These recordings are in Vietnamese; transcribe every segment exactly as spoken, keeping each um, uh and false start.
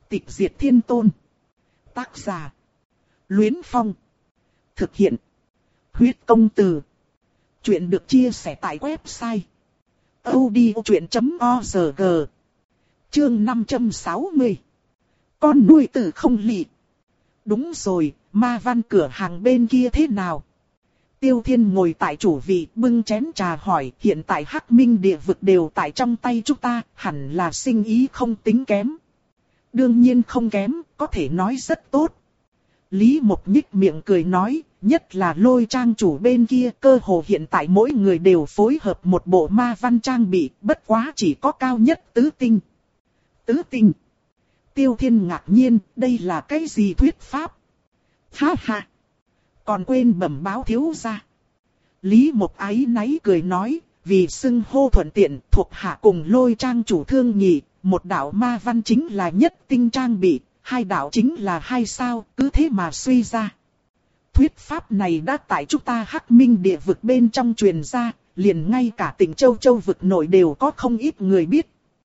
Tịch diệt thiên tôn. Tác giả. Luyến Phong. Thực hiện. Huyết công từ. Chuyện được chia sẻ tại website audiochuyện chấm org. Chương năm trăm sáu mươi. Con nuôi tử không lị. Đúng rồi, ma văn cửa hàng bên kia thế nào? Tiêu Thiên ngồi tại chủ vị bưng chén trà hỏi, hiện tại Hắc Minh địa vực đều tại trong tay chúng ta, hẳn là sinh ý không tính kém. Đương nhiên không kém, có thể nói rất tốt. Lý Mộc nhích miệng cười nói, nhất là Lôi trang chủ bên kia, cơ hồ hiện tại mỗi người đều phối hợp một bộ ma văn trang bị, bất quá chỉ có cao nhất tứ tinh. Tứ tinh. Tiêu Thiên ngạc nhiên, đây là cái gì thuyết pháp? Ha ha. Còn quên bẩm báo thiếu gia. Lý Mộc áy náy cười nói, vì xưng hô thuận tiện, thuộc hạ cùng Lôi trang chủ thương nghị, một đạo ma văn chính là nhất tinh trang bị, hai đạo chính là hai sao, cứ thế mà suy ra. Thuyết pháp này đã tại chúng ta Hắc Minh địa vực bên trong truyền ra, liền ngay cả tỉnh Châu Châu vực nội đều có không ít người biết.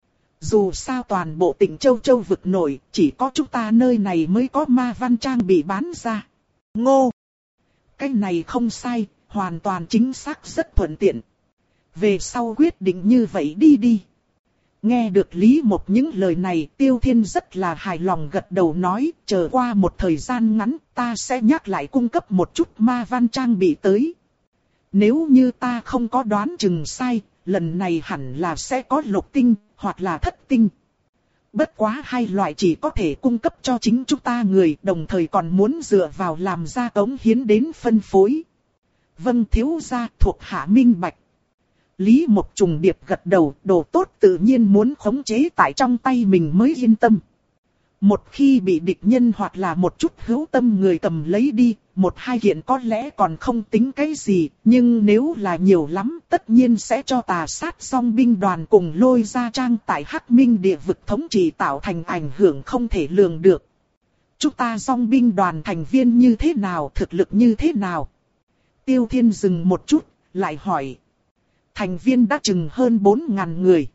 Dù sao toàn bộ tỉnh Châu Châu vực nội, chỉ có chúng ta nơi này mới có ma văn trang bị bán ra. Ngô! Cái này không sai, hoàn toàn chính xác rất thuận tiện. Về sau quyết định như vậy đi đi. Nghe được Lý Mộc những lời này, Tiêu Thiên rất là hài lòng gật đầu nói, chờ qua một thời gian ngắn, ta sẽ nhắc lại cung cấp một chút ma văn trang bị tới. Nếu như ta không có đoán chừng sai, lần này hẳn là sẽ có lục tinh, hoặc là thất tinh. Bất quá hai loại chỉ có thể cung cấp cho chính chúng ta người, đồng thời còn muốn dựa vào làm ra cống hiến đến phân phối. Vâng thiếu gia, thuộc hạ minh bạch. Lý Mộc trùng điệp gật đầu, đồ tốt tự nhiên muốn khống chế tại trong tay mình mới yên tâm. Một khi bị địch nhân hoặc là một chút hữu tâm người cầm lấy đi, một hai kiện có lẽ còn không tính cái gì, nhưng nếu là nhiều lắm, tất nhiên sẽ cho tà sát song binh đoàn cùng Lôi Gia Trang tại Hắc Minh địa vực thống trị tạo thành ảnh hưởng không thể lường được. Chúng ta song binh đoàn thành viên như thế nào, thực lực như thế nào? Tiêu Thiên dừng một chút, lại hỏi. Thành viên đã chừng hơn bốn ngàn người.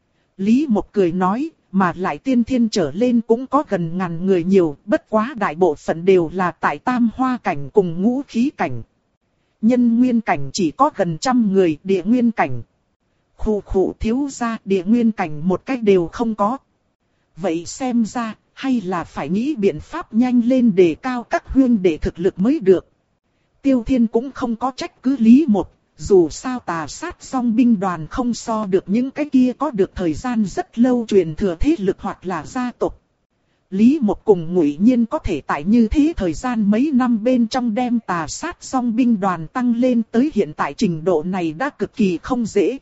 Lý Mộc cười nói, mà lại tiên thiên trở lên cũng có gần ngàn người nhiều, bất quá đại bộ phận đều là tại tam hoa cảnh cùng ngũ khí cảnh. Nhân nguyên cảnh chỉ có gần trăm người, địa nguyên cảnh. Khụ khụ thiếu gia, địa nguyên cảnh một cách đều không có. Vậy xem ra, hay là phải nghĩ biện pháp nhanh lên để cao các huyên đệ thực lực mới được. Tiêu Thiên cũng không có trách cứ Lý Mộc. Dù sao tà sát song binh đoàn không so được những cái kia có được thời gian rất lâu truyền thừa thế lực hoặc là gia tộc. Lý Mộc cùng Ngụy Nhiên có thể tại như thế thời gian mấy năm bên trong đem tà sát song binh đoàn tăng lên tới hiện tại trình độ này đã cực kỳ không dễ.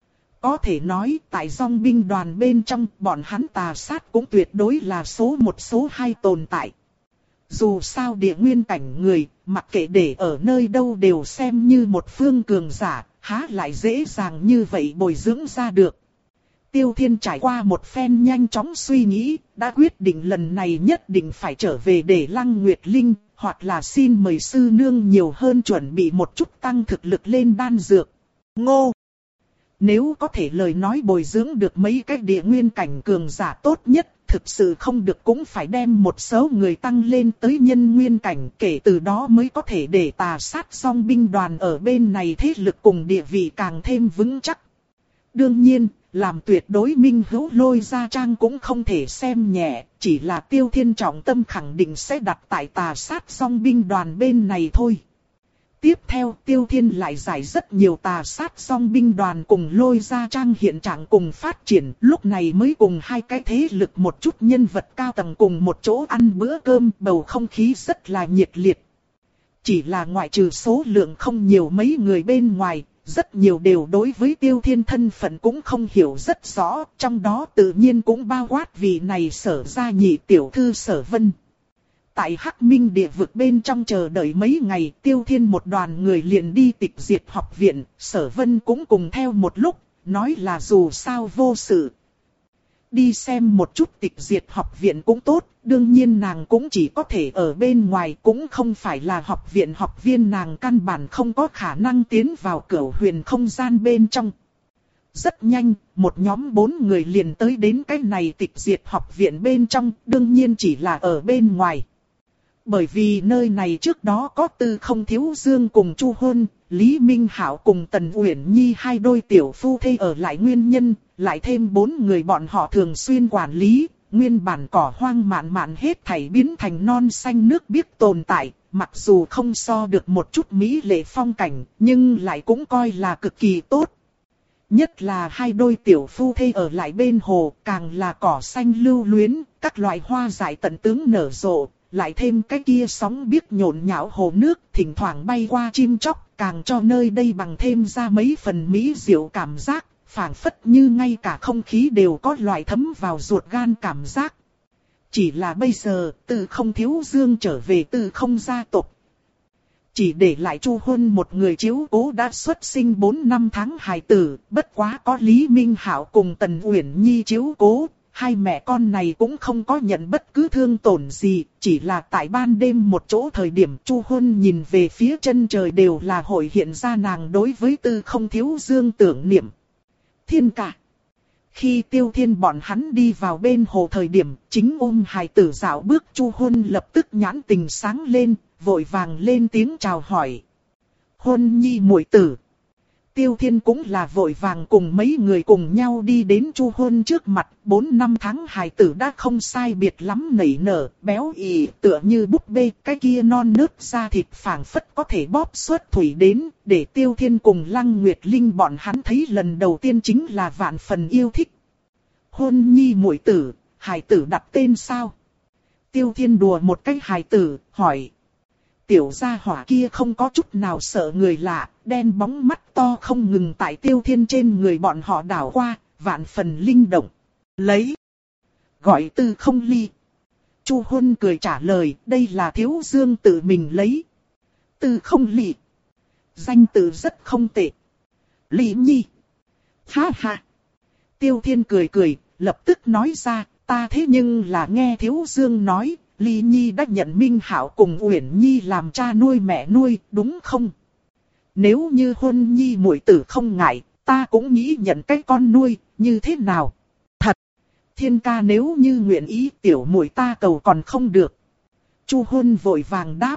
Có thể nói tại song binh đoàn bên trong bọn hắn tà sát cũng tuyệt đối là số một số hai tồn tại. Dù sao địa nguyên cảnh người, mặc kệ để ở nơi đâu đều xem như một phương cường giả, há lại dễ dàng như vậy bồi dưỡng ra được. Tiêu Thiên trải qua một phen nhanh chóng suy nghĩ, đã quyết định lần này nhất định phải trở về để Lăng Nguyệt Linh, hoặc là xin mời sư nương nhiều hơn chuẩn bị một chút tăng thực lực lên đan dược. Ngô! Nếu có thể lời nói bồi dưỡng được mấy cái địa nguyên cảnh cường giả tốt nhất, thực sự không được cũng phải đem một số người tăng lên tới nhân nguyên cảnh, kể từ đó mới có thể để tà sát song binh đoàn ở bên này thế lực cùng địa vị càng thêm vững chắc. Đương nhiên, làm tuyệt đối minh hữu Lôi Gia Trang cũng không thể xem nhẹ, chỉ là Tiêu Thiên trọng tâm khẳng định sẽ đặt tại tà sát song binh đoàn bên này thôi. Tiếp theo Tiêu Thiên lại giải rất nhiều tà sát song binh đoàn cùng Lôi Gia Trang hiện trạng cùng phát triển, lúc này mới cùng hai cái thế lực một chút nhân vật cao tầng cùng một chỗ ăn bữa cơm, bầu không khí rất là nhiệt liệt. Chỉ là ngoại trừ số lượng không nhiều mấy người bên ngoài, rất nhiều đều đối với Tiêu Thiên thân phận cũng không hiểu rất rõ, trong đó tự nhiên cũng bao quát vị này Sở gia nhị tiểu thư Sở Vân. Tại Hắc Minh địa vực bên trong chờ đợi mấy ngày, Tiêu Thiên một đoàn người liền đi Tịch Diệt học viện, Sở Vân cũng cùng theo một lúc, nói là dù sao vô sự. Đi xem một chút Tịch Diệt học viện cũng tốt, đương nhiên nàng cũng chỉ có thể ở bên ngoài, cũng không phải là học viện học viên, nàng căn bản không có khả năng tiến vào cửu huyền không gian bên trong. Rất nhanh, một nhóm bốn người liền tới đến cái này tịch diệt học viện bên trong, đương nhiên chỉ là ở bên ngoài. Bởi vì nơi này trước đó có Tư Không Thiếu Dương cùng Chu Hôn, Lý Minh Hạo cùng Tần Uyển Nhi hai đôi tiểu phu thê ở lại nguyên nhân, lại thêm bốn người bọn họ thường xuyên quản lý, nguyên bản cỏ hoang mạn mạn hết thảy biến thành non xanh nước biếc tồn tại, mặc dù không so được một chút mỹ lệ phong cảnh, nhưng lại cũng coi là cực kỳ tốt. Nhất là hai đôi tiểu phu thê ở lại bên hồ, càng là cỏ xanh lưu luyến, các loại hoa dại tận tướng nở rộ, lại thêm cái kia sóng biếc nhộn nhạo hồ nước, thỉnh thoảng bay qua chim chóc, càng cho nơi đây bằng thêm ra mấy phần mỹ diệu cảm giác, phảng phất như ngay cả không khí đều có loại thấm vào ruột gan cảm giác. Chỉ là bây giờ, Tư Không Thiếu Dương trở về Tư Không gia tộc. Chỉ để lại Chu Hôn một người chiếu cố đã xuất sinh bốn năm tháng hài tử, bất quá có Lý Minh Hạo cùng Tần Uyển Nhi chiếu cố, hai mẹ con này cũng không có nhận bất cứ thương tổn gì, chỉ là tại ban đêm một chỗ thời điểm Chu Hôn nhìn về phía chân trời đều là hội hiện ra nàng đối với Tư Không Thiếu Dương tưởng niệm. Thiên ca. Khi Tiêu Thiên bọn hắn đi vào bên hồ thời điểm, chính ôm hài tử dạo bước Chu Hôn lập tức nhãn tình sáng lên, vội vàng lên tiếng chào hỏi. Hôn nhi muội tử. Tiêu Thiên cũng là vội vàng cùng mấy người cùng nhau đi đến Chu Hôn trước mặt, bốn năm tháng hài tử đã không sai biệt lắm nảy nở, béo ì tựa như búp bê, cái kia non nớt da thịt phảng phất có thể bóp xuất thủy đến, để Tiêu Thiên cùng Lăng Nguyệt Linh bọn hắn thấy lần đầu tiên chính là vạn phần yêu thích. Hôn nhi muội tử, hài tử đặt tên sao? Tiêu Thiên đùa một cái hài tử, hỏi. Tiểu gia hỏa kia không có chút nào sợ người lạ, đen bóng mắt to không ngừng tại Tiêu Thiên trên người bọn họ đảo qua, vạn phần linh động. Lấy. Gọi Tư Không Ly. Chu Hôn cười trả lời, đây là Thiếu Dương tự mình lấy. Tư Không Ly. Danh từ rất không tệ. Lý Nhi. Ha ha. Tiêu Thiên cười cười, lập tức nói ra, ta thế nhưng là nghe Thiếu Dương nói. Ly Nhi đã nhận Minh Hạo cùng Uyển Nhi làm cha nuôi mẹ nuôi, đúng không? Nếu như Hôn nhi muội tử không ngại, ta cũng nghĩ nhận cái con nuôi, như thế nào? Thật! Thiên ca nếu như nguyện ý tiểu muội ta cầu còn không được. Chu Hôn vội vàng đáp.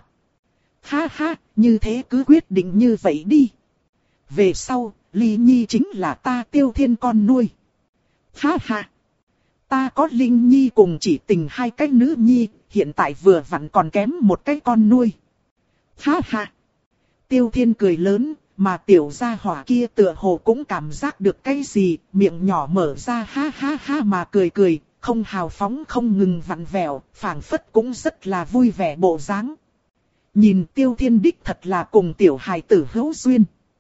Ha ha, như thế cứ quyết định như vậy đi. Về sau, Ly Nhi chính là ta Tiêu Thiên con nuôi. Ha ha! Ta có Linh Nhi cùng chỉ tình hai cái nữ nhi, hiện tại vừa vặn còn kém một cái con nuôi. Ha ha! Tiêu Thiên cười lớn, mà tiểu gia hỏa kia tựa hồ cũng cảm giác được cái gì, miệng nhỏ mở ra ha ha ha mà cười cười, không hào phóng không ngừng vặn vẹo, phảng phất cũng rất là vui vẻ bộ dáng. Nhìn Tiêu Thiên đích thật là cùng tiểu hài tử hữu duyên.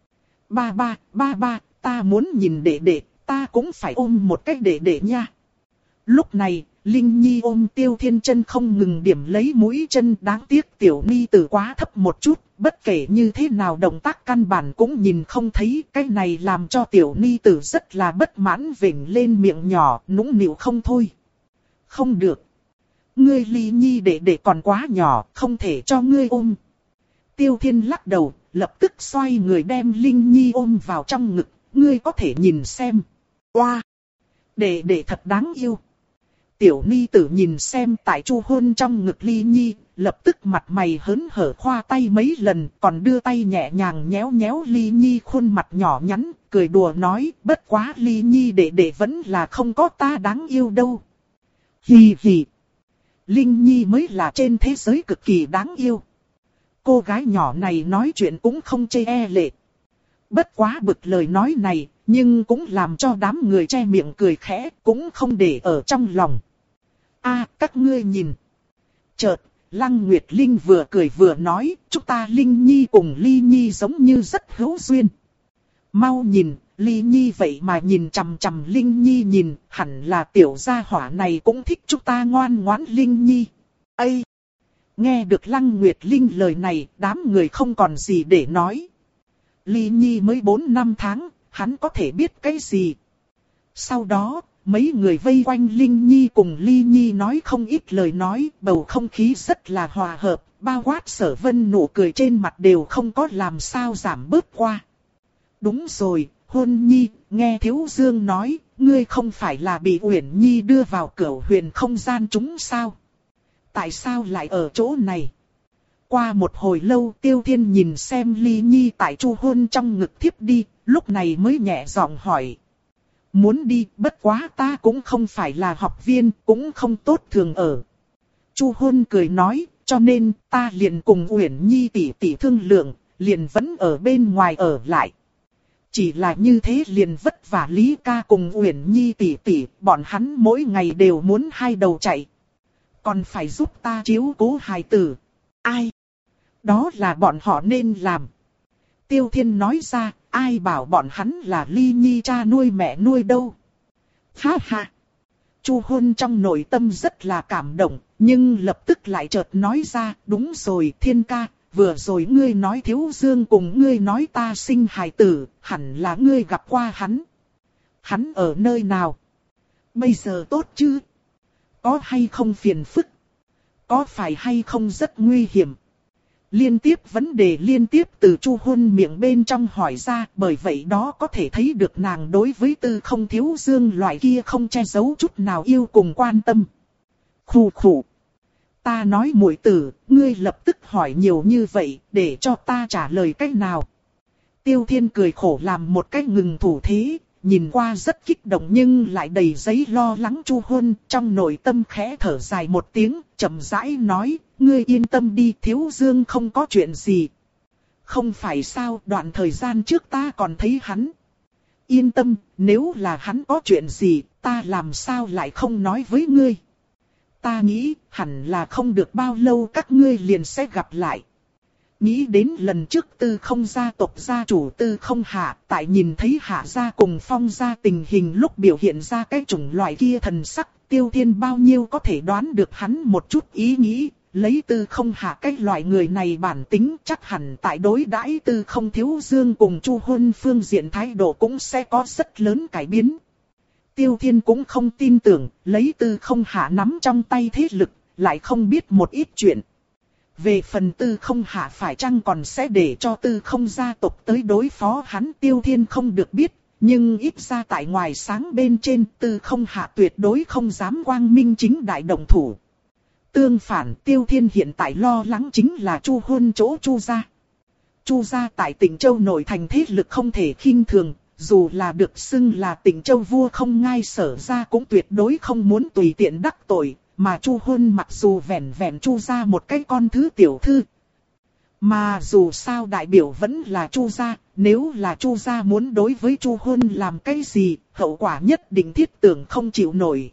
Ba ba, ba ba, ta muốn nhìn đệ đệ, ta cũng phải ôm một cái đệ đệ nha. Lúc này, Linh Nhi ôm Tiêu Thiên chân không ngừng điểm lấy mũi chân, đáng tiếc tiểu ni tử quá thấp một chút, bất kể như thế nào động tác căn bản cũng nhìn không thấy, cái này làm cho tiểu ni tử rất là bất mãn vểnh lên miệng nhỏ, nũng nịu không thôi. Không được. Ngươi Ly Nhi đệ đệ còn quá nhỏ, không thể cho ngươi ôm. Tiêu Thiên lắc đầu, lập tức xoay người đem Linh Nhi ôm vào trong ngực, ngươi có thể nhìn xem. Oa! Đệ đệ thật đáng yêu. Tiểu ni tử nhìn xem tại Chu Hôn trong ngực Ly Nhi, lập tức mặt mày hớn hở khoa tay mấy lần, còn đưa tay nhẹ nhàng nhéo nhéo Ly Nhi khuôn mặt nhỏ nhắn, cười đùa nói, bất quá Ly Nhi đệ đệ vẫn là không có ta đáng yêu đâu. Hì hì. Linh Nhi mới là trên thế giới cực kỳ đáng yêu. Cô gái nhỏ này nói chuyện cũng không chê e lệ. Bất quá bực lời nói này, nhưng cũng làm cho đám người che miệng cười khẽ, cũng không để ở trong lòng. A, các ngươi nhìn. Chợt, Lăng Nguyệt Linh vừa cười vừa nói, chúng ta Linh Nhi cùng Ly Nhi giống như rất hữu duyên. Mau nhìn, Ly Nhi vậy mà nhìn chằm chằm Linh Nhi nhìn, hẳn là tiểu gia hỏa này cũng thích chúng ta ngoan ngoãn Linh Nhi. Ây! Nghe được Lăng Nguyệt Linh lời này, đám người không còn gì để nói. Ly Nhi mới bốn năm tháng, hắn có thể biết cái gì. Sau đó, mấy người vây quanh Linh Nhi cùng Ly Nhi nói không ít lời nói, bầu không khí rất là hòa hợp, bao quát Sở Vân nụ cười trên mặt đều không có làm sao giảm bớt qua. Đúng rồi, Hôn nhi, nghe Thiếu Dương nói, ngươi không phải là bị Uyển Nhi đưa vào Cửu Huyền không gian chúng sao? Tại sao lại ở chỗ này? Qua một hồi lâu Tiêu Thiên nhìn xem Ly Nhi tại Chu Hôn trong ngực thiếp đi, lúc này mới nhẹ giọng hỏi. Muốn đi, bất quá ta cũng không phải là học viên, cũng không tốt thường ở. Chu Hôn cười nói, cho nên ta liền cùng Uyển Nhi tỷ tỷ thương lượng, liền vẫn ở bên ngoài ở lại. Chỉ là như thế liền vất vả Lý ca cùng Uyển Nhi tỷ tỷ, bọn hắn mỗi ngày đều muốn hai đầu chạy. Còn phải giúp ta chiếu cố hài tử. Ai? Đó là bọn họ nên làm. Tiêu Thiên nói ra, ai bảo bọn hắn là Ly Nhi cha nuôi mẹ nuôi đâu. Ha ha. Chu Hôn trong nội tâm rất là cảm động, nhưng lập tức lại chợt nói ra, đúng rồi Thiên ca, vừa rồi ngươi nói Thiếu Dương cùng ngươi nói ta sinh hài tử, hẳn là ngươi gặp qua hắn. Hắn ở nơi nào? Bây giờ tốt chứ? Có hay không phiền phức? Có phải hay không rất nguy hiểm? Liên tiếp vấn đề liên tiếp từ Chu Hôn miệng bên trong hỏi ra, bởi vậy đó có thể thấy được nàng đối với Tư Không Thiếu Dương loại kia không che giấu chút nào yêu cùng quan tâm. Khù khù. Ta nói muội tử, ngươi lập tức hỏi nhiều như vậy, để cho ta trả lời cách nào. Tiêu Thiên cười khổ làm một cách ngừng thủ thế, nhìn qua rất kích động nhưng lại đầy giấy lo lắng Chu Hôn, trong nội tâm khẽ thở dài một tiếng, chậm rãi nói, ngươi yên tâm đi, Thiếu Dương không có chuyện gì. Không phải sao, đoạn thời gian trước ta còn thấy hắn. Yên tâm, nếu là hắn có chuyện gì, ta làm sao lại không nói với ngươi. Ta nghĩ, hẳn là không được bao lâu các ngươi liền sẽ gặp lại. Nghĩ đến lần trước Tư Không gia tộc gia chủ Tư Không Hạ, tại nhìn thấy Hạ gia cùng Phong gia tình hình lúc biểu hiện ra cái chủng loại kia thần sắc, Tiêu Thiên bao nhiêu có thể đoán được hắn một chút ý nghĩ, lấy Tư Không Hạ cái loại người này bản tính chắc hẳn tại đối đãi Tư Không Thiếu Dương cùng Chu Hôn phương diện thái độ cũng sẽ có rất lớn cải biến. Tiêu Thiên cũng không tin tưởng, lấy Tư Không Hạ nắm trong tay thế lực, lại không biết một ít chuyện. Về phần Tư Không Hạ phải chăng còn sẽ để cho Tư Không gia tộc tới đối phó hắn, Tiêu Thiên không được biết, nhưng ít ra tại ngoài sáng bên trên Tư Không Hạ tuyệt đối không dám quang minh chính đại động thủ. Tương phản, Tiêu Thiên hiện tại lo lắng chính là Chu Hôn chỗ Chu gia. Chu gia tại Tịnh Châu nội thành thế lực không thể khinh thường, dù là được xưng là Tịnh Châu vua không ngai Sở gia cũng tuyệt đối không muốn tùy tiện đắc tội. Mà Chu Hôn mặc dù vẻn vẻn Chu gia một cái con thứ tiểu thư, mà dù sao đại biểu vẫn là Chu gia, nếu là Chu gia muốn đối với Chu Hôn làm cái gì, hậu quả nhất định thiết tưởng không chịu nổi.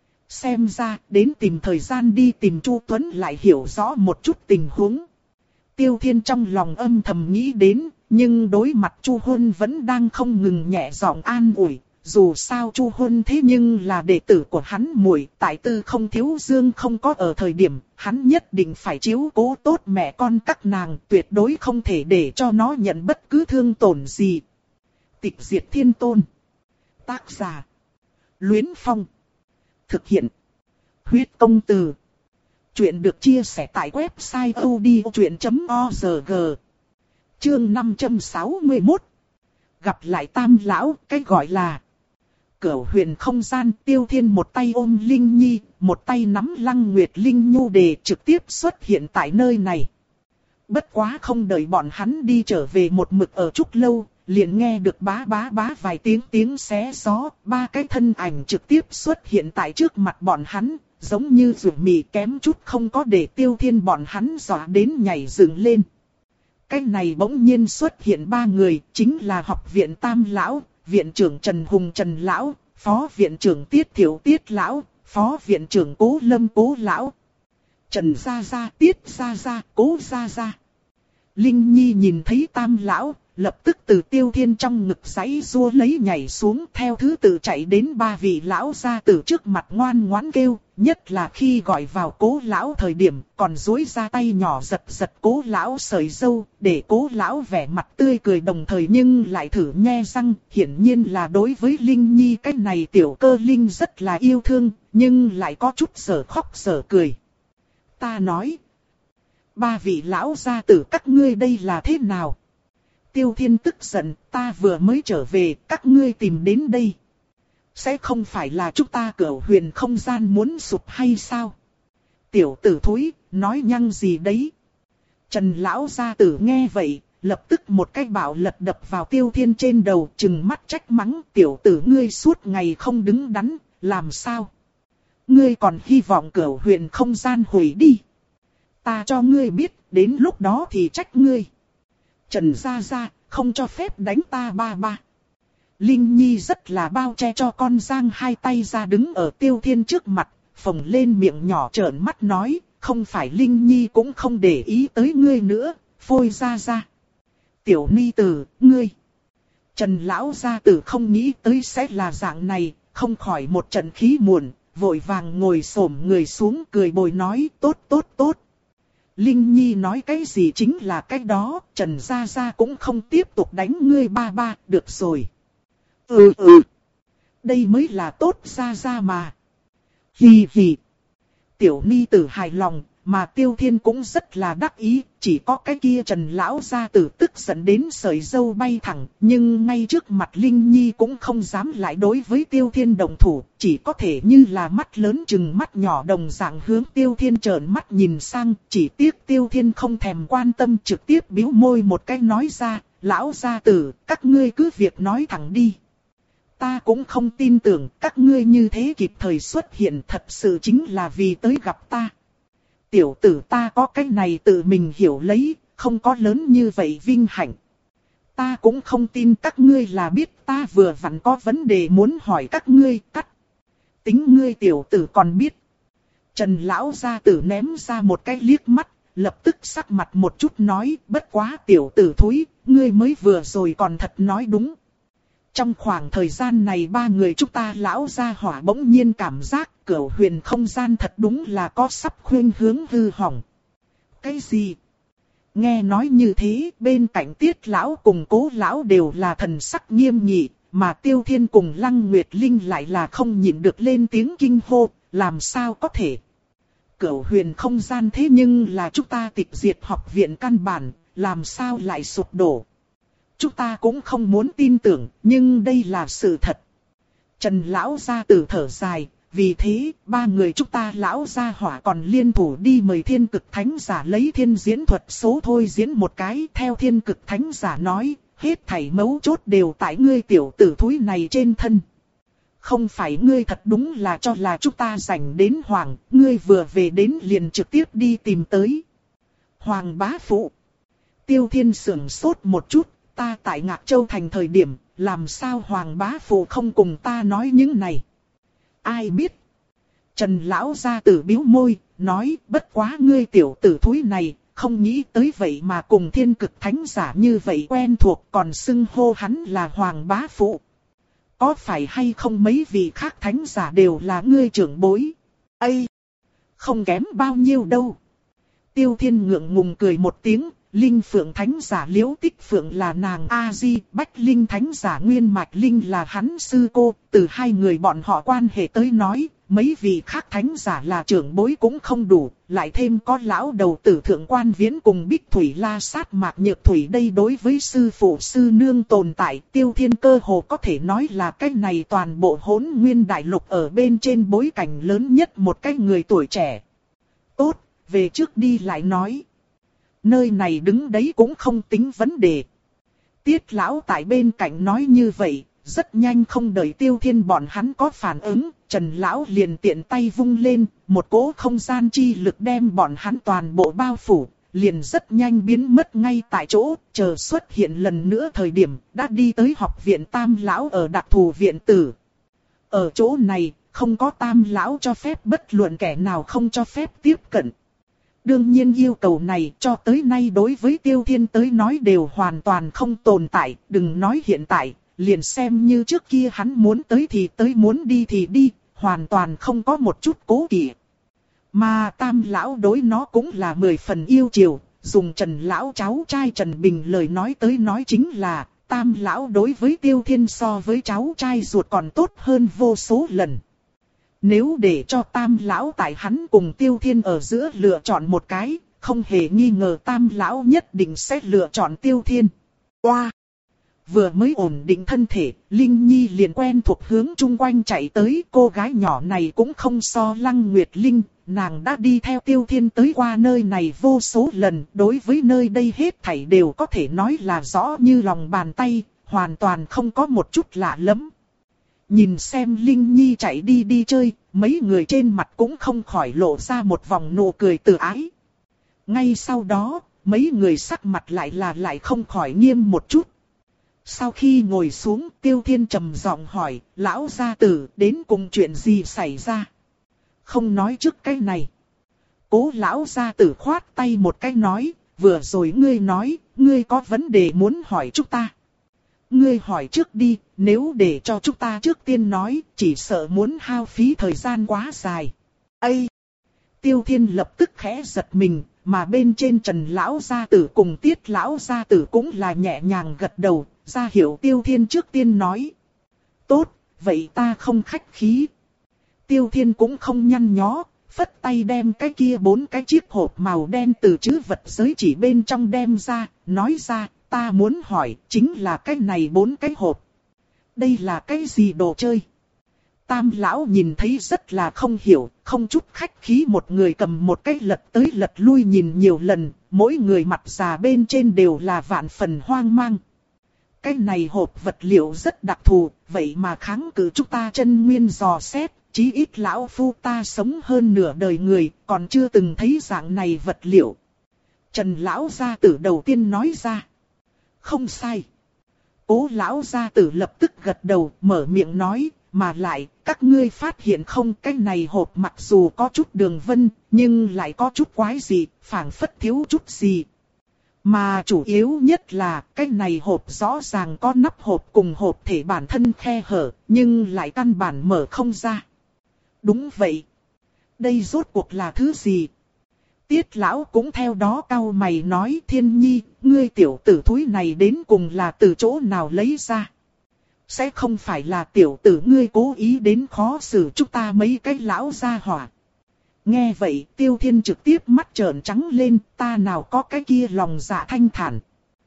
Xem ra, đến tìm thời gian đi tìm Chu Tuấn lại hiểu rõ một chút tình huống. Tiêu Thiên trong lòng âm thầm nghĩ đến, nhưng đối mặt Chu Hôn vẫn đang không ngừng nhẹ giọng an ủi. Dù sao Chu Hôn thế nhưng là đệ tử của hắn muội, tại Tư Không Thiếu Dương không có ở thời điểm, hắn nhất định phải chiếu cố tốt mẹ con các nàng, tuyệt đối không thể để cho nó nhận bất cứ thương tổn gì. Tịch Diệt Thiên Tôn. Tác giả: Luyến Phong. Thực hiện: Huyết Công Từ. Chuyện được chia sẻ tại website odchuyện chấm org. Chương năm trăm sáu mươi mốt. Gặp lại Tam lão, cái gọi là Cửu Huyền không gian. Tiêu Thiên một tay ôm Linh Nhi, một tay nắm Lăng Nguyệt Linh Nhu Đề trực tiếp xuất hiện tại nơi này. Bất quá không đợi bọn hắn đi trở về một mực ở Trúc Lâu, liền nghe được bá bá bá vài tiếng tiếng xé gió, ba cái thân ảnh trực tiếp xuất hiện tại trước mặt bọn hắn, giống như rượu mì kém chút không có để Tiêu Thiên bọn hắn dọa đến nhảy dựng lên. Cái này bỗng nhiên xuất hiện ba người, chính là học viện Tam lão, viện trưởng Trần Hùng Trần lão, phó viện trưởng Tiết Thiệu Tiết lão, phó viện trưởng Cố Lâm Cố lão. Trần gia gia, Tiết gia gia, Cố gia gia. Linh Nhi nhìn thấy Tam lão, lập tức từ Tiêu Thiên trong ngực giãy giụa lấy nhảy xuống, theo thứ tự chạy đến ba vị lão gia tử trước mặt ngoan ngoãn kêu, nhất là khi gọi vào Cố lão thời điểm, còn duỗi ra tay nhỏ giật giật Cố lão sợi râu, để Cố lão vẻ mặt tươi cười đồng thời nhưng lại thử nhe răng, hiển nhiên là đối với Linh Nhi cái này tiểu cơ linh rất là yêu thương, nhưng lại có chút sở khóc sở cười. Ta nói, ba vị lão gia tử các ngươi đây là thế nào? Tiêu Thiên tức giận, ta vừa mới trở về, các ngươi tìm đến đây. Sẽ không phải là chúng ta Cửu Huyền không gian muốn sụp hay sao? Tiểu tử thúi, nói nhăng gì đấy? Trần lão gia tử nghe vậy, lập tức một cái bạo lật đập vào Tiêu Thiên trên đầu, trừng mắt trách mắng, tiểu tử ngươi suốt ngày không đứng đắn, làm sao? Ngươi còn hy vọng Cửu Huyền không gian hủy đi. Ta cho ngươi biết, đến lúc đó thì trách ngươi. Trần gia gia, không cho phép đánh ta ba ba. Linh Nhi rất là bao che cho con, giang hai tay ra đứng ở Tiêu Thiên trước mặt, phồng lên miệng nhỏ trợn mắt nói, không phải Linh Nhi cũng không để ý tới ngươi nữa, phôi ra ra. Tiểu ni tử, ngươi. Trần lão gia tử không nghĩ tới sẽ là dạng này, không khỏi một trận khí muộn, vội vàng ngồi xổm người xuống cười bồi nói tốt tốt tốt. Linh Nhi nói cái gì chính là cái đó, Trần gia gia cũng không tiếp tục đánh ngươi ba ba, được rồi. Ừ ừ, đây mới là tốt gia gia mà. Hì hì. Tiểu ni tử hài lòng, mà Tiêu Thiên cũng rất là đắc ý, chỉ có cái kia Trần lão gia tử tức giận đến sợi râu bay thẳng, nhưng ngay trước mặt Linh Nhi cũng không dám lại đối với Tiêu Thiên động thủ, chỉ có thể như là mắt lớn chừng mắt nhỏ đồng dạng hướng Tiêu Thiên trợn mắt nhìn sang, chỉ tiếc Tiêu Thiên không thèm quan tâm, trực tiếp bĩu môi một cái nói ra, lão gia tử, các ngươi cứ việc nói thẳng đi. Ta cũng không tin tưởng các ngươi như thế kịp thời xuất hiện, thật sự chính là vì tới gặp ta. Tiểu tử ta có cái này tự mình hiểu lấy, không có lớn như vậy vinh hạnh. Ta cũng không tin các ngươi là biết ta vừa vặn có vấn đề muốn hỏi các ngươi, cắt. Tính ngươi tiểu tử còn biết. Trần lão gia tử ném ra một cái liếc mắt, lập tức sắc mặt một chút nói, bất quá tiểu tử thúi, ngươi mới vừa rồi còn thật nói đúng. Trong khoảng thời gian này ba người chúng ta lão gia hỏa bỗng nhiên cảm giác Cửu Huyền không gian thật đúng là có sắp khuynh hướng hư hỏng. Cái gì? Nghe nói như thế, bên cạnh Tiết lão cùng Cố lão đều là thần sắc nghiêm nghị, mà Tiêu Thiên cùng Lăng Nguyệt Linh lại là không nhịn được lên tiếng kinh hô, làm sao có thể? Cửu Huyền không gian thế nhưng là chúng ta tịch diệt học viện căn bản, làm sao lại sụp đổ? Chúng ta cũng không muốn tin tưởng, nhưng đây là sự thật. Trần lão gia tử thở dài, vì thế, ba người chúng ta lão gia hỏa còn liên thủ đi mời Thiên Cực Thánh giả lấy thiên diễn thuật số thôi diễn một cái. Theo Thiên Cực Thánh giả nói, hết thảy mấu chốt đều tại ngươi tiểu tử thúi này trên thân. Không phải ngươi thật đúng là cho là chúng ta rảnh đến Hoàng, ngươi vừa về đến liền trực tiếp đi tìm tới. Hoàng bá phụ. Tiêu Thiên sưởng sốt một chút. Ta tại Ngạc Châu thành thời điểm, làm sao Hoàng bá phụ không cùng ta nói những này? Ai biết? Trần lão gia tử bĩu môi, nói, bất quá ngươi tiểu tử thúi này, không nghĩ tới vậy mà cùng Thiên Cực Thánh giả như vậy quen thuộc, còn xưng hô hắn là Hoàng bá phụ. Có phải hay không mấy vị khác thánh giả đều là ngươi trưởng bối? Ây! Không kém bao nhiêu đâu. Tiêu Thiên ngượng ngùng cười một tiếng. Linh Phượng Thánh giả Liễu Tích Phượng là nàng A-di, Bách Linh Thánh giả Nguyên Mạch Linh là hắn sư cô, từ hai người bọn họ quan hệ tới nói, mấy vị khác thánh giả là trưởng bối cũng không đủ, lại thêm có lão đầu tử Thượng Quan Viễn cùng Bích Thủy La Sát Mạc Nhược Thủy đây đối với sư phụ sư nương tồn tại, Tiêu Thiên cơ hồ có thể nói là cái này toàn bộ Hỗn Nguyên Đại Lục ở bên trên bối cảnh lớn nhất một cái người tuổi trẻ. Tốt, về trước đi lại nói. Nơi này đứng đấy cũng không tính vấn đề. Tiết lão tại bên cạnh nói như vậy, rất nhanh không đợi Tiêu Thiên bọn hắn có phản ứng, Trần lão liền tiện tay vung lên, một cỗ không gian chi lực đem bọn hắn toàn bộ bao phủ, liền rất nhanh biến mất ngay tại chỗ, chờ xuất hiện lần nữa thời điểm, đã đi tới học viện Tam lão ở đặc thù viện tử. Ở chỗ này, không có Tam lão cho phép bất luận kẻ nào không cho phép tiếp cận. Đương nhiên yêu cầu này cho tới nay đối với Tiêu Thiên tới nói đều hoàn toàn không tồn tại, đừng nói hiện tại, liền xem như trước kia hắn muốn tới thì tới muốn đi thì đi, hoàn toàn không có một chút cố kỵ. Mà Tam lão đối nó cũng là mười phần yêu chiều, dùng Trần lão cháu trai Trần Bình lời nói tới nói chính là, Tam lão đối với Tiêu Thiên so với cháu trai ruột còn tốt hơn vô số lần. Nếu để cho Tam lão tại hắn cùng Tiêu Thiên ở giữa lựa chọn một cái, không hề nghi ngờ Tam lão nhất định sẽ lựa chọn Tiêu Thiên. Oa! Vừa mới ổn định thân thể, Linh Nhi liền quen thuộc hướng chung quanh chạy tới. Cô gái nhỏ này cũng không so Lăng Nguyệt Linh, nàng đã đi theo Tiêu Thiên tới qua nơi này vô số lần. Đối với nơi đây hết thảy đều có thể nói là rõ như lòng bàn tay, hoàn toàn không có một chút lạ lẫm. Nhìn xem Linh Nhi chạy đi đi chơi, mấy người trên mặt cũng không khỏi lộ ra một vòng nụ cười từ ái. Ngay sau đó, mấy người sắc mặt lại là lại không khỏi nghiêm một chút. Sau khi ngồi xuống, Tiêu Thiên trầm giọng hỏi, lão gia tử đến cùng chuyện gì xảy ra? Không nói trước cái này. Cố lão gia tử khoát tay một cái nói, vừa rồi ngươi nói, ngươi có vấn đề muốn hỏi chúng ta. Ngươi hỏi trước đi, nếu để cho chúng ta trước tiên nói, chỉ sợ muốn hao phí thời gian quá dài. Ây! Tiêu Thiên lập tức khẽ giật mình, mà bên trên Trần lão gia tử cùng Tiết lão gia tử cũng là nhẹ nhàng gật đầu, ra hiểu Tiêu Thiên trước tiên nói. Tốt, vậy ta không khách khí. Tiêu Thiên cũng không nhăn nhó, phất tay đem cái kia bốn cái chiếc hộp màu đen từ trữ vật giới chỉ bên trong đem ra, nói ra, ta muốn hỏi, chính là cái này bốn cái hộp. Đây là cái gì đồ chơi? Tam lão nhìn thấy rất là không hiểu, không chút khách khí một người cầm một cái lật tới lật lui nhìn nhiều lần, mỗi người mặt già bên trên đều là vạn phần hoang mang. Cái này hộp vật liệu rất đặc thù, vậy mà kháng cự chúng ta chân nguyên dò xét, chí ít lão phu ta sống hơn nửa đời người, còn chưa từng thấy dạng này vật liệu. Trần lão gia tử đầu tiên nói ra. Không sai. Cố lão gia tử lập tức gật đầu, mở miệng nói, mà lại, các ngươi phát hiện không, cái này hộp mặc dù có chút đường vân, nhưng lại có chút quái gì, phảng phất thiếu chút gì. Mà chủ yếu nhất là, cái này hộp rõ ràng có nắp hộp cùng hộp thể bản thân khe hở, nhưng lại căn bản mở không ra. Đúng vậy. Đây rốt cuộc là thứ gì? Tiết lão cũng theo đó cau mày nói, Thiên Nhi, ngươi tiểu tử thúi này đến cùng là từ chỗ nào lấy ra? Sẽ không phải là tiểu tử ngươi cố ý đến khó xử chúng ta mấy cái lão gia hỏa. Nghe vậy, Tiêu Thiên trực tiếp mắt trợn trắng lên, ta nào có cái kia lòng dạ thanh thản.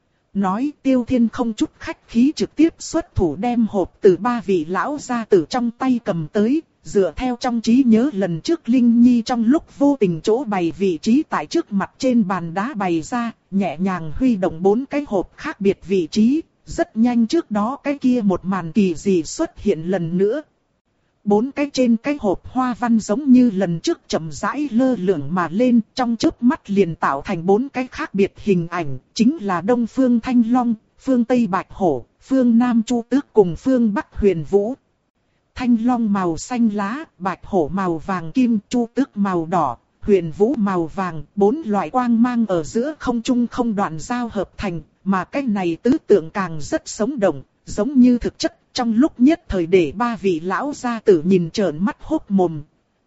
Nói Tiêu Thiên không chút khách khí trực tiếp xuất thủ đem hộp từ ba vị lão gia tử trong tay cầm tới, dựa theo trong trí nhớ lần trước Linh Nhi trong lúc vô tình chỗ bày vị trí tại trước mặt trên bàn đá bày ra, nhẹ nhàng huy động bốn cái hộp khác biệt vị trí, rất nhanh trước đó cái kia một màn kỳ dị xuất hiện lần nữa. Bốn cái trên cái hộp hoa văn giống như lần trước chậm rãi lơ lửng mà lên, trong chớp mắt liền tạo thành bốn cái khác biệt hình ảnh, chính là Đông Phương Thanh Long, Phương Tây Bạch Hổ, Phương Nam Chu Tước cùng Phương Bắc Huyền Vũ. Thanh Long màu xanh lá, Bạch Hổ màu vàng kim, Chu Tước màu đỏ, Huyền Vũ màu vàng, bốn loại quang mang ở giữa không trung không đoạn giao hợp thành, mà cái này tứ tượng càng rất sống động, giống như thực chất. Trong lúc nhất thời để ba vị lão gia tử nhìn trợn mắt hốt mồm.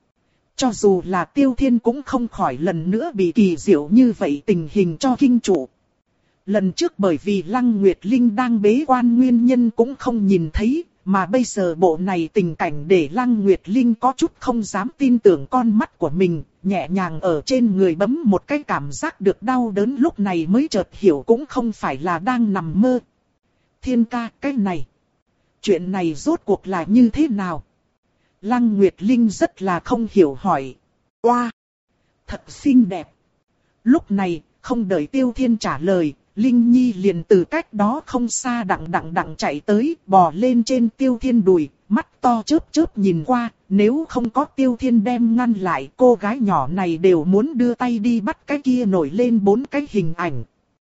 Cho dù là Tiêu Thiên cũng không khỏi lần nữa bị kỳ diệu như vậy tình hình cho kinh trụ. Lần trước bởi vì Lăng Nguyệt Linh đang bế quan nguyên nhân cũng không nhìn thấy, mà bây giờ bộ này tình cảnh để Lăng Nguyệt Linh có chút không dám tin tưởng con mắt của mình, nhẹ nhàng ở trên người bấm một cái cảm giác được đau đớn lúc này mới chợt hiểu cũng không phải là đang nằm mơ. Thiên ca, cái này. Chuyện này rốt cuộc là như thế nào? Lăng Nguyệt Linh rất là không hiểu hỏi. Oa! Thật xinh đẹp. Lúc này, không đợi Tiêu Thiên trả lời, Linh Nhi liền từ cách đó không xa đặng đặng đặng chạy tới, bò lên trên Tiêu Thiên đùi, mắt to chớp chớp nhìn qua, nếu không có Tiêu Thiên đem ngăn lại, cô gái nhỏ này đều muốn đưa tay đi bắt cái kia nổi lên bốn cái hình ảnh.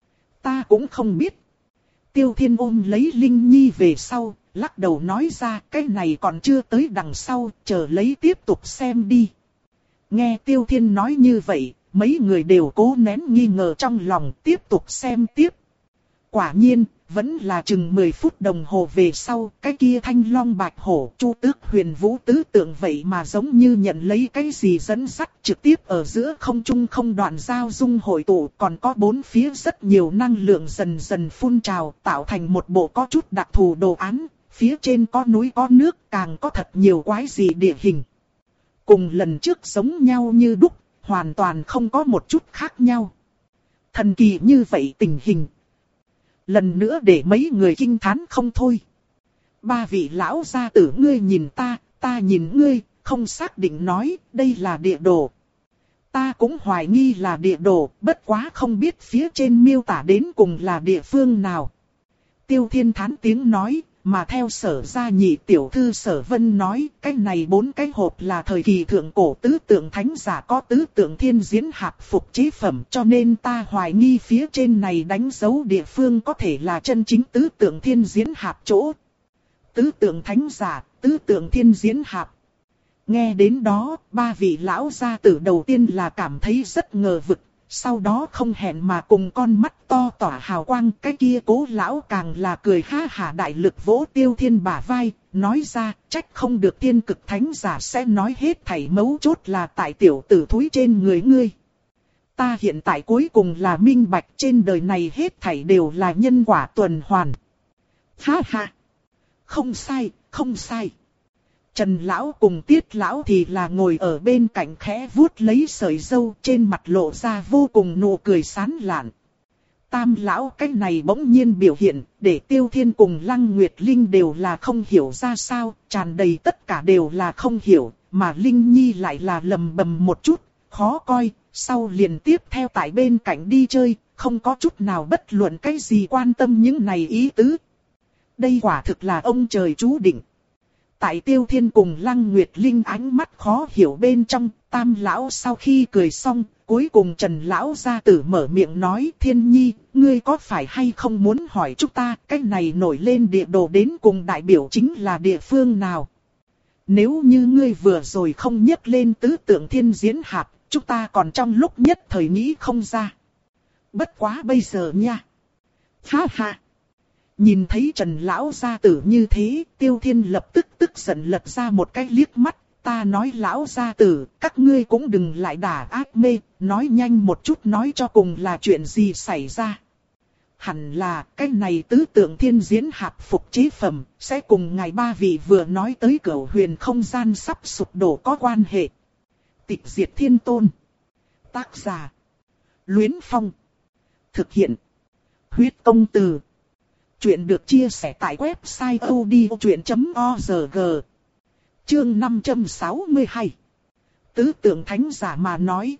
Ta cũng không biết. Tiêu Thiên ôm lấy Linh Nhi về sau, lắc đầu nói ra cái này còn chưa tới đằng sau, chờ lấy tiếp tục xem đi. Nghe Tiêu Thiên nói như vậy, mấy người đều cố nén nghi ngờ trong lòng tiếp tục xem tiếp. Quả nhiên, vẫn là chừng mười phút đồng hồ về sau, cái kia Thanh Long Bạch Hổ, Chu Tước Huyền Vũ tứ tượng vậy mà giống như nhận lấy cái gì dẫn dắt trực tiếp ở giữa không trung không đoạn giao dung hội tụ, còn có bốn phía rất nhiều năng lượng dần dần phun trào, tạo thành một bộ có chút đặc thù đồ án, phía trên có núi có nước, càng có thật nhiều quái dị địa hình. Cùng lần trước giống nhau như đúc, hoàn toàn không có một chút khác nhau. Thần kỳ như vậy tình hình. Lần nữa để mấy người kinh thán không thôi. Ba vị lão gia tử ngươi nhìn ta, ta nhìn ngươi, không xác định nói đây là địa đồ. Ta cũng hoài nghi là địa đồ, bất quá không biết phía trên miêu tả đến cùng là địa phương nào. Tiêu Thiên thán tiếng nói, mà theo Sở gia nhị tiểu thư Sở Vân nói, cái này bốn cái hộp là thời kỳ thượng cổ tứ tượng thánh giả có tứ tượng thiên diễn hạp phục chế phẩm, cho nên ta hoài nghi phía trên này đánh dấu địa phương có thể là chân chính tứ tượng thiên diễn hạp chỗ. Tứ tượng thánh giả, tứ tượng thiên diễn hạp. Nghe đến đó, ba vị lão gia tử đầu tiên là cảm thấy rất ngờ vực, sau đó không hẹn mà cùng con mắt to tỏa hào quang, cái kia Cố lão càng là cười ha hả đại lực vỗ Tiêu Thiên bả vai, nói ra, trách không được thiên cực thánh giả sẽ nói hết thảy mấu chốt là tại tiểu tử thúi trên người ngươi. Ta hiện tại cuối cùng là minh bạch, trên đời này hết thảy đều là nhân quả tuần hoàn. Ha ha! Không sai, không sai. Trần lão cùng Tiết lão thì là ngồi ở bên cạnh khẽ vuốt lấy sợi râu, trên mặt lộ ra vô cùng nụ cười sán lạn. Tam lão cái này bỗng nhiên biểu hiện, để Tiêu Thiên cùng Lăng Nguyệt Linh đều là không hiểu ra sao, tràn đầy tất cả đều là không hiểu, mà Linh Nhi lại là lầm bầm một chút, khó coi, sau liền tiếp theo tại bên cạnh đi chơi, không có chút nào bất luận cái gì quan tâm những này ý tứ. Đây quả thực là ông trời chú định. Tại Tiêu Thiên cùng Lăng Nguyệt Linh ánh mắt khó hiểu bên trong, Tam lão sau khi cười xong, cuối cùng Trần lão gia tử mở miệng nói: Thiên Nhi, ngươi có phải hay không muốn hỏi chúng ta, cái này nổi lên địa đồ đến cùng đại biểu chính là địa phương nào? Nếu như ngươi vừa rồi không nhắc lên tứ tượng thiên diễn hạp, chúng ta còn trong lúc nhất thời nghĩ không ra. Bất quá bây giờ nha. Ha ha. Nhìn thấy Trần lão gia tử như thế, Tiêu Thiên lập tức tức giận lật ra một cái liếc mắt. Ta nói lão gia tử, các ngươi cũng đừng lại đả ác mê, nói nhanh một chút nói cho cùng là chuyện gì xảy ra. Hẳn là cái này tứ tượng thiên diễn hạp phục chế phẩm, sẽ cùng ngài ba vị vừa nói tới Cửu Huyền không gian sắp sụp đổ có quan hệ. Tịch diệt thiên tôn. Tác giả: Luyến Phong. Thực hiện: Huyết Công Từ. Chuyện được chia sẻ tại website o d o chuyện chấm org. Chương năm trăm sáu mươi hai. Tứ tượng thánh giả mà nói.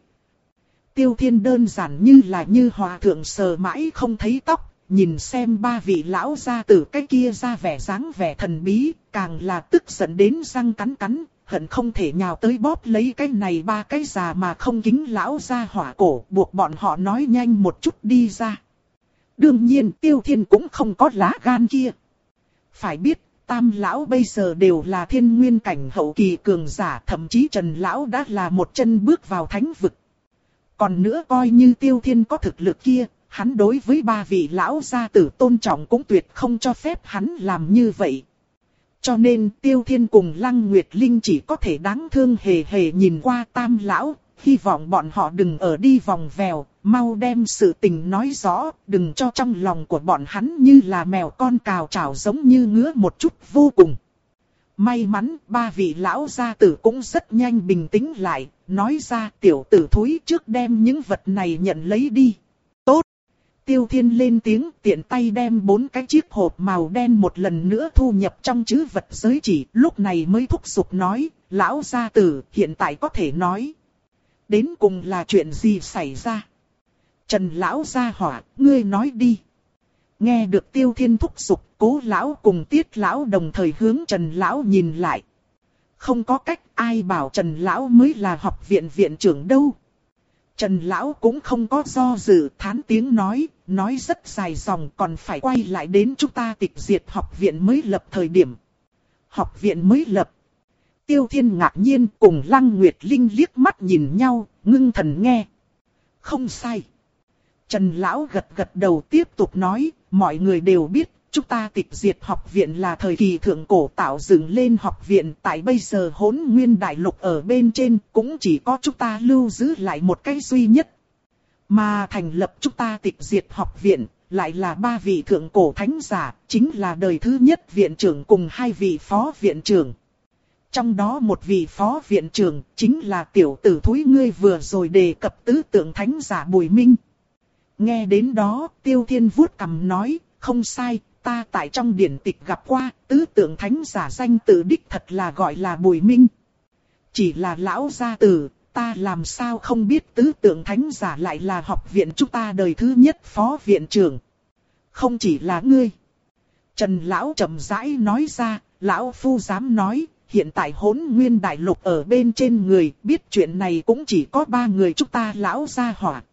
Tiêu Thiên đơn giản như là như hòa thượng sờ mãi không thấy tóc, nhìn xem ba vị lão gia tử cái kia ra vẻ dáng vẻ thần bí, càng là tức giận đến răng cắn cắn, hận không thể nhào tới bóp lấy cái này ba cái già mà không kính lão gia hỏa cổ, buộc bọn họ nói nhanh một chút đi ra. Đương nhiên Tiêu Thiên cũng không có lá gan kia. Phải biết, Tam lão bây giờ đều là thiên nguyên cảnh hậu kỳ cường giả, thậm chí Trần lão đã là một chân bước vào thánh vực. Còn nữa coi như Tiêu Thiên có thực lực kia, hắn đối với ba vị lão gia tử tôn trọng cũng tuyệt không cho phép hắn làm như vậy. Cho nên Tiêu Thiên cùng Lăng Nguyệt Linh chỉ có thể đáng thương hề hề nhìn qua Tam lão, hy vọng bọn họ đừng ở đi vòng vèo, mau đem sự tình nói rõ, đừng cho trong lòng của bọn hắn như là mèo con cào chảo giống như ngứa một chút vô cùng. May mắn ba vị lão gia tử cũng rất nhanh bình tĩnh lại, nói ra tiểu tử thúi trước đem những vật này nhận lấy đi. Tốt! Tiêu Thiên lên tiếng tiện tay đem bốn cái chiếc hộp màu đen một lần nữa thu nhập trong trữ vật giới chỉ, lúc này mới thúc giục nói, lão gia tử hiện tại có thể nói. Đến cùng là chuyện gì xảy ra? Trần lão gia hỏa, ngươi nói đi. Nghe được Tiêu Thiên thúc giục, Cố lão cùng Tiết lão đồng thời hướng Trần lão nhìn lại. Không có cách, ai bảo Trần lão mới là học viện viện trưởng đâu. Trần lão cũng không có do dự, thán tiếng nói, nói rất dài dòng, còn phải quay lại đến chúng ta tịch diệt học viện mới lập thời điểm. Học viện mới lập. Tiêu Thiên ngạc nhiên cùng Lăng Nguyệt Linh liếc mắt nhìn nhau, ngưng thần nghe. Không sai. Trần lão gật gật đầu tiếp tục nói, mọi người đều biết, chúng ta tịch diệt học viện là thời kỳ thượng cổ tạo dựng lên học viện, tại bây giờ Hỗn Nguyên đại lục ở bên trên, cũng chỉ có chúng ta lưu giữ lại một cái duy nhất. Mà thành lập chúng ta tịch diệt học viện, lại là ba vị thượng cổ thánh giả, chính là đời thứ nhất viện trưởng cùng hai vị phó viện trưởng. Trong đó một vị phó viện trưởng, chính là tiểu tử thúi ngươi vừa rồi đề cập tứ tượng thánh giả Bùi Minh. Nghe đến đó, Tiêu Thiên vuốt cằm nói, không sai, ta tại trong điển tịch gặp qua, tứ tượng thánh giả danh tự đích thật là gọi là Bùi Minh. Chỉ là lão gia tử, ta làm sao không biết tứ tượng thánh giả lại là học viện chúng ta đời thứ nhất phó viện trưởng. Không chỉ là ngươi. Trần lão chậm rãi nói ra, lão phu dám nói, hiện tại Hỗn Nguyên đại lục ở bên trên người, biết chuyện này cũng chỉ có ba người chúng ta lão gia hỏa.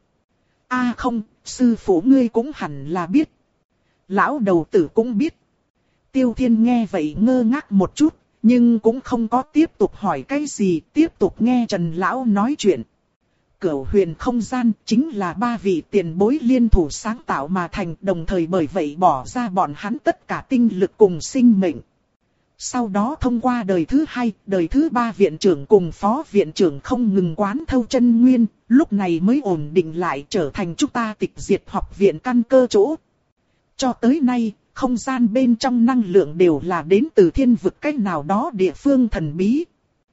A không, sư phụ ngươi cũng hẳn là biết. Lão đầu tử cũng biết. Tiêu Thiên nghe vậy ngơ ngác một chút, nhưng cũng không có tiếp tục hỏi cái gì, tiếp tục nghe Trần lão nói chuyện. Cửu huyền không gian chính là ba vị tiền bối liên thủ sáng tạo mà thành, đồng thời bởi vậy bỏ ra bọn hắn tất cả tinh lực cùng sinh mệnh. Sau đó thông qua đời thứ hai, đời thứ ba viện trưởng cùng phó viện trưởng không ngừng quán thâu chân nguyên, lúc này mới ổn định lại trở thành chúng ta tịch diệt học viện căn cơ chỗ. Cho tới nay, không gian bên trong năng lượng đều là đến từ thiên vực cách nào đó địa phương thần bí.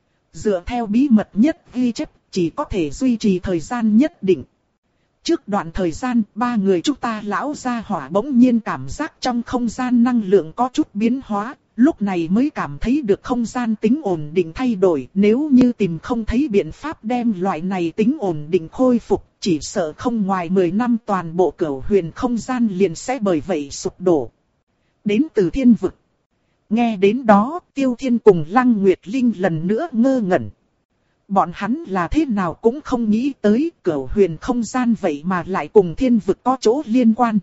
Dựa theo bí mật nhất ghi chép, chỉ có thể duy trì thời gian nhất định. Trước đoạn thời gian, ba người chúng ta lão gia hỏa bỗng nhiên cảm giác trong không gian năng lượng có chút biến hóa, lúc này mới cảm thấy được không gian tính ổn định thay đổi. Nếu như tìm không thấy biện pháp đem loại này tính ổn định khôi phục, chỉ sợ không ngoài mười năm toàn bộ cửu huyền không gian liền sẽ bởi vậy sụp đổ. Đến từ thiên vực. Nghe đến đó, Tiêu Thiên cùng Lăng Nguyệt Linh lần nữa ngơ ngẩn. Bọn hắn là thế nào cũng không nghĩ tới cửu huyền không gian vậy mà lại cùng thiên vực có chỗ liên quan.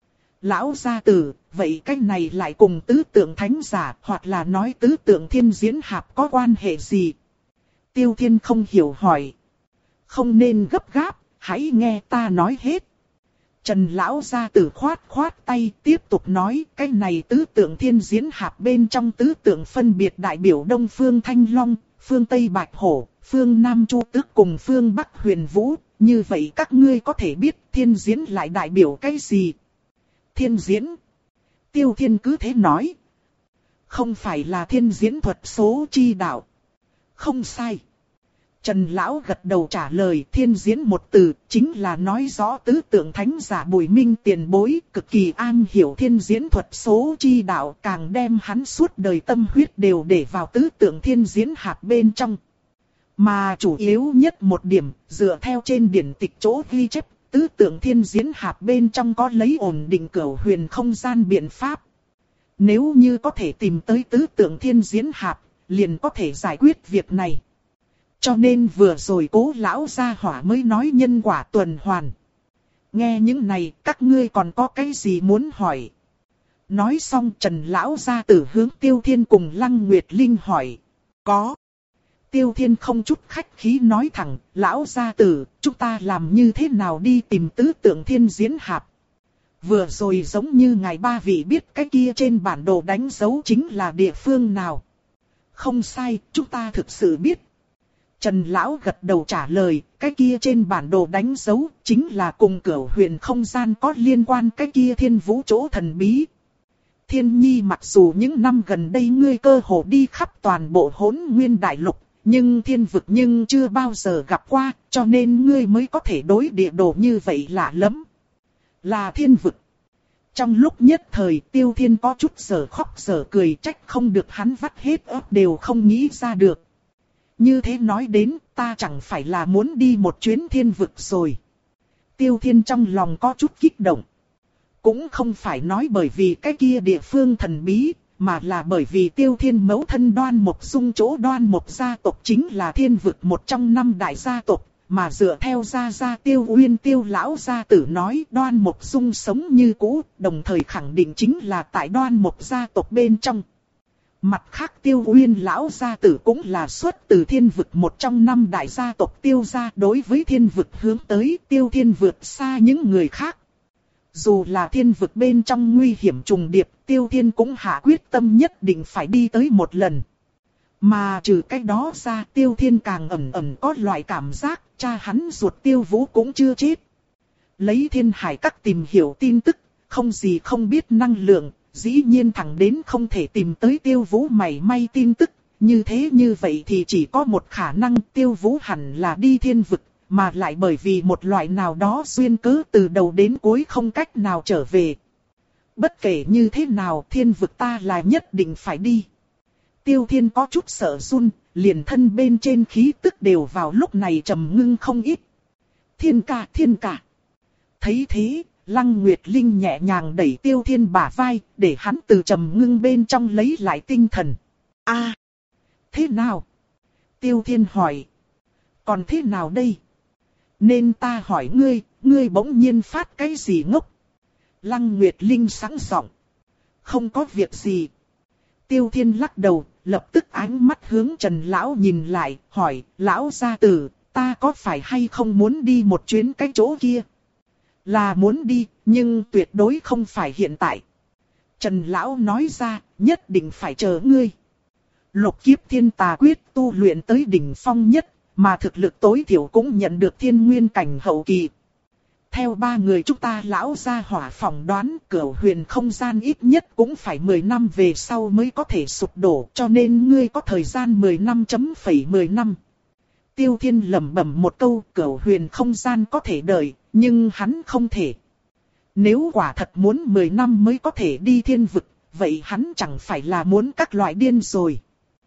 Lão gia tử, vậy cái này lại cùng tứ tượng thánh giả hoặc là nói tứ tượng thiên diễn hạp có quan hệ gì? Tiêu Thiên không hiểu hỏi. Không nên gấp gáp, hãy nghe ta nói hết. Trần lão gia tử khoát khoát tay tiếp tục nói, cái này tứ tượng thiên diễn hạp bên trong tứ tượng phân biệt đại biểu Đông Phương Thanh Long, Phương Tây Bạch Hổ, Phương Nam Chu Tước cùng Phương Bắc Huyền Vũ, như vậy các ngươi có thể biết thiên diễn lại đại biểu cái gì? Thiên diễn. Tiêu Thiên cứ thế nói. Không phải là thiên diễn thuật số chi đạo. Không sai. Trần Lão gật đầu trả lời, thiên diễn một từ, chính là nói rõ tứ tượng thánh giả Bùi Minh tiền bối, cực kỳ an hiểu thiên diễn thuật số chi đạo, càng đem hắn suốt đời tâm huyết đều để vào tứ tượng thiên diễn hạp bên trong. Mà chủ yếu nhất một điểm, dựa theo trên điển tịch chỗ ghi chép, tứ tượng thiên diễn hạp bên trong có lấy ổn định cửu huyền không gian biện pháp. Nếu như có thể tìm tới tứ tượng thiên diễn hạp, liền có thể giải quyết việc này. Cho nên vừa rồi Cố lão gia hỏa mới nói nhân quả tuần hoàn. Nghe những này, các ngươi còn có cái gì muốn hỏi? Nói xong Trần lão gia tử hướng Tiêu Thiên cùng Lăng Nguyệt Linh hỏi. Có. Tiêu Thiên không chút khách khí nói thẳng, lão gia tử, chúng ta làm như thế nào đi tìm tứ tượng thiên diễn hạp? Vừa rồi giống như ngài ba vị biết cái kia trên bản đồ đánh dấu chính là địa phương nào. Không sai, chúng ta thực sự biết. Trần Lão gật đầu trả lời, cái kia trên bản đồ đánh dấu chính là cùng cửu huyền không gian có liên quan cái kia thiên vũ chỗ thần bí. Thiên Nhi, mặc dù những năm gần đây ngươi cơ hồ đi khắp toàn bộ Hỗn Nguyên đại lục, nhưng thiên vực nhưng chưa bao giờ gặp qua, cho nên ngươi mới có thể đối địa đồ như vậy lạ lắm. Là thiên vực. Trong lúc nhất thời Tiêu Thiên có chút giờ khóc giờ cười, trách không được hắn vắt hết óc đều không nghĩ ra được. Như thế nói đến, ta chẳng phải là muốn đi một chuyến thiên vực rồi. Tiêu Thiên trong lòng có chút kích động. Cũng không phải nói bởi vì cái kia địa phương thần bí, mà là bởi vì Tiêu Thiên mẫu thân Đoan Mộc Dung chỗ Đoan Mộc gia tộc chính là thiên vực một trong năm đại gia tộc, mà dựa theo gia gia Tiêu Uyên Tiêu lão gia tử nói Đoan Mộc Dung sống như cũ, đồng thời khẳng định chính là tại Đoan Mộc gia tộc bên trong. Mặt khác Tiêu Uyên lão gia tử cũng là xuất từ thiên vực một trong năm đại gia tộc Tiêu gia, đối với thiên vực hướng tới Tiêu Thiên vượt xa những người khác. Dù là thiên vực bên trong nguy hiểm trùng điệp, Tiêu Thiên cũng hạ quyết tâm nhất định phải đi tới một lần. Mà trừ cái đó ra, Tiêu Thiên càng ẩn ẩn có loại cảm giác, cha hắn ruột Tiêu Vũ cũng chưa chết. Lấy Thiên Hải Các tìm hiểu tin tức, không gì không biết năng lượng, dĩ nhiên thẳng đến không thể tìm tới Tiêu Vũ mảy may tin tức. Như thế như vậy thì chỉ có một khả năng, Tiêu Vũ hẳn là đi thiên vực, mà lại bởi vì một loại nào đó duyên cớ từ đầu đến cuối không cách nào trở về. Bất kể như thế nào thiên vực ta là nhất định phải đi. Tiêu Thiên có chút sợ run, liền thân bên trên khí tức đều vào lúc này trầm ngưng không ít. Thiên ca, thiên ca. Thấy thế, Lăng Nguyệt Linh nhẹ nhàng đẩy Tiêu Thiên bả vai, để hắn từ trầm ngưng bên trong lấy lại tinh thần. A, thế nào? Tiêu Thiên hỏi. Còn thế nào đây? Nên ta hỏi ngươi, ngươi bỗng nhiên phát cái gì ngốc? Lăng Nguyệt Linh sẵn giọng. Không có việc gì. Tiêu Thiên lắc đầu, lập tức ánh mắt hướng Trần Lão nhìn lại, hỏi, Lão gia tử, ta có phải hay không muốn đi một chuyến cái chỗ kia? Là muốn đi, nhưng tuyệt đối không phải hiện tại. Trần Lão nói ra, nhất định phải chờ ngươi. Lục kiếp thiên tà quyết tu luyện tới đỉnh phong nhất, mà thực lực tối thiểu cũng nhận được thiên nguyên cảnh hậu kỳ. Theo ba người chúng ta lão gia hỏa phỏng đoán cửu huyền không gian ít nhất cũng phải mười năm về sau mới có thể sụp đổ, cho nên ngươi có thời gian mười năm chấm phẩy mười năm. Tiêu Thiên lẩm bẩm một câu, cửu huyền không gian có thể đợi, nhưng hắn không thể. Nếu quả thật muốn mười năm mới có thể đi thiên vực, vậy hắn chẳng phải là muốn các loại điên rồi.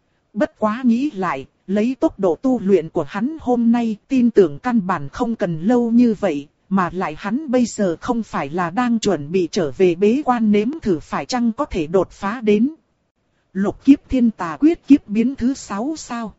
Bất quá nghĩ lại, lấy tốc độ tu luyện của hắn hôm nay tin tưởng căn bản không cần lâu như vậy. Mà lại hắn bây giờ không phải là đang chuẩn bị trở về bế quan nếm thử phải chăng có thể đột phá đến lục kiếp thiên tà quyết kiếp biến thứ sáu sao.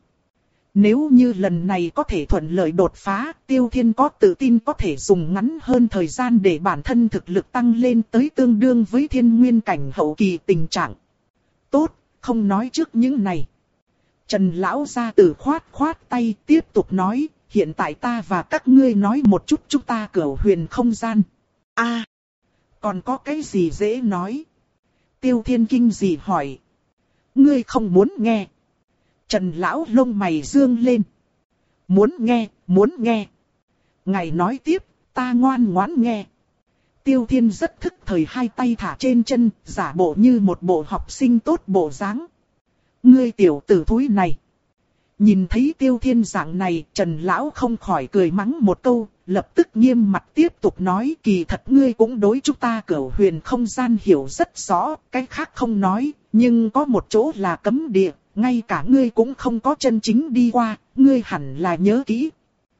Nếu như lần này có thể thuận lợi đột phá, Tiêu Thiên có tự tin có thể dùng ngắn hơn thời gian để bản thân thực lực tăng lên tới tương đương với thiên nguyên cảnh hậu kỳ tình trạng. Tốt, không nói trước những này. Trần Lão gia tử khoát khoát tay tiếp tục nói. Hiện tại ta và các ngươi nói một chút chúng ta cửu huyền không gian. A, à, còn có cái gì dễ nói? Tiêu Thiên kinh gì hỏi. Ngươi không muốn nghe. Trần Lão lông mày dương lên. Muốn nghe, muốn nghe. Ngài nói tiếp, ta ngoan ngoãn nghe. Tiêu Thiên rất thức thời hai tay thả trên chân, giả bộ như một bộ học sinh tốt bộ dáng. Ngươi tiểu tử thúi này. Nhìn thấy Tiêu Thiên dạng này, Trần Lão không khỏi cười mắng một câu, lập tức nghiêm mặt tiếp tục nói kỳ thật ngươi cũng đối chúng ta cửu huyền không gian hiểu rất rõ, cái khác không nói, nhưng có một chỗ là cấm địa, ngay cả ngươi cũng không có chân chính đi qua, ngươi hẳn là nhớ kỹ.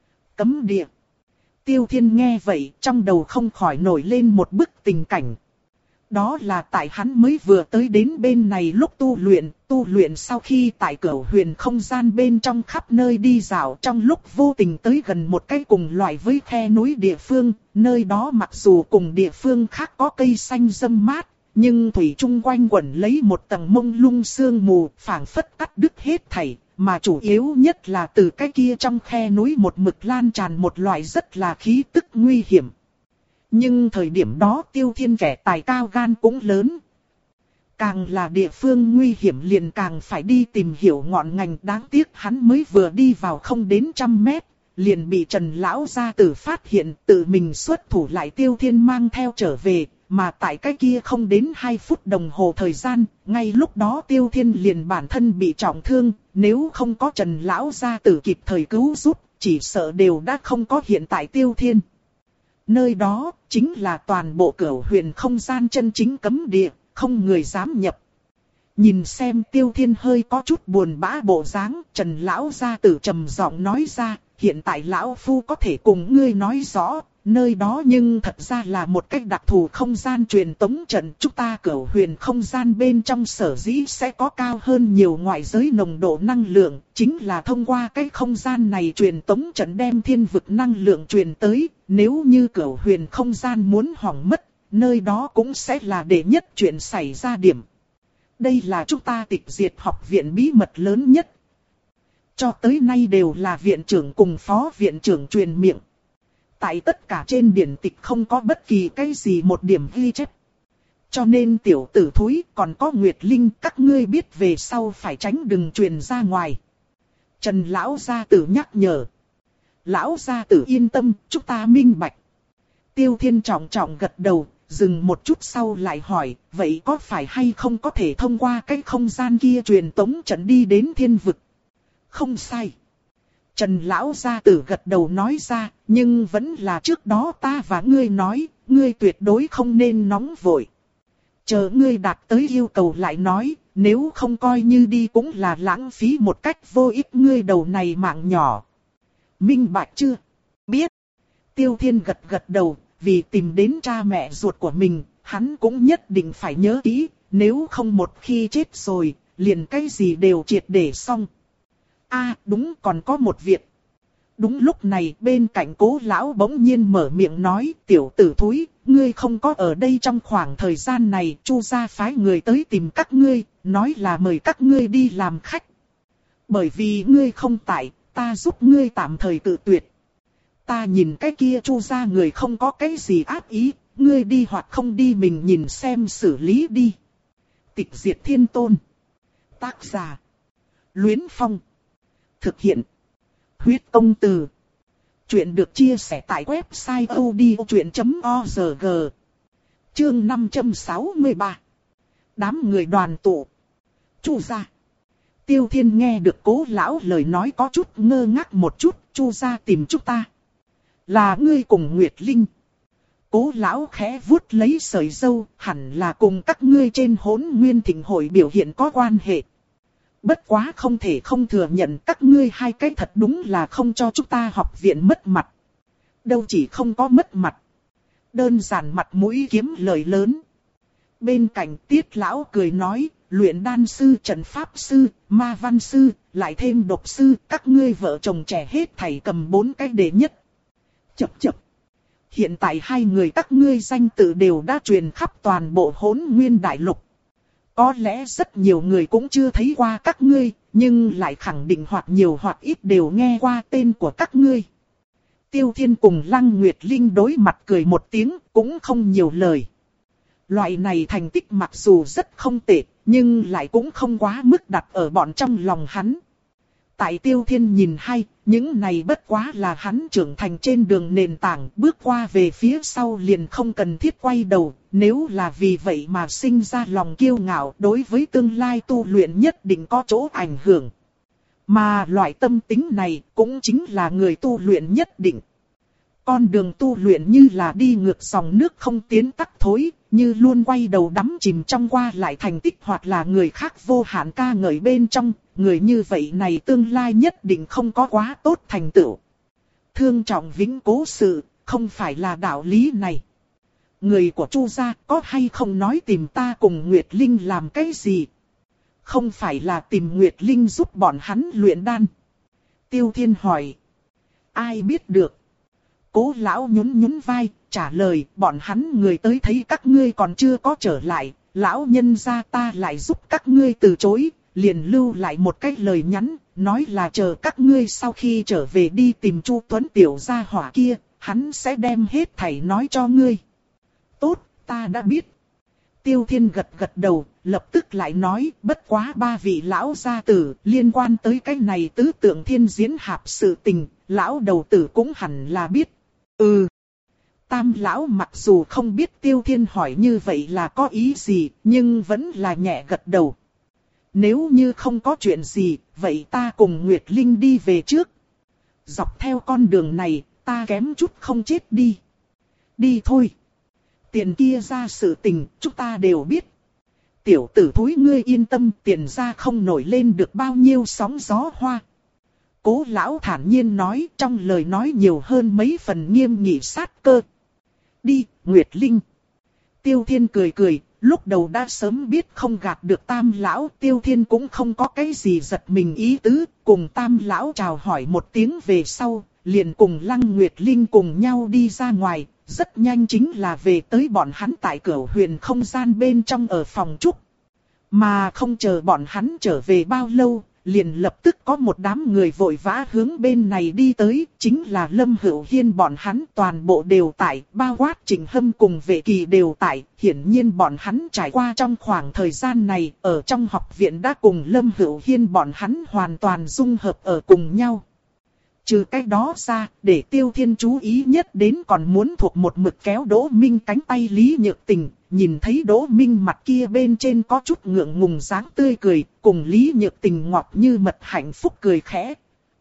Cấm địa. Tiêu Thiên nghe vậy, trong đầu không khỏi nổi lên một bức tình cảnh. Đó là tại hắn mới vừa tới đến bên này lúc tu luyện, tu luyện sau khi tại cửu huyền không gian bên trong khắp nơi đi dạo trong lúc vô tình tới gần một cái cùng loại với khe núi địa phương, nơi đó mặc dù cùng địa phương khác có cây xanh râm mát, nhưng thủy chung quanh quẩn lấy một tầng mông lung sương mù, phảng phất cắt đứt hết thảy, mà chủ yếu nhất là từ cái kia trong khe núi một mực lan tràn một loại rất là khí tức nguy hiểm. Nhưng thời điểm đó Tiêu Thiên kẻ tài cao gan cũng lớn. Càng là địa phương nguy hiểm liền càng phải đi tìm hiểu ngọn ngành, đáng tiếc hắn mới vừa đi vào không đến trăm mét, liền bị Trần Lão gia tử phát hiện, tự mình xuất thủ lại Tiêu Thiên mang theo trở về, mà tại cái kia không đến hai phút đồng hồ thời gian, ngay lúc đó Tiêu Thiên liền bản thân bị trọng thương, nếu không có Trần Lão gia tử kịp thời cứu giúp, chỉ sợ đều đã không có hiện tại Tiêu Thiên. Nơi đó, chính là toàn bộ cửu huyền không gian chân chính cấm địa, không người dám nhập. Nhìn xem Tiêu Thiên hơi có chút buồn bã bộ dáng, Trần Lão gia tử trầm giọng nói ra, hiện tại Lão Phu có thể cùng ngươi nói rõ, nơi đó nhưng thật ra là một cách đặc thù không gian truyền tống trận. Chúng ta cửu huyền không gian bên trong sở dĩ sẽ có cao hơn nhiều ngoại giới nồng độ năng lượng, chính là thông qua cái không gian này truyền tống trận đem thiên vực năng lượng truyền tới. Nếu như cửu huyền không gian muốn hỏng mất, nơi đó cũng sẽ là đệ nhất chuyện xảy ra điểm. Đây là chúng ta tịch diệt học viện bí mật lớn nhất. Cho tới nay đều là viện trưởng cùng phó viện trưởng truyền miệng. Tại tất cả trên điển tịch không có bất kỳ cái gì một điểm ghi chép. Cho nên tiểu tử thúi còn có Nguyệt Linh các ngươi biết về sau phải tránh đừng truyền ra ngoài. Trần Lão gia tử nhắc nhở. Lão gia tử yên tâm, chúng ta minh bạch. Tiêu Thiên trọng trọng gật đầu, dừng một chút sau lại hỏi, vậy có phải hay không có thể thông qua cái không gian kia truyền tống trận đi đến thiên vực? Không sai. Trần Lão gia tử gật đầu nói ra, nhưng vẫn là trước đó ta và ngươi nói, ngươi tuyệt đối không nên nóng vội. Chờ ngươi đạt tới yêu cầu lại nói, nếu không coi như đi cũng là lãng phí một cách vô ích ngươi đầu này mạng nhỏ. Minh bạch chưa? Biết. Tiêu Thiên gật gật đầu, vì tìm đến cha mẹ ruột của mình, hắn cũng nhất định phải nhớ kỹ, nếu không một khi chết rồi, liền cái gì đều triệt để xong. A, đúng, còn có một việc. Đúng lúc này bên cạnh Cố lão bỗng nhiên mở miệng nói, tiểu tử thúi, ngươi không có ở đây trong khoảng thời gian này, Chu gia phái người tới tìm các ngươi, nói là mời các ngươi đi làm khách. Bởi vì ngươi không tại, ta giúp ngươi tạm thời cự tuyệt. Ta nhìn cái kia Chu gia người không có cái gì ác ý, ngươi đi hoặc không đi mình nhìn xem xử lý đi. Tịch Diệt Thiên Tôn. Tác giả: Luyến Phong. Thực hiện: Huyết Công Từ. Chuyện được chia sẻ tại website odchuyện chấm org. Chương năm trăm sáu mươi ba. Đám người đoàn tụ. Chu gia. Tiêu Thiên nghe được Cố lão lời nói có chút ngơ ngác một chút, Chu gia tìm chúng ta. Là ngươi cùng Nguyệt Linh. Cố lão khẽ vuốt lấy sợi râu, hẳn là cùng các ngươi trên Hỗn Nguyên Thịnh hội biểu hiện có quan hệ. Bất quá không thể không thừa nhận các ngươi hai cái thật đúng là không cho chúng ta học viện mất mặt. Đâu chỉ không có mất mặt. Đơn giản mặt mũi kiếm lời lớn. Bên cạnh Tiết lão cười nói, luyện đan sư, trận pháp sư, ma văn sư, lại thêm độc sư, các ngươi vợ chồng trẻ hết thảy cầm bốn cái đệ nhất. Chập chập. Hiện tại hai người các ngươi danh tự đều đã truyền khắp toàn bộ Hỗn Nguyên Đại Lục. Có lẽ rất nhiều người cũng chưa thấy qua các ngươi, nhưng lại khẳng định hoặc nhiều hoặc ít đều nghe qua tên của các ngươi. Tiêu Thiên cùng Lăng Nguyệt Linh đối mặt cười một tiếng, cũng không nhiều lời. Loại này thành tích mặc dù rất không tệ, nhưng lại cũng không quá mức đặt ở bọn trong lòng hắn. Tại Tiêu Thiên nhìn hay, những này bất quá là hắn trưởng thành trên đường nền tảng, bước qua về phía sau liền không cần thiết quay đầu, nếu là vì vậy mà sinh ra lòng kiêu ngạo đối với tương lai tu luyện nhất định có chỗ ảnh hưởng. Mà loại tâm tính này cũng chính là người tu luyện nhất định. Con đường tu luyện như là đi ngược dòng nước không tiến tắc thối, như luôn quay đầu đắm chìm trong qua lại thành tích hoặc là người khác vô hạn ca ngợi bên trong, người như vậy này tương lai nhất định không có quá tốt thành tựu. Thương trọng vĩnh cố sự, không phải là đạo lý này. Người của Chu gia có hay không nói tìm ta cùng Nguyệt Linh làm cái gì? Không phải là tìm Nguyệt Linh giúp bọn hắn luyện đan. Tiêu Thiên hỏi. Ai biết được? Cố lão nhún nhún vai, trả lời, bọn hắn người tới thấy các ngươi còn chưa có trở lại, lão nhân gia ta lại giúp các ngươi từ chối, liền lưu lại một cái lời nhắn, nói là chờ các ngươi sau khi trở về đi tìm Chu Tuấn tiểu gia hỏa kia, hắn sẽ đem hết thảy nói cho ngươi. Tốt, ta đã biết. Tiêu Thiên gật gật đầu, lập tức lại nói, bất quá ba vị lão gia tử, liên quan tới cái này tứ tượng thiên diễn hạp sự tình, lão đầu tử cũng hẳn là biết. Ừ. Tam lão mặc dù không biết Tiêu Thiên hỏi như vậy là có ý gì, nhưng vẫn là nhẹ gật đầu. Nếu như không có chuyện gì, vậy ta cùng Nguyệt Linh đi về trước. Dọc theo con đường này, ta kém chút không chết đi. Đi thôi. Tiền kia ra sự tình, chúng ta đều biết. Tiểu tử thúi ngươi yên tâm, tiền ra không nổi lên được bao nhiêu sóng gió hoa. Cố lão thản nhiên nói, trong lời nói nhiều hơn mấy phần nghiêm nghị sát cơ. Đi, Nguyệt Linh. Tiêu Thiên cười cười, lúc đầu đã sớm biết không gạt được Tam lão, Tiêu Thiên cũng không có cái gì giật mình ý tứ, cùng Tam lão chào hỏi một tiếng về sau, liền cùng Lăng Nguyệt Linh cùng nhau đi ra ngoài, rất nhanh chính là về tới bọn hắn tại cửa huyền không gian bên trong ở phòng trúc. Mà không chờ bọn hắn trở về bao lâu, liền lập tức có một đám người vội vã hướng bên này đi tới, chính là Lâm Hữu Hiên bọn hắn toàn bộ đều tại, bao quát Trịnh Hâm cùng Vệ Kỳ đều tại, hiển nhiên bọn hắn trải qua trong khoảng thời gian này, ở trong học viện đã cùng Lâm Hữu Hiên bọn hắn hoàn toàn dung hợp ở cùng nhau. Trừ cái đó ra, để Tiêu Thiên chú ý nhất đến còn muốn thuộc một mực kéo Đỗ Minh cánh tay Lý Nhược Tình, nhìn thấy Đỗ Minh mặt kia bên trên có chút ngượng ngùng dáng tươi cười, cùng Lý Nhược Tình ngọt như mật hạnh phúc cười khẽ.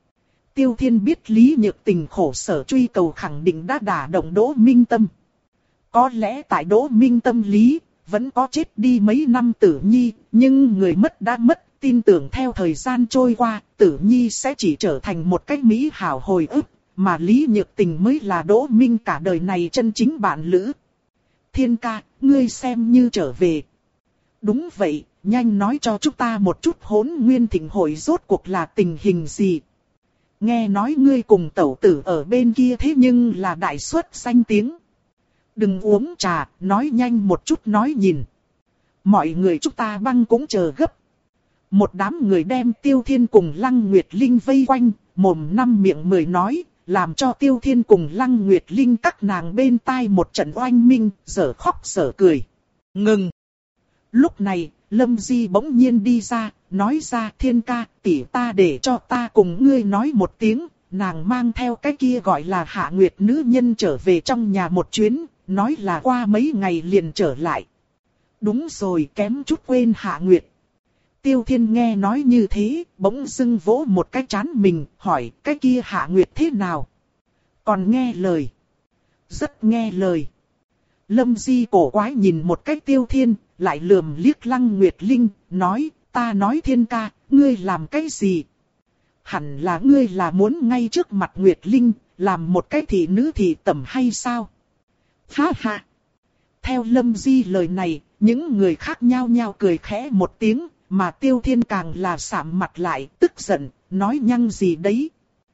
Tiêu Thiên biết Lý Nhược Tình khổ sở truy cầu khẳng định đã đả động Đỗ Minh tâm. Có lẽ tại Đỗ Minh tâm lý, vẫn có chết đi mấy năm Tử Nhi, nhưng người mất đã mất, tin tưởng theo thời gian trôi qua, Tử Nhi sẽ chỉ trở thành một cách mỹ hảo hồi ức, mà Lý Nhược Tình mới là Đỗ Minh cả đời này chân chính bạn lữ. Thiên ca, ngươi xem như trở về. Đúng vậy, nhanh nói cho chúng ta một chút Hỗn Nguyên Thịnh Hội rốt cuộc là tình hình gì. Nghe nói ngươi cùng tẩu tử ở bên kia thế nhưng là đại suất danh tiếng. Đừng uống trà, nói nhanh một chút nói nhìn. Mọi người chúng ta băng cũng chờ gấp. Một đám người đem Tiêu Thiên cùng Lăng Nguyệt Linh vây quanh, mồm năm miệng mười nói, làm cho Tiêu Thiên cùng Lăng Nguyệt Linh các nàng bên tai một trận oanh minh, dở khóc dở cười. Ngừng! Lúc này, Lâm Di bỗng nhiên đi ra, nói ra Thiên ca, tỷ ta để cho ta cùng ngươi nói một tiếng, nàng mang theo cái kia gọi là Hạ Nguyệt nữ nhân trở về trong nhà một chuyến, nói là qua mấy ngày liền trở lại. Đúng rồi, kém chút quên Hạ Nguyệt. Tiêu Thiên nghe nói như thế, bỗng dưng vỗ một cái trán mình, hỏi cái kia Hạ Nguyệt thế nào? Còn nghe lời. Rất nghe lời. Lâm Di cổ quái nhìn một cái Tiêu Thiên, lại lườm liếc Lăng Nguyệt Linh, nói, ta nói Thiên ca, ngươi làm cái gì? Hẳn là ngươi là muốn ngay trước mặt Nguyệt Linh, làm một cái thị nữ thị tẩm hay sao? Ha ha! Theo Lâm Di lời này, những người khác nhao nhao cười khẽ một tiếng, mà Tiêu Thiên càng là sạm mặt lại, tức giận, nói nhăng gì đấy.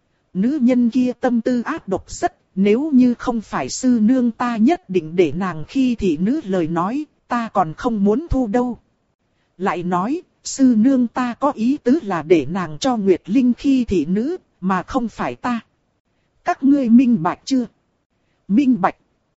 Nữ nhân kia tâm tư ác độc rất, nếu như không phải sư nương ta nhất định để nàng khi thị nữ lời nói, ta còn không muốn thu đâu. Lại nói, sư nương ta có ý tứ là để nàng cho Nguyệt Linh khi thị nữ, mà không phải ta. Các ngươi minh bạch chưa? Minh bạch.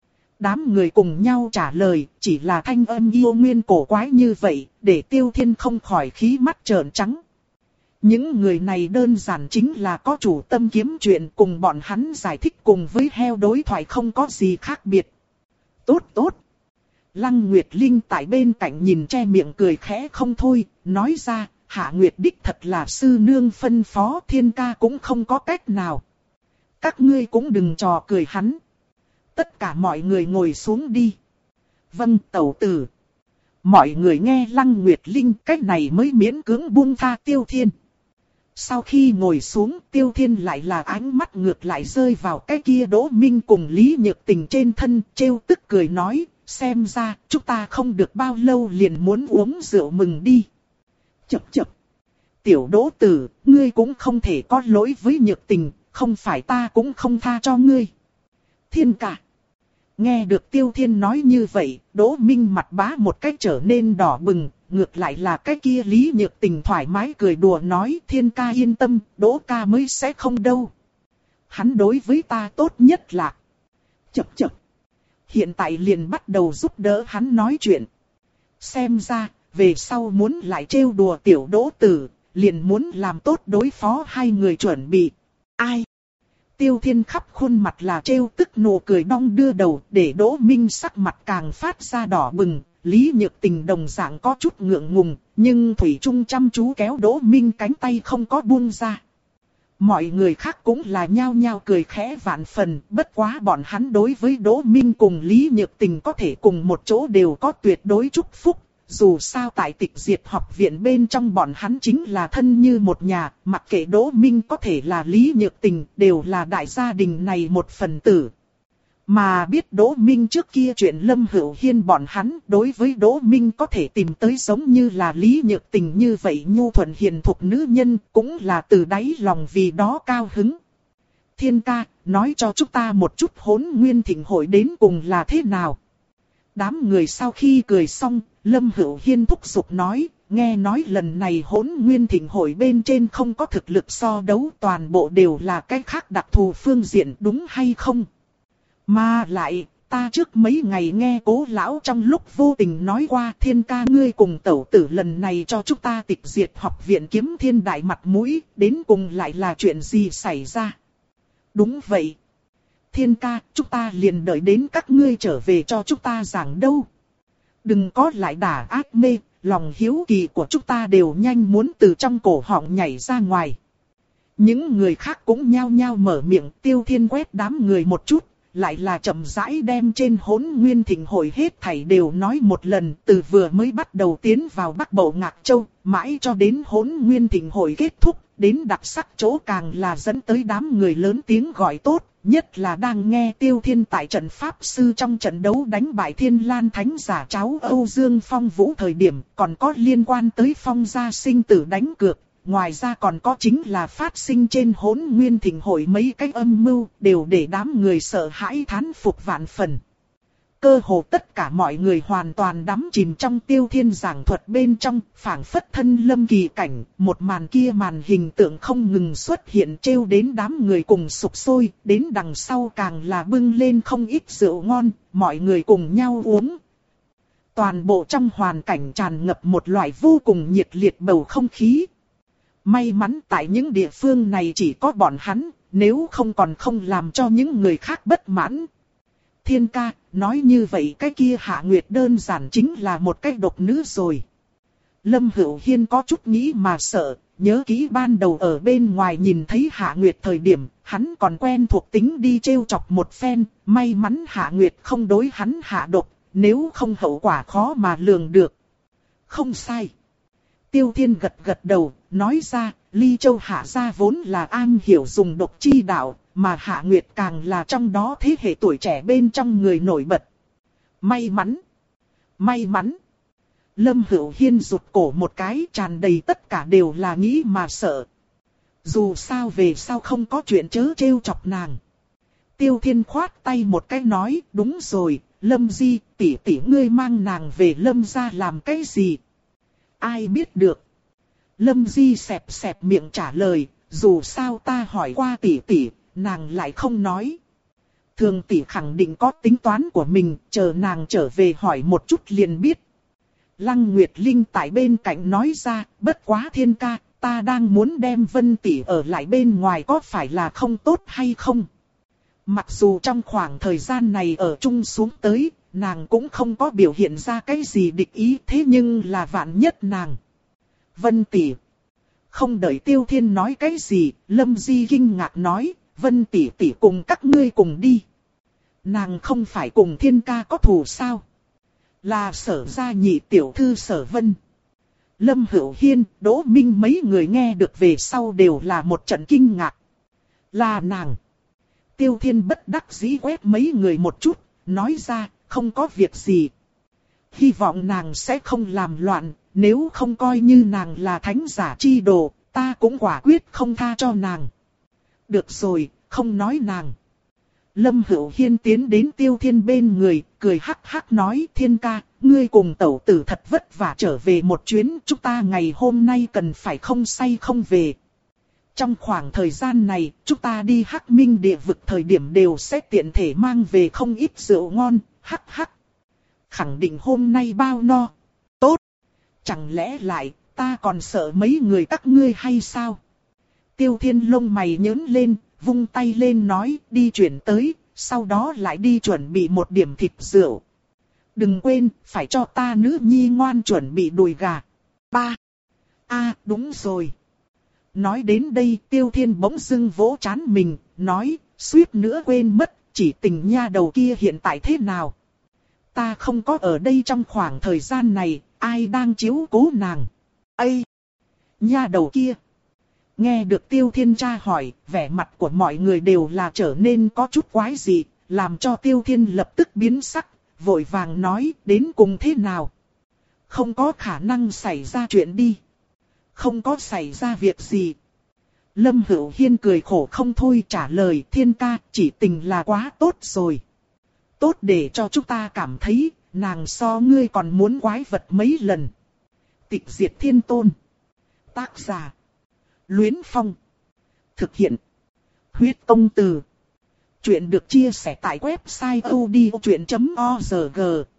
Đám người cùng nhau trả lời, chỉ là thanh âm yêu nguyên cổ quái như vậy, để Tiêu Thiên không khỏi khí mắt trợn trắng. Những người này đơn giản chính là có chủ tâm kiếm chuyện, cùng bọn hắn giải thích cùng với heo đối thoại không có gì khác biệt. Tốt tốt. Lăng Nguyệt Linh tại bên cạnh nhìn che miệng cười khẽ không thôi, nói ra, Hạ Nguyệt đích thật là sư nương phân phó, Thiên ca cũng không có cách nào. Các ngươi cũng đừng trò cười hắn. Tất cả mọi người ngồi xuống đi. Vâng, tẩu tử. Mọi người nghe Lăng Nguyệt Linh cách này mới miễn cưỡng buông tha Tiêu Thiên. Sau khi ngồi xuống, Tiêu Thiên lại là ánh mắt ngược lại rơi vào cái kia Đỗ Minh cùng Lý Nhược Tình trên thân, trêu tức cười nói, xem ra chúng ta không được bao lâu liền muốn uống rượu mừng đi. Chập chập. Tiểu Đỗ tử, ngươi cũng không thể có lỗi với Nhược Tình, không phải ta cũng không tha cho ngươi. Thiên ca. Nghe được Tiêu Thiên nói như vậy, Đỗ Minh mặt bá một cách trở nên đỏ bừng, ngược lại là cái kia Lý Nhược Tình thoải mái cười đùa nói, Thiên ca yên tâm, Đỗ ca mới sẽ không đâu. Hắn đối với ta tốt nhất là chập chập. Hiện tại liền bắt đầu giúp đỡ hắn nói chuyện. Xem ra, về sau muốn lại trêu đùa tiểu Đỗ tử, liền muốn làm tốt đối phó hai người chuẩn bị. Ai? Tiêu Thiên khắp khuôn mặt là trêu tức nụ cười đong đưa đầu, để Đỗ Minh sắc mặt càng phát ra đỏ bừng. Lý Nhược Tình đồng dạng có chút ngượng ngùng, nhưng thủy chung chăm chú kéo Đỗ Minh cánh tay không có buông ra. Mọi người khác cũng là nhao nhao cười khẽ vạn phần, bất quá bọn hắn đối với Đỗ Minh cùng Lý Nhược Tình có thể cùng một chỗ đều có tuyệt đối chúc phúc. Dù sao tại Tịch Diệt học viện bên trong bọn hắn chính là thân như một nhà, mặc kệ Đỗ Minh có thể là Lý Nhược Tình, đều là đại gia đình này một phần tử. Mà biết Đỗ Minh trước kia chuyện Lâm Hữu Hiên bọn hắn, đối với Đỗ Minh có thể tìm tới giống như là Lý Nhược Tình như vậy nhu thuận hiền thục nữ nhân, cũng là từ đáy lòng vì đó cao hứng. Thiên ca, nói cho chúng ta một chút Hỗn Nguyên Thịnh Hội đến cùng là thế nào? Đám người sau khi cười xong, Lâm Hữu Hiên thúc giục nói, nghe nói lần này Hỗn Nguyên Thịnh Hội bên trên không có thực lực so đấu, toàn bộ đều là cái khác đặc thù phương diện, đúng hay không? Mà lại, ta trước mấy ngày nghe Cố lão trong lúc vô tình nói qua, Thiên ca ngươi cùng tẩu tử lần này cho chúng ta Tịch Diệt học viện kiếm thiên đại mặt mũi, đến cùng lại là chuyện gì xảy ra? Đúng vậy. Thiên ca, chúng ta liền đợi đến các ngươi trở về cho chúng ta giảng đâu. Đừng có lại đả ác mê, lòng hiếu kỳ của chúng ta đều nhanh muốn từ trong cổ họng nhảy ra ngoài. Những người khác cũng nhao nhao mở miệng. Tiêu Thiên quét đám người một chút, lại là chậm rãi đem trên Hỗn Nguyên Thịnh Hội hết thảy đều nói một lần, từ vừa mới bắt đầu tiến vào Bắc Bộ Ngạc Châu, mãi cho đến Hỗn Nguyên Thịnh Hội kết thúc, đến đặc sắc chỗ càng là dẫn tới đám người lớn tiếng gọi tốt, nhất là đang nghe Tiêu Thiên tại trận Pháp Sư trong trận đấu đánh bại Thiên Lan Thánh giả cháu Âu Dương Phong Vũ thời điểm, còn có liên quan tới Phong gia sinh tử đánh cược. Ngoài ra còn có chính là phát sinh trên Hỗn Nguyên Thịnh Hội mấy cái âm mưu, đều để đám người sợ hãi thán phục vạn phần. Cơ hồ tất cả mọi người hoàn toàn đắm chìm trong Tiêu Thiên giảng thuật bên trong, phảng phất thân lâm kỳ cảnh, một màn kia màn hình tượng không ngừng xuất hiện trêu đến đám người cùng sục sôi, đến đằng sau càng là bưng lên không ít rượu ngon, mọi người cùng nhau uống. Toàn bộ trong hoàn cảnh tràn ngập một loại vô cùng nhiệt liệt bầu không khí. May mắn tại những địa phương này chỉ có bọn hắn, nếu không còn không làm cho những người khác bất mãn. Thiên ca, nói như vậy cái kia Hạ Nguyệt đơn giản chính là một cái độc nữ rồi. Lâm Hữu Hiên có chút nghĩ mà sợ, nhớ kỹ ban đầu ở bên ngoài nhìn thấy Hạ Nguyệt thời điểm, hắn còn quen thuộc tính đi trêu chọc một phen, may mắn Hạ Nguyệt không đối hắn hạ độc, nếu không hậu quả khó mà lường được. Không sai. Tiêu Thiên gật gật đầu, nói ra, Ly Châu Hạ gia vốn là am hiểu dùng độc chi đạo, mà Hạ Nguyệt càng là trong đó thế hệ tuổi trẻ bên trong người nổi bật. May mắn! May mắn! Lâm Hữu Hiên rụt cổ một cái, tràn đầy tất cả đều là nghĩ mà sợ. Dù sao về sau không có chuyện chớ trêu chọc nàng. Tiêu Thiên khoát tay một cái nói, đúng rồi, Lâm Di, tỷ tỷ ngươi mang nàng về Lâm gia làm cái gì? Ai biết được? Lâm Di xẹp xẹp miệng trả lời, dù sao ta hỏi qua tỷ tỷ, nàng lại không nói. Thường tỷ khẳng định có tính toán của mình, chờ nàng trở về hỏi một chút liền biết. Lăng Nguyệt Linh tại bên cạnh nói ra, bất quá Thiên ca, ta đang muốn đem Vân tỷ ở lại bên ngoài có phải là không tốt hay không? Mặc dù trong khoảng thời gian này ở chung xuống tới, nàng cũng không có biểu hiện ra cái gì địch ý, thế nhưng là vạn nhất nàng. Vân tỷ. Không đợi Tiêu Thiên nói cái gì, Lâm Di kinh ngạc nói, Vân tỷ tỷ cùng các ngươi cùng đi. Nàng không phải cùng Thiên ca có thù sao? Là Sở gia nhị tiểu thư Sở Vân. Lâm Hữu Hiên, Đỗ Minh mấy người nghe được về sau đều là một trận kinh ngạc. Là nàng. Tiêu Thiên bất đắc dĩ quét mấy người một chút, nói ra, không có việc gì. Hy vọng nàng sẽ không làm loạn, nếu không coi như nàng là thánh giả chi đồ, ta cũng quả quyết không tha cho nàng. Được rồi, không nói nàng. Lâm Hữu Hiên tiến đến Tiêu Thiên bên người, cười hắc hắc nói, Thiên ca, ngươi cùng tẩu tử thật vất vả trở về một chuyến, chúng ta ngày hôm nay cần phải không say không về. Trong khoảng thời gian này, chúng ta đi Hắc Minh địa vực thời điểm đều sẽ tiện thể mang về không ít rượu ngon, hắc hắc. Khẳng định hôm nay bao no. Tốt. Chẳng lẽ lại, ta còn sợ mấy người các ngươi hay sao? Tiêu Thiên lông mày nhớn lên, vung tay lên nói, đi chuyển tới, sau đó lại đi chuẩn bị một điểm thịt rượu. Đừng quên, phải cho ta nữ nhi ngoan chuẩn bị đùi gà. Ba. A, đúng rồi. Nói đến đây, Tiêu Thiên bỗng dưng vỗ trán mình, nói, suýt nữa quên mất, chỉ tình nha đầu kia hiện tại thế nào. Ta không có ở đây trong khoảng thời gian này, ai đang chiếu cố nàng. Ây! Nha đầu kia! Nghe được Tiêu Thiên tra hỏi, vẻ mặt của mọi người đều là trở nên có chút quái dị, làm cho Tiêu Thiên lập tức biến sắc, vội vàng nói, đến cùng thế nào. Không có khả năng xảy ra chuyện đi. Không có xảy ra việc gì. Lâm Hữu Hiên cười khổ không thôi trả lời, Thiên ca, chỉ tình là quá tốt rồi. Tốt để cho chúng ta cảm thấy, nàng so ngươi còn muốn quái vật mấy lần. Tịch Diệt Thiên Tôn. Tác giả. Luyến Phong. Thực hiện. Huyết Công Từ. Chuyện được chia sẻ tại website odchuyện chấm org.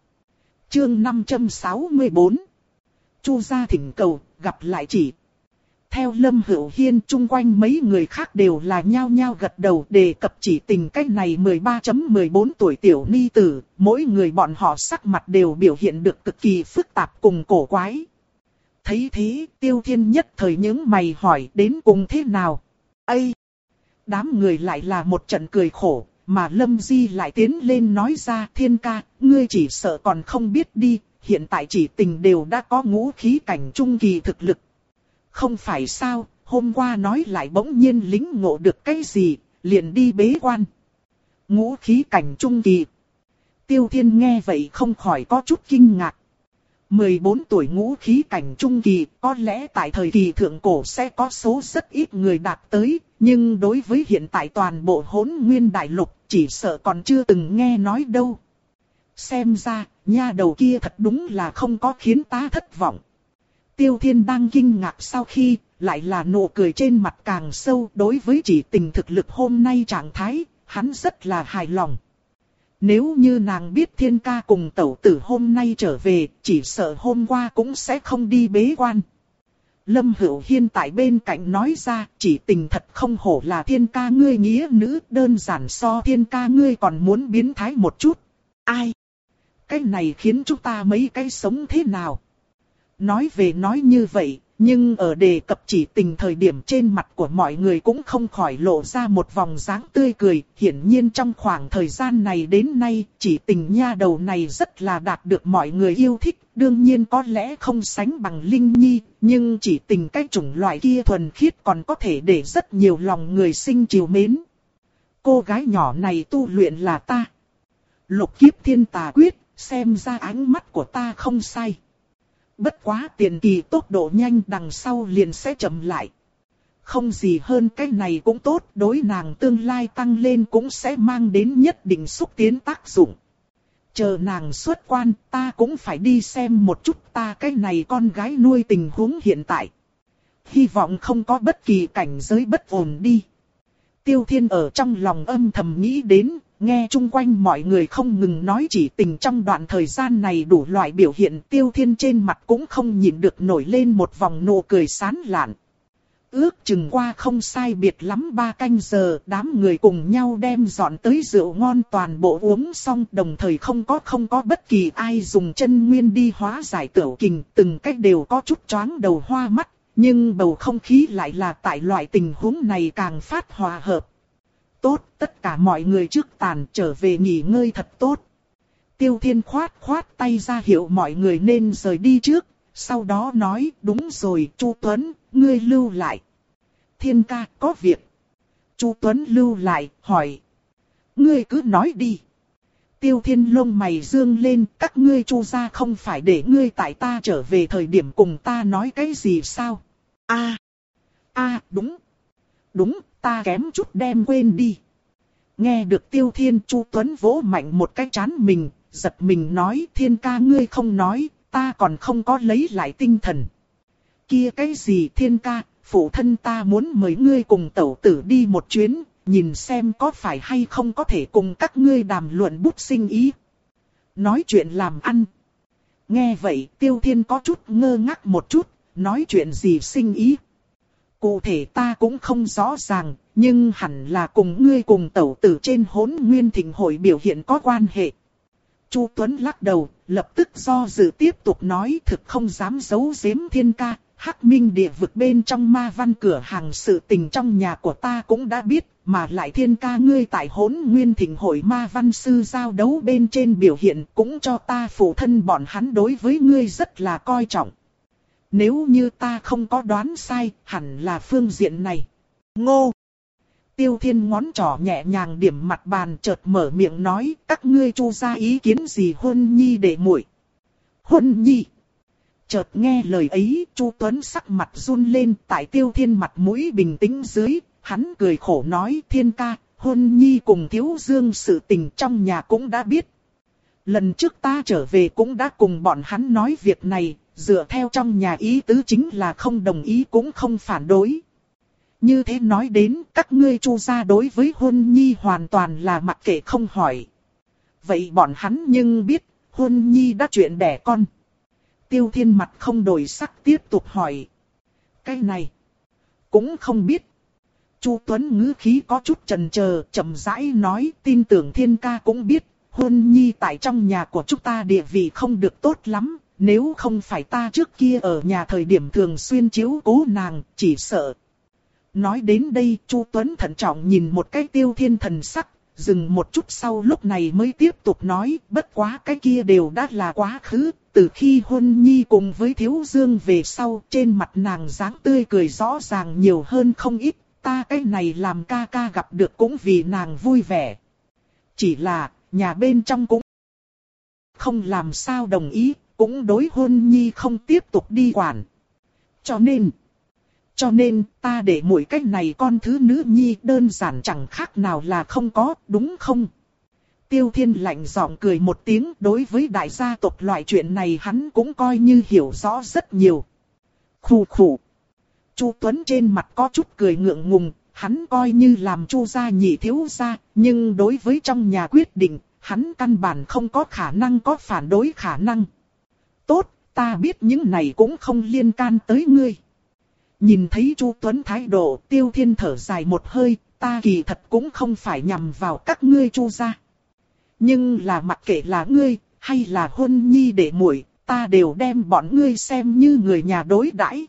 Chương năm trăm sáu mươi bốn. Chu gia thỉnh cầu, gặp lại chỉ. Theo Lâm Hữu Hiên, chung quanh mấy người khác đều là nhao nhao gật đầu đề cập chỉ tình cách này mười ba chấm mười bốn tuổi tiểu ni tử, mỗi người bọn họ sắc mặt đều biểu hiện được cực kỳ phức tạp cùng cổ quái. Thấy thế, Tiêu Thiên nhất thời những mày hỏi đến cùng thế nào? Ây! Đám người lại là một trận cười khổ, mà Lâm Di lại tiến lên nói ra, Thiên ca, ngươi chỉ sợ còn không biết đi, hiện tại chỉ tình đều đã có ngũ khí cảnh trung kỳ thực lực. Không phải sao, hôm qua nói lại bỗng nhiên lĩnh ngộ được cái gì, liền đi bế quan. Ngũ khí cảnh trung kỳ. Tiêu Thiên nghe vậy không khỏi có chút kinh ngạc. mười bốn tuổi ngũ khí cảnh trung kỳ, có lẽ tại thời kỳ thượng cổ sẽ có số rất ít người đạt tới, nhưng đối với hiện tại toàn bộ Hỗn Nguyên đại lục, chỉ sợ còn chưa từng nghe nói đâu. Xem ra, nha đầu kia thật đúng là không có khiến ta thất vọng. Tiêu Thiên đang kinh ngạc sau khi, lại là nụ cười trên mặt càng sâu. Đối với chỉ tình thực lực hôm nay trạng thái, hắn rất là hài lòng. Nếu như nàng biết Thiên ca cùng tẩu tử hôm nay trở về, chỉ sợ hôm qua cũng sẽ không đi bế quan. Lâm Hữu Hiên tại bên cạnh nói ra, chỉ tình thật không hổ là Thiên ca ngươi nghĩa nữ, đơn giản so Thiên ca ngươi còn muốn biến thái một chút. Ai? Cái này khiến chúng ta mấy cái sống thế nào? Nói về nói như vậy, nhưng ở đề cập chỉ tình thời điểm trên mặt của mọi người cũng không khỏi lộ ra một vòng dáng tươi cười. Hiển nhiên trong khoảng thời gian này đến nay, chỉ tình nha đầu này rất là đạt được mọi người yêu thích. Đương nhiên có lẽ không sánh bằng Linh Nhi, nhưng chỉ tình cái chủng loại kia thuần khiết còn có thể để rất nhiều lòng người sinh chiều mến. Cô gái nhỏ này tu luyện là ta. Lục kiếp thiên tà quyết, xem ra ánh mắt của ta không sai. Bất quá tiền kỳ tốc độ nhanh, đằng sau liền sẽ chậm lại. Không gì hơn cái này cũng tốt, đối nàng tương lai tăng lên cũng sẽ mang đến nhất định xúc tiến tác dụng. Chờ nàng xuất quan, ta cũng phải đi xem một chút ta cái này con gái nuôi tình huống hiện tại. Hy vọng không có bất kỳ cảnh giới bất ổn đi. Tiêu Thiên ở trong lòng âm thầm nghĩ đến, nghe chung quanh mọi người không ngừng nói chỉ tình trong đoạn thời gian này đủ loại biểu hiện, Tiêu Thiên trên mặt cũng không nhịn được nổi lên một vòng nụ cười sán lạn. Ước chừng qua không sai biệt lắm ba canh giờ, đám người cùng nhau đem dọn tới rượu ngon toàn bộ uống xong, đồng thời không có không có bất kỳ ai dùng chân nguyên đi hóa giải tửu kình, từng cách đều có chút choáng đầu hoa mắt, nhưng bầu không khí lại là tại loại tình huống này càng phát hòa hợp. Tốt, tất cả mọi người trước tàn trở về nghỉ ngơi thật tốt. Tiêu Thiên khoát khoát tay ra hiệu mọi người nên rời đi trước, sau đó nói, đúng rồi, Chu Tuấn, ngươi lưu lại. Thiên ca, có việc. Chu Tuấn lưu lại, hỏi. Ngươi cứ nói đi. Tiêu Thiên lông mày dương lên, các ngươi Chu gia không phải để ngươi tại ta trở về thời điểm cùng ta nói cái gì sao? A, a, đúng. Đúng, ta kém chút đem quên đi. Nghe được Tiêu Thiên, Chu Tuấn vỗ mạnh một cái trán mình, giật mình nói, Thiên ca ngươi không nói, ta còn không có lấy lại tinh thần. Kia cái gì Thiên ca, phụ thân ta muốn mời ngươi cùng tẩu tử đi một chuyến, nhìn xem có phải hay không có thể cùng các ngươi đàm luận bút sinh ý. Nói chuyện làm ăn. Nghe vậy Tiêu Thiên có chút ngơ ngác một chút, nói chuyện gì sinh ý. Cụ thể ta cũng không rõ ràng, nhưng hẳn là cùng ngươi cùng tẩu tử trên Hỗn Nguyên Thịnh hội biểu hiện có quan hệ. Chu Tuấn lắc đầu, lập tức do dự tiếp tục nói, thực không dám giấu giếm Thiên ca, Hắc Minh địa vực bên trong ma văn cửa hàng sự tình trong nhà của ta cũng đã biết, mà lại Thiên ca ngươi tại Hỗn Nguyên Thịnh hội ma văn sư giao đấu bên trên biểu hiện cũng cho ta phụ thân bọn hắn đối với ngươi rất là coi trọng. Nếu như ta không có đoán sai, hẳn là phương diện này. Ngô! Tiêu Thiên ngón trỏ nhẹ nhàng điểm mặt bàn, chợt mở miệng nói, các ngươi Chu gia ý kiến gì Huân Nhi đệ muội? Huân Nhi! Chợt nghe lời ấy, Chu Tuấn sắc mặt run lên, tại Tiêu Thiên mặt mũi bình tĩnh dưới, hắn cười khổ nói, Thiên ca, Huân Nhi cùng Thiếu Dương sự tình trong nhà cũng đã biết. Lần trước ta trở về cũng đã cùng bọn hắn nói việc này, dựa theo trong nhà ý tứ chính là không đồng ý cũng không phản đối. Như thế nói đến, các ngươi Chu gia đối với Huân Nhi hoàn toàn là mặc kệ không hỏi. Vậy bọn hắn nhưng biết, Huân Nhi đã chuyện đẻ con. Tiêu Thiên mặt không đổi sắc tiếp tục hỏi. Cái này, cũng không biết. Chu Tuấn ngữ khí có chút chần chờ, chậm rãi nói, tin tưởng Thiên ca cũng biết, Huân Nhi tại trong nhà của chúng ta địa vị không được tốt lắm. Nếu không phải ta trước kia ở nhà thời điểm thường xuyên chiếu cố nàng, chỉ sợ. Nói đến đây, Chu Tuấn thận trọng nhìn một cái Tiêu Thiên thần sắc, dừng một chút sau lúc này mới tiếp tục nói, bất quá cái kia đều đã là quá khứ, từ khi Huân Nhi cùng với Thiếu Dương về sau, trên mặt nàng dáng tươi cười rõ ràng nhiều hơn không ít, ta cái này làm ca ca gặp được cũng vì nàng vui vẻ. Chỉ là, nhà bên trong cũng không làm sao đồng ý, cũng đối Huân Nhi không tiếp tục đi quản. Cho nên, cho nên ta để mỗi cách này con thứ nữ nhi đơn giản chẳng khác nào là không có, đúng không? Tiêu Thiên lạnh giọng cười một tiếng, đối với đại gia tộc loại chuyện này hắn cũng coi như hiểu rõ rất nhiều. Khù khù. Chu Tuấn trên mặt có chút cười ngượng ngùng, hắn coi như làm Chu gia nhị thiếu gia, nhưng đối với trong nhà quyết định, hắn căn bản không có khả năng có phản đối khả năng. Tốt, ta biết những này cũng không liên can tới ngươi. Nhìn thấy Chu Tuấn thái độ, Tiêu Thiên thở dài một hơi, ta kỳ thật cũng không phải nhằm vào các ngươi Chu gia. Nhưng là mặc kệ là ngươi, hay là Huân Nhi đệ muội, ta đều đem bọn ngươi xem như người nhà đối đãi.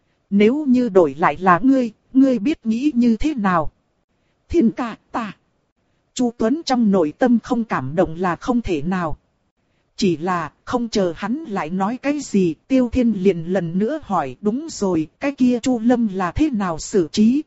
Nếu như đổi lại là ngươi, ngươi biết nghĩ như thế nào? Thiên ca, ta. Chu Tuấn trong nội tâm không cảm động là không thể nào. Chỉ là, không chờ hắn lại nói cái gì, Tiêu Thiên liền lần nữa hỏi, đúng rồi, cái kia Chu Lâm là thế nào xử trí?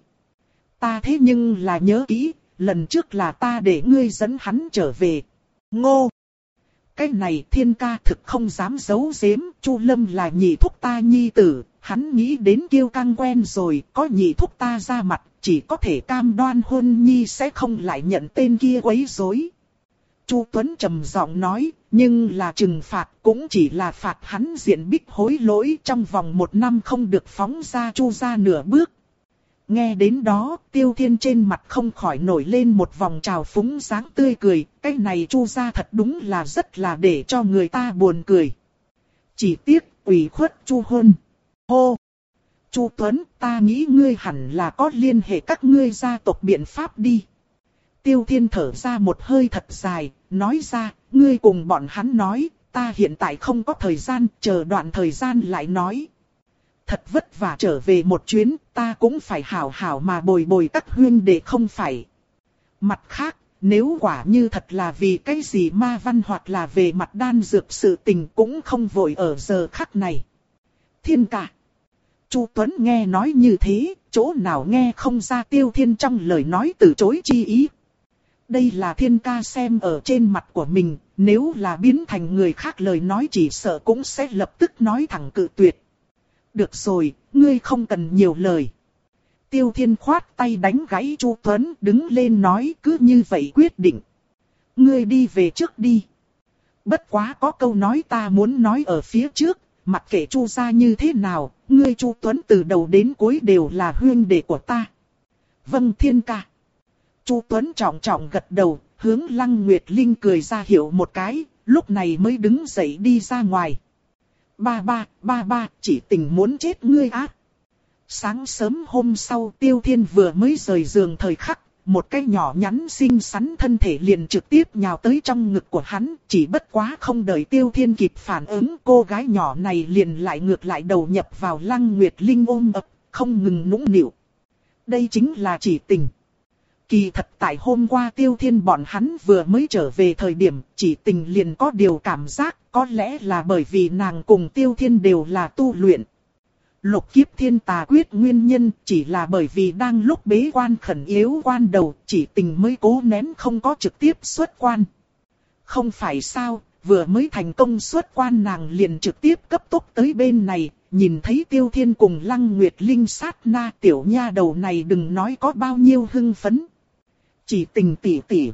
Ta thế nhưng là nhớ kỹ, lần trước là ta để ngươi dẫn hắn trở về. Ngô! Cái này Thiên ca thực không dám giấu giếm, Chu Lâm là nhị thúc ta nhi tử, hắn nghĩ đến kiêu căng quen rồi, có nhị thúc ta ra mặt, chỉ có thể cam đoan Huân Nhi sẽ không lại nhận tên kia quấy rối. Chu Tuấn trầm giọng nói, nhưng là trừng phạt cũng chỉ là phạt hắn diện bích hối lỗi trong vòng một năm không được phóng ra Chu gia nửa bước. Nghe đến đó, Tiêu Thiên trên mặt không khỏi nổi lên một vòng trào phúng dáng tươi cười, cái này Chu gia thật đúng là rất là để cho người ta buồn cười. Chỉ tiếc, ủy khuất Chu Huân. Hô! Chu Tuấn, ta nghĩ ngươi hẳn là có liên hệ các ngươi gia tộc biện pháp đi. Tiêu Thiên thở ra một hơi thật dài, nói ra, ngươi cùng bọn hắn nói, ta hiện tại không có thời gian, chờ đoạn thời gian lại nói. Thật vất vả trở về một chuyến, ta cũng phải hảo hảo mà bồi bồi các huynh đệ không phải. Mặt khác, nếu quả như thật là vì cái gì ma văn hoặc là về mặt đan dược sự tình cũng không vội ở giờ khắc này. Thiên ca. Chu Tuấn nghe nói như thế, chỗ nào nghe không ra Tiêu Thiên trong lời nói từ chối chi ý. Đây là Thiên ca xem ở trên mặt của mình, nếu là biến thành người khác lời nói chỉ sợ cũng sẽ lập tức nói thẳng cự tuyệt. Được rồi, ngươi không cần nhiều lời. Tiêu Thiên khoát tay đánh gãy Chu Tuấn, đứng lên nói cứ như vậy quyết định. Ngươi đi về trước đi. Bất quá có câu nói ta muốn nói ở phía trước, mặc kệ Chu gia như thế nào, ngươi Chu Tuấn từ đầu đến cuối đều là huynh đệ của ta. Vâng Thiên ca. Chu Tuấn trọng trọng gật đầu, hướng Lăng Nguyệt Linh cười ra hiệu một cái, lúc này mới đứng dậy đi ra ngoài. Ba ba, ba ba, chỉ tình muốn chết ngươi á. Sáng sớm hôm sau Tiêu Thiên vừa mới rời giường thời khắc, một cái nhỏ nhắn xinh xắn thân thể liền trực tiếp nhào tới trong ngực của hắn, chỉ bất quá không đợi Tiêu Thiên kịp phản ứng, cô gái nhỏ này liền lại ngược lại đầu nhập vào Lăng Nguyệt Linh ôm ấp, không ngừng nũng nịu. Đây chính là chỉ tình. Kỳ thật tại hôm qua Tiêu Thiên bọn hắn vừa mới trở về thời điểm, chỉ tình liền có điều cảm giác, có lẽ là bởi vì nàng cùng Tiêu Thiên đều là tu luyện. Lục kiếp thiên tà quyết nguyên nhân chỉ là bởi vì đang lúc bế quan khẩn yếu quan đầu, chỉ tình mới cố nén không có trực tiếp xuất quan. Không phải sao, vừa mới thành công xuất quan nàng liền trực tiếp cấp tốc tới bên này, nhìn thấy Tiêu Thiên cùng Lăng Nguyệt Linh sát na tiểu nha đầu này đừng nói có bao nhiêu hưng phấn. Chỉ tình tỷ tỷ.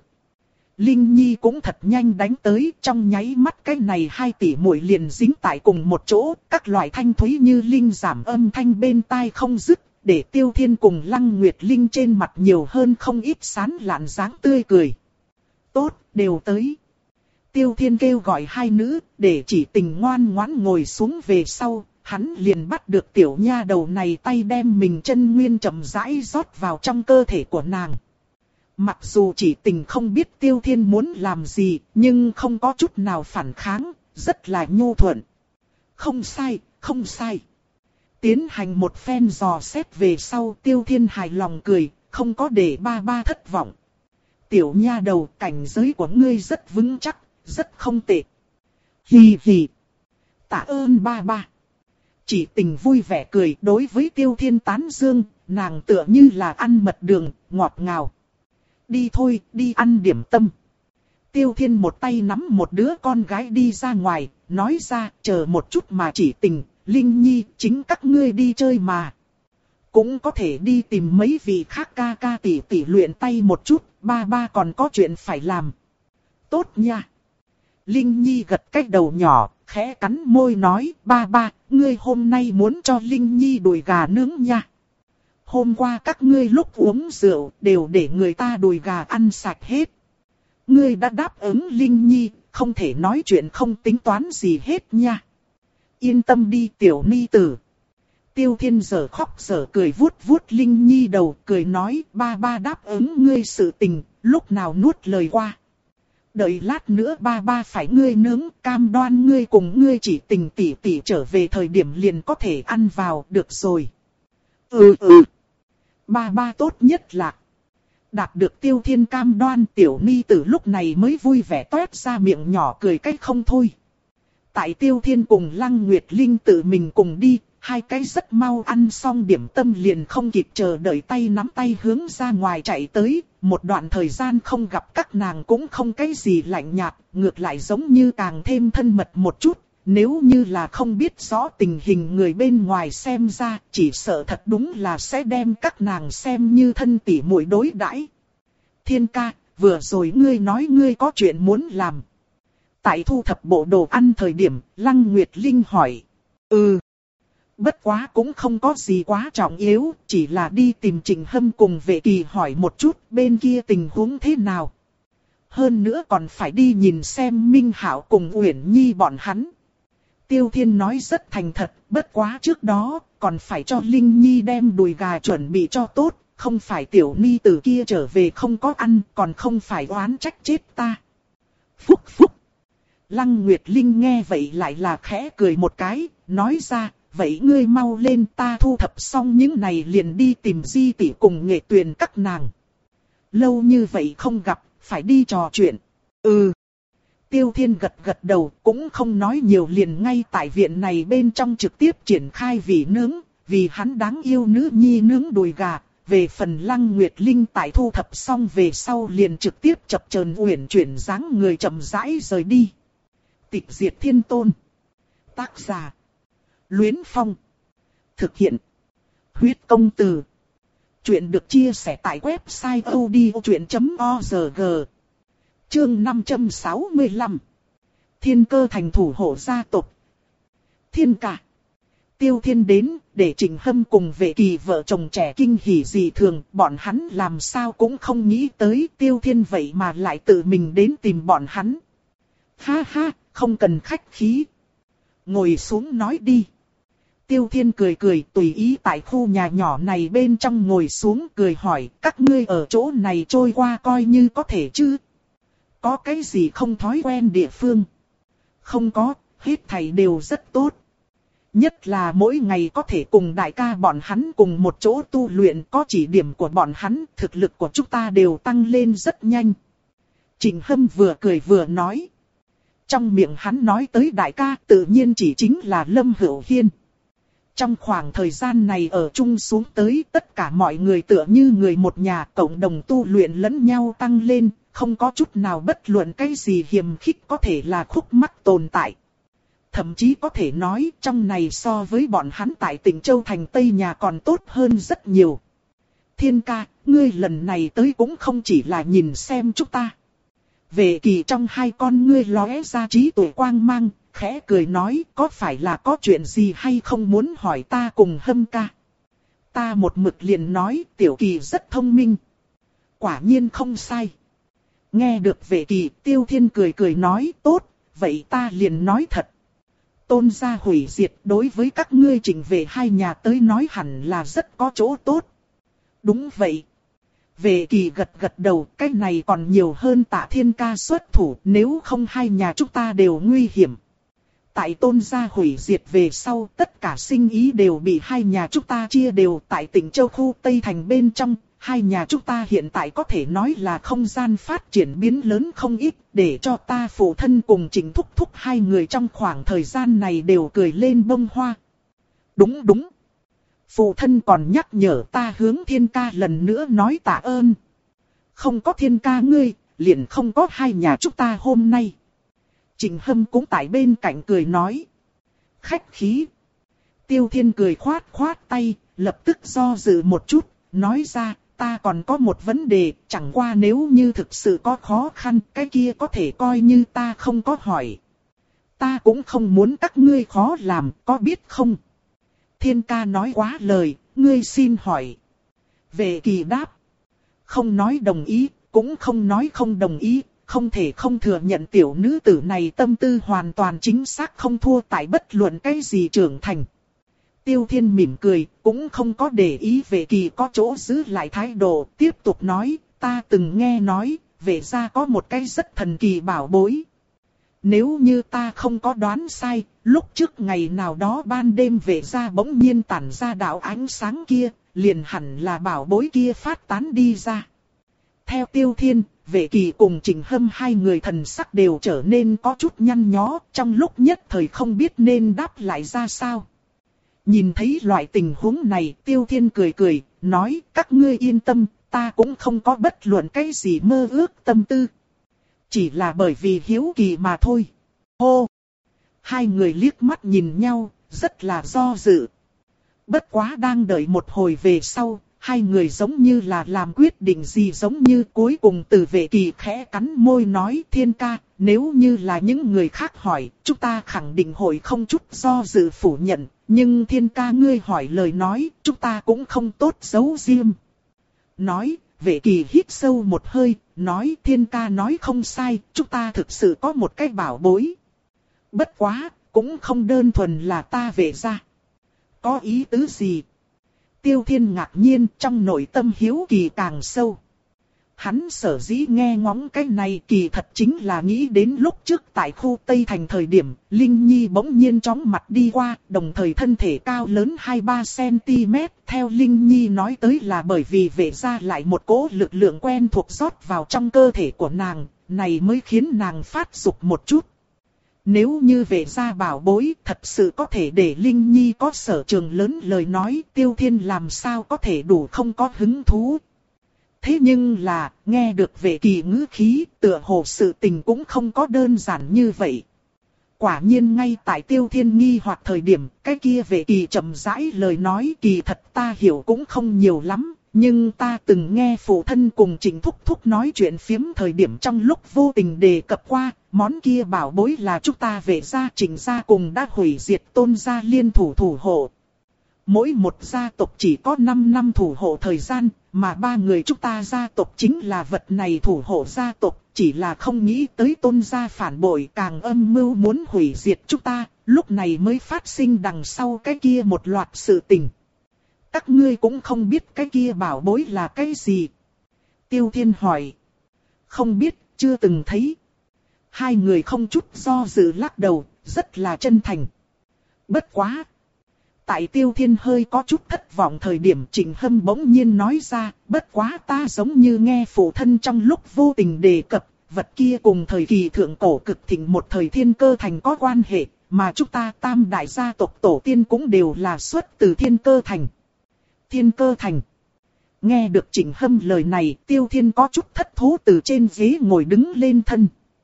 Linh Nhi cũng thật nhanh đánh tới, trong nháy mắt cái này hai tỷ muội liền dính tại cùng một chỗ, các loại thanh thúy như linh giảm âm thanh bên tai không dứt, để Tiêu Thiên cùng Lăng Nguyệt Linh trên mặt nhiều hơn không ít sán lạn dáng tươi cười. Tốt, đều tới. Tiêu Thiên kêu gọi hai nữ, để chỉ tình ngoan ngoãn ngồi xuống về sau, hắn liền bắt được tiểu nha đầu này tay đem mình chân nguyên chậm rãi rót vào trong cơ thể của nàng. Mặc dù chỉ tình không biết Tiêu Thiên muốn làm gì, nhưng không có chút nào phản kháng, rất là nhu thuận. Không sai, không sai. Tiến hành một phen dò xét về sau Tiêu Thiên hài lòng cười, không có để ba ba thất vọng. Tiểu nha đầu, cảnh giới của ngươi rất vững chắc, rất không tệ. Hì hì. Tạ ơn ba ba. Chỉ Tình vui vẻ cười, đối với Tiêu Thiên tán dương, nàng tựa như là ăn mật đường, ngọt ngào. Đi thôi, đi ăn điểm tâm. Tiêu Thiên một tay nắm một đứa con gái đi ra ngoài, nói ra, chờ một chút mà Chỉ Tình, Linh Nhi, chính các ngươi đi chơi mà. Cũng có thể đi tìm mấy vị khác ca ca tỷ tỷ luyện tay một chút, ba ba còn có chuyện phải làm. Tốt nha. Linh Nhi gật cái đầu nhỏ, khẽ cắn môi nói, ba ba, ngươi hôm nay muốn cho Linh Nhi đùi gà nướng nha. Hôm qua các ngươi lúc uống rượu, đều để người ta đùi gà ăn sạch hết. Ngươi đã đáp ứng Linh Nhi, không thể nói chuyện không tính toán gì hết nha. Yên tâm đi tiểu ni tử. Tiêu Thiên giờ khóc giờ cười vuốt vuốt Linh Nhi đầu, cười nói, ba ba đáp ứng ngươi sự tình, lúc nào nuốt lời qua. Đợi lát nữa ba ba phải ngươi nướng, cam đoan ngươi cùng ngươi Chỉ Tình tỷ tỷ trở về thời điểm liền có thể ăn vào, được rồi. Ừ ừ. Ba ba tốt nhất là. Đạt được Tiêu Thiên cam đoan, tiểu ni tử lúc này mới vui vẻ toét ra miệng nhỏ cười cách không thôi. Tại Tiêu Thiên cùng Lăng Nguyệt Linh tự mình cùng đi, hai cái rất mau ăn xong điểm tâm liền không kịp chờ đợi tay nắm tay hướng ra ngoài chạy tới, một đoạn thời gian không gặp các nàng cũng không cái gì lạnh nhạt, ngược lại giống như càng thêm thân mật một chút, nếu như là không biết rõ tình hình người bên ngoài xem ra, chỉ sợ thật đúng là sẽ đem các nàng xem như thân tỉ muội đối đãi. Thiên ca, vừa rồi ngươi nói ngươi có chuyện muốn làm. Tại thu thập bộ đồ ăn thời điểm, Lăng Nguyệt Linh hỏi. Ừ. Bất quá cũng không có gì quá trọng yếu, chỉ là đi tìm Trình Hâm cùng Vệ Kỳ hỏi một chút bên kia tình huống thế nào. Hơn nữa còn phải đi nhìn xem Minh Hạo cùng Uyển Nhi bọn hắn. Tiêu Thiên nói rất thành thật, bất quá trước đó còn phải cho Linh Nhi đem đùi gà chuẩn bị cho tốt, không phải tiểu ni tử kia trở về không có ăn, còn không phải oán trách chết ta. Phúc phúc. Lăng Nguyệt Linh nghe vậy lại là khẽ cười một cái, nói ra, vậy ngươi mau lên, ta thu thập xong những này liền đi tìm Di tỷ cùng Nghệ Tuyền các nàng. Lâu như vậy không gặp, phải đi trò chuyện. Ừ. Tiêu Thiên gật gật đầu, cũng không nói nhiều, liền ngay tại viện này bên trong trực tiếp triển khai vị nướng, vì hắn đáng yêu nữ nhi nướng đùi gà. Về phần Lăng Nguyệt Linh tại thu thập xong về sau liền trực tiếp chập chờn uyển chuyển dáng người chậm rãi rời đi. Tịch Diệt Thiên Tôn. Tác giả. Luyến Phong. Thực hiện. Huyết Công Từ. Chuyện được chia sẻ tại website odchuyện chấm org. Chương năm trăm sáu mươi lăm. Thiên Cơ thành thủ hộ gia tộc. Thiên ca. Tiêu Thiên đến, để Trình Hâm cùng Vệ Kỳ vợ chồng trẻ kinh hỉ dị thường, bọn hắn làm sao cũng không nghĩ tới Tiêu Thiên vậy mà lại tự mình đến tìm bọn hắn. Ha ha, không cần khách khí. Ngồi xuống nói đi. Tiêu Thiên cười cười tùy ý tại khu nhà nhỏ này bên trong ngồi xuống cười hỏi, các ngươi ở chỗ này trôi qua coi như có thể chứ? Có cái gì không thói quen địa phương? Không có, hết thảy đều rất tốt. Nhất là mỗi ngày có thể cùng đại ca bọn hắn cùng một chỗ tu luyện, có chỉ điểm của bọn hắn, thực lực của chúng ta đều tăng lên rất nhanh. Trình Hâm vừa cười vừa nói. Trong miệng hắn nói tới đại ca tự nhiên chỉ chính là Lâm Hữu Hiên. Trong khoảng thời gian này ở chung xuống tới, tất cả mọi người tựa như người một nhà, cộng đồng tu luyện lẫn nhau tăng lên, không có chút nào bất luận cái gì hiềm khích có thể là khúc mắc tồn tại. Thậm chí có thể nói trong này so với bọn hắn tại tỉnh Châu Thành Tây nhà còn tốt hơn rất nhiều. Thiên ca, ngươi lần này tới cũng không chỉ là nhìn xem chúng ta. Vệ Kỳ trong hai con ngươi lóe ra trí tuệ quang mang, khẽ cười nói, có phải là có chuyện gì hay không muốn hỏi ta cùng Hâm ca? Ta một mực liền nói Tiểu Kỳ rất thông minh. Quả nhiên không sai. Nghe được Vệ Kỳ, Tiêu Thiên cười cười nói, tốt, vậy ta liền nói thật. Tôn gia hủy diệt đối với các ngươi Trình Vệ hai nhà tới nói hẳn là rất có chỗ tốt. Đúng vậy. Vệ Kỳ gật gật đầu, cái này còn nhiều hơn Tạ Thiên ca xuất thủ, nếu không hai nhà chúng ta đều nguy hiểm. Tại Tôn gia hủy diệt về sau, tất cả sinh ý đều bị hai nhà chúng ta chia đều tại tỉnh Châu khu Tây Thành bên trong, hai nhà chúng ta hiện tại có thể nói là không gian phát triển biến lớn không ít, để cho ta phụ thân cùng Trịnh thúc thúc hai người trong khoảng thời gian này đều cười lên bông hoa. Đúng đúng. Phụ thân còn nhắc nhở ta hướng Thiên ca lần nữa nói tạ ơn. Không có Thiên ca ngươi, liền không có hai nhà chúng ta hôm nay. Trịnh Hâm cũng tại bên cạnh cười nói. Khách khí. Tiêu Thiên cười khoát khoát tay, lập tức do dự một chút, nói ra, ta còn có một vấn đề, chẳng qua nếu như thực sự có khó khăn, cái kia có thể coi như ta không có hỏi. Ta cũng không muốn các ngươi khó làm, có biết không? Thiên ca nói quá lời, ngươi xin hỏi. Vệ Kỳ đáp. Không nói đồng ý, cũng không nói không đồng ý, không thể không thừa nhận tiểu nữ tử này tâm tư hoàn toàn chính xác không thua tại bất luận cái gì trưởng thành. Tiêu Thiên mỉm cười, cũng không có để ý Vệ Kỳ có chỗ giữ lại thái độ, tiếp tục nói, ta từng nghe nói, Vệ gia có một cái rất thần kỳ bảo bối. Nếu như ta không có đoán sai, lúc trước ngày nào đó ban đêm Vệ gia bỗng nhiên tản ra đạo ánh sáng kia, liền hẳn là bảo bối kia phát tán đi ra. Theo Tiêu Thiên, Vệ Kỳ cùng Trịnh Hâm hai người thần sắc đều trở nên có chút nhăn nhó, trong lúc nhất thời không biết nên đáp lại ra sao. Nhìn thấy loại tình huống này, Tiêu Thiên cười cười, nói, các ngươi yên tâm, ta cũng không có bất luận cái gì mơ ước tâm tư. Chỉ là bởi vì hiếu kỳ mà thôi. Hô! Hai người liếc mắt nhìn nhau, rất là do dự. Bất quá đang đợi một hồi về sau, hai người giống như là làm quyết định gì giống như cuối cùng từ Vệ Kỳ khẽ cắn môi nói Thiên ca, nếu như là những người khác hỏi, chúng ta khẳng định hội không chút do dự phủ nhận, nhưng Thiên ca ngươi hỏi lời nói, chúng ta cũng không tốt giấu riêng. Nói, Vệ Kỳ hít sâu một hơi, nói Thiên ca nói không sai, chúng ta thực sự có một cái bảo bối. Bất quá, cũng không đơn thuần là ta Vệ gia. Có ý tứ gì? Tiêu Thiên ngạc nhiên, trong nội tâm hiếu kỳ càng sâu. Hắn sở dĩ nghe ngóng cái này kỳ thật chính là nghĩ đến lúc trước tại khu Tây Thành thời điểm, Linh Nhi bỗng nhiên chóng mặt đi qua, đồng thời thân thể cao lớn hai ba xăng-ti-mét. Theo Linh Nhi nói tới là bởi vì Vệ gia lại một cỗ lực lượng quen thuộc rót vào trong cơ thể của nàng, này mới khiến nàng phát dục một chút. Nếu như Vệ gia bảo bối thật sự có thể để Linh Nhi có sở trường lớn lời nói, Tiêu Thiên làm sao có thể đủ không có hứng thú. Thế nhưng là, nghe được Vệ Kỳ ngữ khí, tựa hồ sự tình cũng không có đơn giản như vậy. Quả nhiên ngay tại Tiêu Thiên nghi hoặc thời điểm, cái kia Vệ Kỳ chậm rãi lời nói kỳ thật ta hiểu cũng không nhiều lắm. Nhưng ta từng nghe phụ thân cùng Trịnh Thúc Thúc nói chuyện phiếm thời điểm trong lúc vô tình đề cập qua, món kia bảo bối là chúng ta Vệ gia Trịnh gia cùng đã hủy diệt Tôn gia liên thủ thủ hộ. Mỗi một gia tộc chỉ có năm năm thủ hộ thời gian, mà ba người chúng ta gia tộc chính là vật này thủ hộ gia tộc, chỉ là không nghĩ tới Tôn gia phản bội càng âm mưu muốn hủy diệt chúng ta, lúc này mới phát sinh đằng sau cái kia một loạt sự tình. Các ngươi cũng không biết cái kia bảo bối là cái gì. Tiêu Thiên hỏi. Không biết, chưa từng thấy. Hai người không chút do dự lắc đầu, rất là chân thành. Bất quá. Tại Tiêu Thiên hơi có chút thất vọng thời điểm Trịnh Hâm bỗng nhiên nói ra, bất quá ta giống như nghe phụ thân trong lúc vô tình đề cập, vật kia cùng thời kỳ thượng cổ cực thịnh một thời Thiên Cơ Thành có quan hệ, mà chúng ta tam đại gia tộc tổ tiên cũng đều là xuất từ Thiên Cơ Thành. Thiên Cơ Thành. Nghe được Trịnh Hâm lời này, Tiêu Thiên có chút thất thố từ trên ghế ngồi đứng lên thân.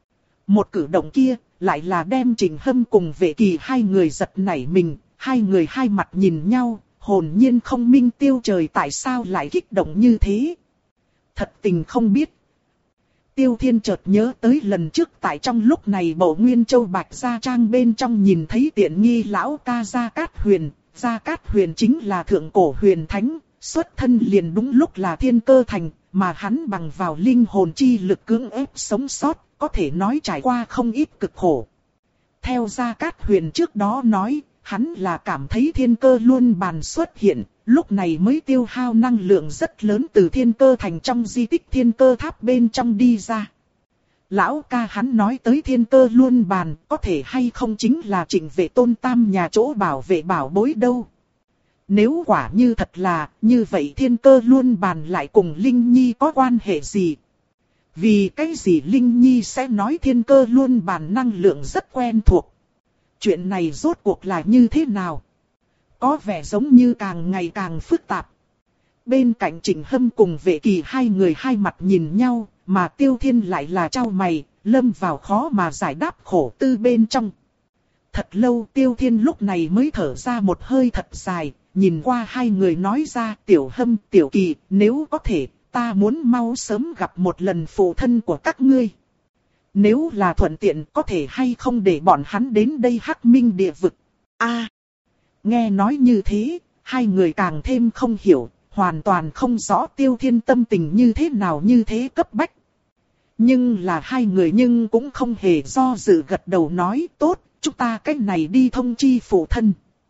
Một cử động kia, lại là đem Trịnh Hâm cùng Vệ Kỳ hai người giật nảy mình, hai người hai mặt nhìn nhau, hồn nhiên không minh Tiêu trời tại sao lại kích động như thế. Thật tình không biết. Tiêu Thiên chợt nhớ tới lần trước tại trong lúc này Bộ Nguyên Châu Bạch Gia Trang bên trong nhìn thấy tiện nghi lão ca Gia Cát Huyền. Gia Cát Huyền chính là thượng cổ huyền thánh, xuất thân liền đúng lúc là Thiên Cơ Thành, mà hắn bằng vào linh hồn chi lực cưỡng ép sống sót, có thể nói trải qua không ít cực khổ. Theo Gia Cát Huyền trước đó nói, hắn là cảm thấy thiên cơ luôn bàn xuất hiện, lúc này mới tiêu hao năng lượng rất lớn từ Thiên Cơ Thành trong di tích Thiên Cơ Tháp bên trong đi ra. Lão ca hắn nói tới thiên cơ luôn bàn, có thể hay không chính là Trịnh Vệ Tôn tam nhà chỗ bảo vệ bảo bối đâu. Nếu quả như thật là, như vậy thiên cơ luôn bàn lại cùng Linh Nhi có quan hệ gì? Vì cái gì Linh Nhi sẽ nói thiên cơ luôn bàn năng lượng rất quen thuộc? Chuyện này rốt cuộc là như thế nào? Có vẻ giống như càng ngày càng phức tạp. Bên cạnh Trịnh Hâm cùng Vệ Kỳ hai người hai mặt nhìn nhau, mà Tiêu Thiên lại là chau mày, lâm vào khó mà giải đáp khổ tư bên trong. Thật lâu Tiêu Thiên lúc này mới thở ra một hơi thật dài, nhìn qua hai người nói ra Tiểu Hâm, Tiểu Kỳ, nếu có thể, ta muốn mau sớm gặp một lần phụ thân của các ngươi. Nếu là thuận tiện có thể hay không để bọn hắn đến đây Hắc Minh địa vực. A, nghe nói như thế, hai người càng thêm không hiểu, hoàn toàn không rõ Tiêu Thiên tâm tình như thế nào như thế cấp bách. Nhưng là hai người nhưng cũng không hề do dự gật đầu nói tốt, chúng ta cách này đi thông chi phụ thân.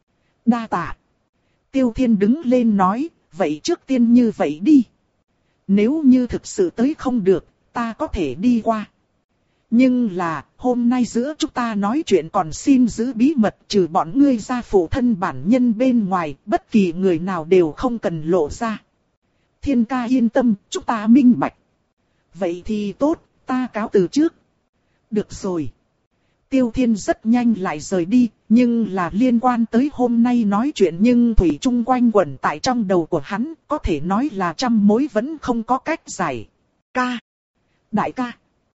Đa tạ. Tiêu Thiên đứng lên nói, vậy trước tiên như vậy đi. Nếu như thực sự tới không được, ta có thể đi qua. Nhưng là, hôm nay giữa chúng ta nói chuyện còn xin giữ bí mật, trừ bọn ngươi ra phụ thân bản nhân bên ngoài, bất kỳ người nào đều không cần lộ ra. Thiên ca yên tâm, chúng ta minh bạch. Vậy thì tốt, ta cáo từ trước. Được rồi. Tiêu Thiên rất nhanh lại rời đi, nhưng là liên quan tới hôm nay nói chuyện nhưng thủy chung quanh quẩn tại trong đầu của hắn, có thể nói là trăm mối vẫn không có cách giải. Ca. Đại ca.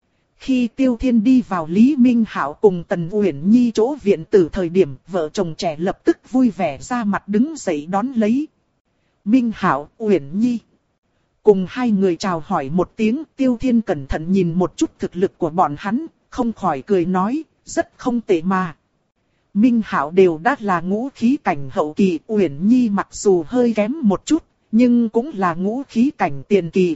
Khi Tiêu Thiên đi vào Lý Minh Hạo cùng Tần Uyển Nhi chỗ viện tử thời điểm, vợ chồng trẻ lập tức vui vẻ ra mặt đứng dậy đón lấy. Minh Hạo, Uyển Nhi. Cùng hai người chào hỏi một tiếng, Tiêu Thiên cẩn thận nhìn một chút thực lực của bọn hắn, không khỏi cười nói, rất không tệ mà. Minh Hạo đều đã là ngũ khí cảnh hậu kỳ, Uyển Nhi mặc dù hơi kém một chút, nhưng cũng là ngũ khí cảnh tiền kỳ.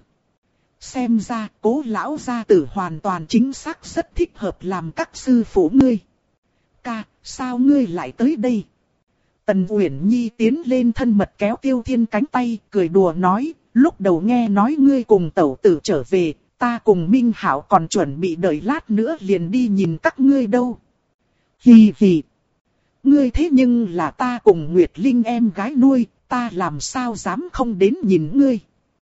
Xem ra, Cố lão gia tử hoàn toàn chính xác rất thích hợp làm các sư phụ ngươi. Ca, sao ngươi lại tới đây? Tần Uyển Nhi tiến lên thân mật kéo Tiêu Thiên cánh tay, cười đùa nói, lúc đầu nghe nói ngươi cùng tẩu tử trở về, ta cùng Minh Hạo còn chuẩn bị đợi lát nữa liền đi nhìn các ngươi đâu. Hì hì. Ngươi thế nhưng là ta cùng Nguyệt Linh em gái nuôi, ta làm sao dám không đến nhìn ngươi.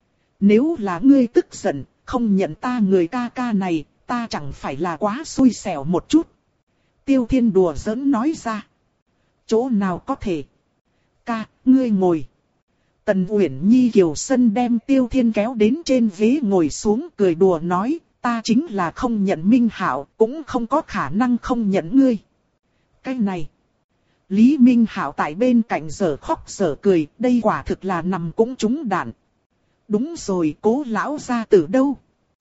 Nếu là ngươi tức giận, không nhận ta người ca ca này, ta chẳng phải là quá xui xẻo một chút. Tiêu Thiên đùa giỡn nói ra. Chỗ nào có thể. Ca, ngươi ngồi. Tần Uyển Nhi kiều sân đem Tiêu Thiên kéo đến trên ghế ngồi xuống cười đùa nói, ta chính là không nhận Minh Hạo, cũng không có khả năng không nhận ngươi. Cái này. Lý Minh Hạo tại bên cạnh giờ khóc giờ cười, đây quả thực là nằm cũng trúng đạn. Đúng rồi, Cố lão gia tử đâu?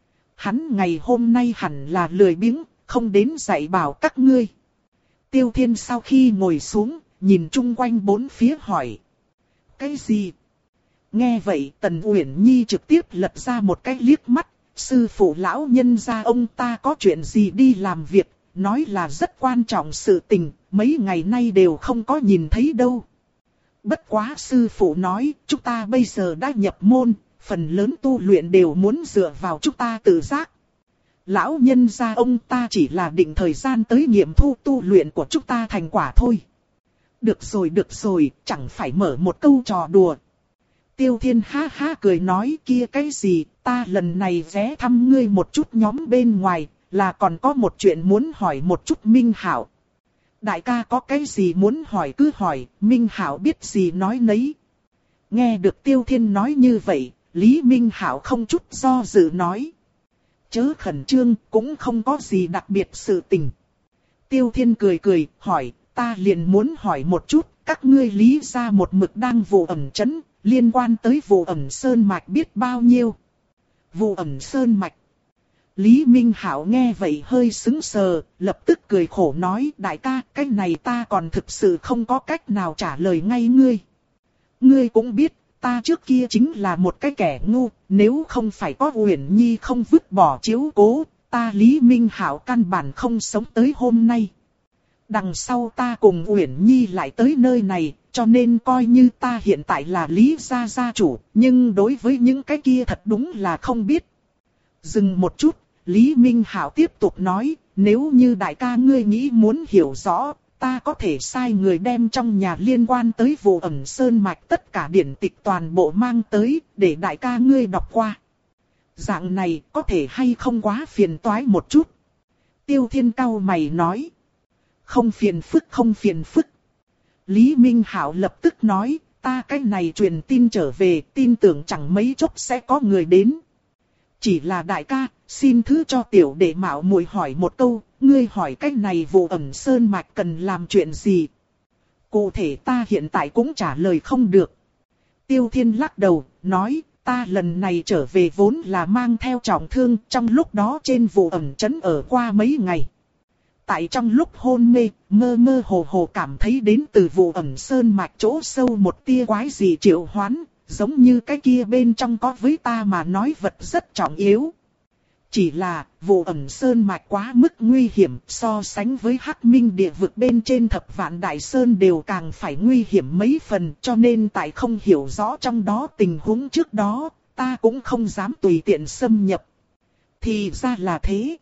Hắn ngày hôm nay hẳn là lười biếng, không đến dạy bảo các ngươi. Tiêu Thiên sau khi ngồi xuống, nhìn chung quanh bốn phía hỏi. Cái gì? Nghe vậy Tần Uyển Nhi trực tiếp lật ra một cái liếc mắt. Sư phụ lão nhân gia ông ta có chuyện gì đi làm việc, nói là rất quan trọng sự tình, mấy ngày nay đều không có nhìn thấy đâu. Bất quá sư phụ nói, chúng ta bây giờ đã nhập môn, phần lớn tu luyện đều muốn dựa vào chúng ta tự giác. Lão nhân gia ông ta chỉ là định thời gian tới nghiệm thu tu luyện của chúng ta thành quả thôi. Được rồi được rồi, chẳng phải mở một câu trò đùa. Tiêu Thiên ha ha cười nói kia cái gì, ta lần này ghé thăm ngươi một chút nhóm bên ngoài, là còn có một chuyện muốn hỏi một chút Minh Hạo. Đại ca có cái gì muốn hỏi cứ hỏi, Minh Hạo biết gì nói nấy. Nghe được Tiêu Thiên nói như vậy, Lý Minh Hạo không chút do dự nói. Chớ khẩn trương, cũng không có gì đặc biệt sự tình. Tiêu Thiên cười cười, hỏi, ta liền muốn hỏi một chút, các ngươi Lý gia một mực đang vụ ẩn chấn, liên quan tới vụ ẩn sơn mạch biết bao nhiêu. Vụ ẩn sơn mạch. Lý Minh Hạo nghe vậy hơi sững sờ, lập tức cười khổ nói, đại ca, cái này ta còn thực sự không có cách nào trả lời ngay ngươi. Ngươi cũng biết, ta trước kia chính là một cái kẻ ngu, nếu không phải có Uyển Nhi không vứt bỏ chiếu cố, ta Lý Minh Hạo căn bản không sống tới hôm nay. Đằng sau ta cùng Uyển Nhi lại tới nơi này, cho nên coi như ta hiện tại là Lý gia gia chủ, nhưng đối với những cái kia thật đúng là không biết. Dừng một chút, Lý Minh Hạo tiếp tục nói, nếu như đại ca ngươi nghĩ muốn hiểu rõ, ta có thể sai người đem trong nhà liên quan tới vụ ẩn sơn mạch tất cả điển tịch toàn bộ mang tới, để đại ca ngươi đọc qua. Dạng này có thể hay không quá phiền toái một chút. Tiêu Thiên cau mày nói. Không phiền phức không phiền phức. Lý Minh Hạo lập tức nói, ta cái này truyền tin trở về, tin tưởng chẳng mấy chốc sẽ có người đến. Chỉ là đại ca, xin thứ cho tiểu đệ mạo muội hỏi một câu, ngươi hỏi cái này vụ ẩn sơn mạch cần làm chuyện gì? Cụ thể ta hiện tại cũng trả lời không được. Tiêu Thiên lắc đầu, nói, ta lần này trở về vốn là mang theo trọng thương, trong lúc đó trên vụ ẩn trấn ở qua mấy ngày. Tại trong lúc hôn mê, mơ mơ hồ hồ cảm thấy đến từ vụ ẩn sơn mạch chỗ sâu một tia quái gì triệu hoán, giống như cái kia bên trong có với ta mà nói vật rất trọng yếu. Chỉ là, vụ ẩn sơn mạch quá mức nguy hiểm, so sánh với Hắc Minh địa vực bên trên thập vạn đại sơn đều càng phải nguy hiểm mấy phần, cho nên tại không hiểu rõ trong đó tình huống trước đó, ta cũng không dám tùy tiện xâm nhập. Thì ra là thế.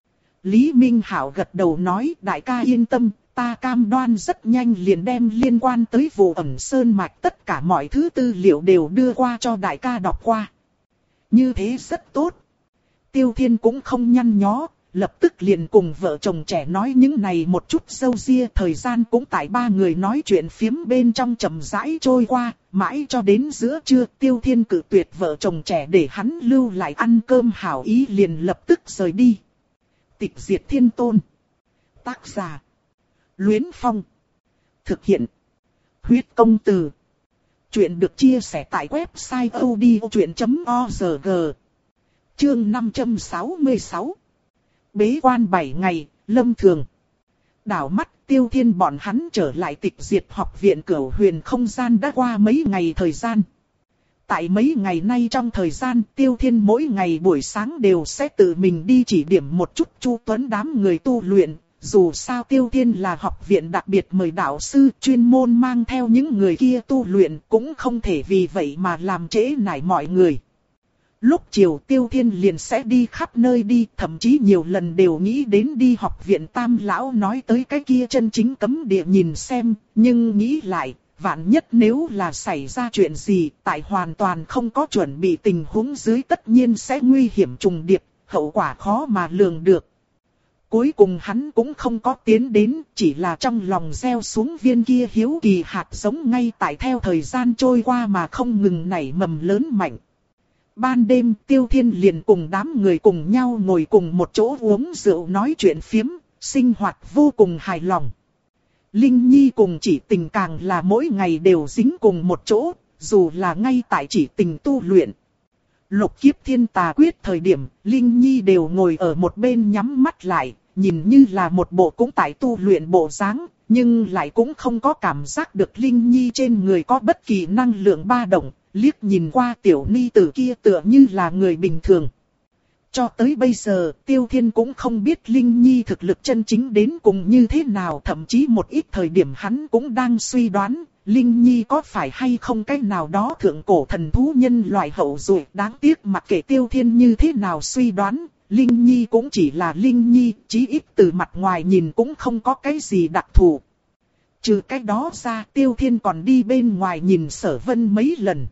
Lý Minh Hạo gật đầu nói, đại ca yên tâm, ta cam đoan rất nhanh liền đem liên quan tới vụ ẩn sơn mạch tất cả mọi thứ tư liệu đều đưa qua cho đại ca đọc qua. Như thế rất tốt. Tiêu Thiên cũng không nhăn nhó, lập tức liền cùng vợ chồng trẻ nói những này một chút râu ria, thời gian cũng tại ba người nói chuyện phiếm bên trong chậm rãi trôi qua, mãi cho đến giữa trưa Tiêu Thiên cự tuyệt vợ chồng trẻ để hắn lưu lại ăn cơm hảo ý liền lập tức rời đi. Tịch diệt thiên tôn. Tác giả. Luyến Phong. Thực hiện. Huyết công từ. Chuyện được chia sẻ tại website odchuyện chấm org. Chương năm trăm sáu mươi sáu. Bế quan bảy ngày, Lâm Thường. Đảo mắt Tiêu Thiên bọn hắn trở lại tịch diệt học viện Cửu Huyền không gian đã qua mấy ngày thời gian. Tại mấy ngày nay trong thời gian Tiêu Thiên mỗi ngày buổi sáng đều sẽ tự mình đi chỉ điểm một chút Chu Tuấn đám người tu luyện. Dù sao Tiêu Thiên là học viện đặc biệt mời đạo sư chuyên môn mang theo những người kia tu luyện cũng không thể vì vậy mà làm trễ nải mọi người. Lúc chiều Tiêu Thiên liền sẽ đi khắp nơi đi, thậm chí nhiều lần đều nghĩ đến đi học viện Tam Lão nói tới cái kia chân chính cấm địa nhìn xem, nhưng nghĩ lại, vạn nhất nếu là xảy ra chuyện gì, tại hoàn toàn không có chuẩn bị tình huống dưới tất nhiên sẽ nguy hiểm trùng điệp, hậu quả khó mà lường được. Cuối cùng hắn cũng không có tiến đến, chỉ là trong lòng gieo xuống viên kia hiếu kỳ hạt giống ngay tại theo thời gian trôi qua mà không ngừng nảy mầm lớn mạnh. Ban đêm Tiêu Thiên liền cùng đám người cùng nhau ngồi cùng một chỗ uống rượu nói chuyện phiếm, sinh hoạt vô cùng hài lòng. Linh Nhi cùng Chỉ Tình càng là mỗi ngày đều dính cùng một chỗ, dù là ngay tại Chỉ Tình tu luyện. Lục kiếp thiên tà quyết thời điểm, Linh Nhi đều ngồi ở một bên nhắm mắt lại, nhìn như là một bộ cũng tại tu luyện bộ dáng, nhưng lại cũng không có cảm giác được Linh Nhi trên người có bất kỳ năng lượng ba động, liếc nhìn qua tiểu ni tử kia tựa như là người bình thường. Cho tới bây giờ, Tiêu Thiên cũng không biết Linh Nhi thực lực chân chính đến cùng như thế nào, thậm chí một ít thời điểm hắn cũng đang suy đoán, Linh Nhi có phải hay không cái nào đó thượng cổ thần thú nhân loại hậu duệ. Đáng tiếc mặc kệ Tiêu Thiên như thế nào suy đoán, Linh Nhi cũng chỉ là Linh Nhi, chí ít từ mặt ngoài nhìn cũng không có cái gì đặc thù. Trừ cái đó ra, Tiêu Thiên còn đi bên ngoài nhìn Sở Vân mấy lần.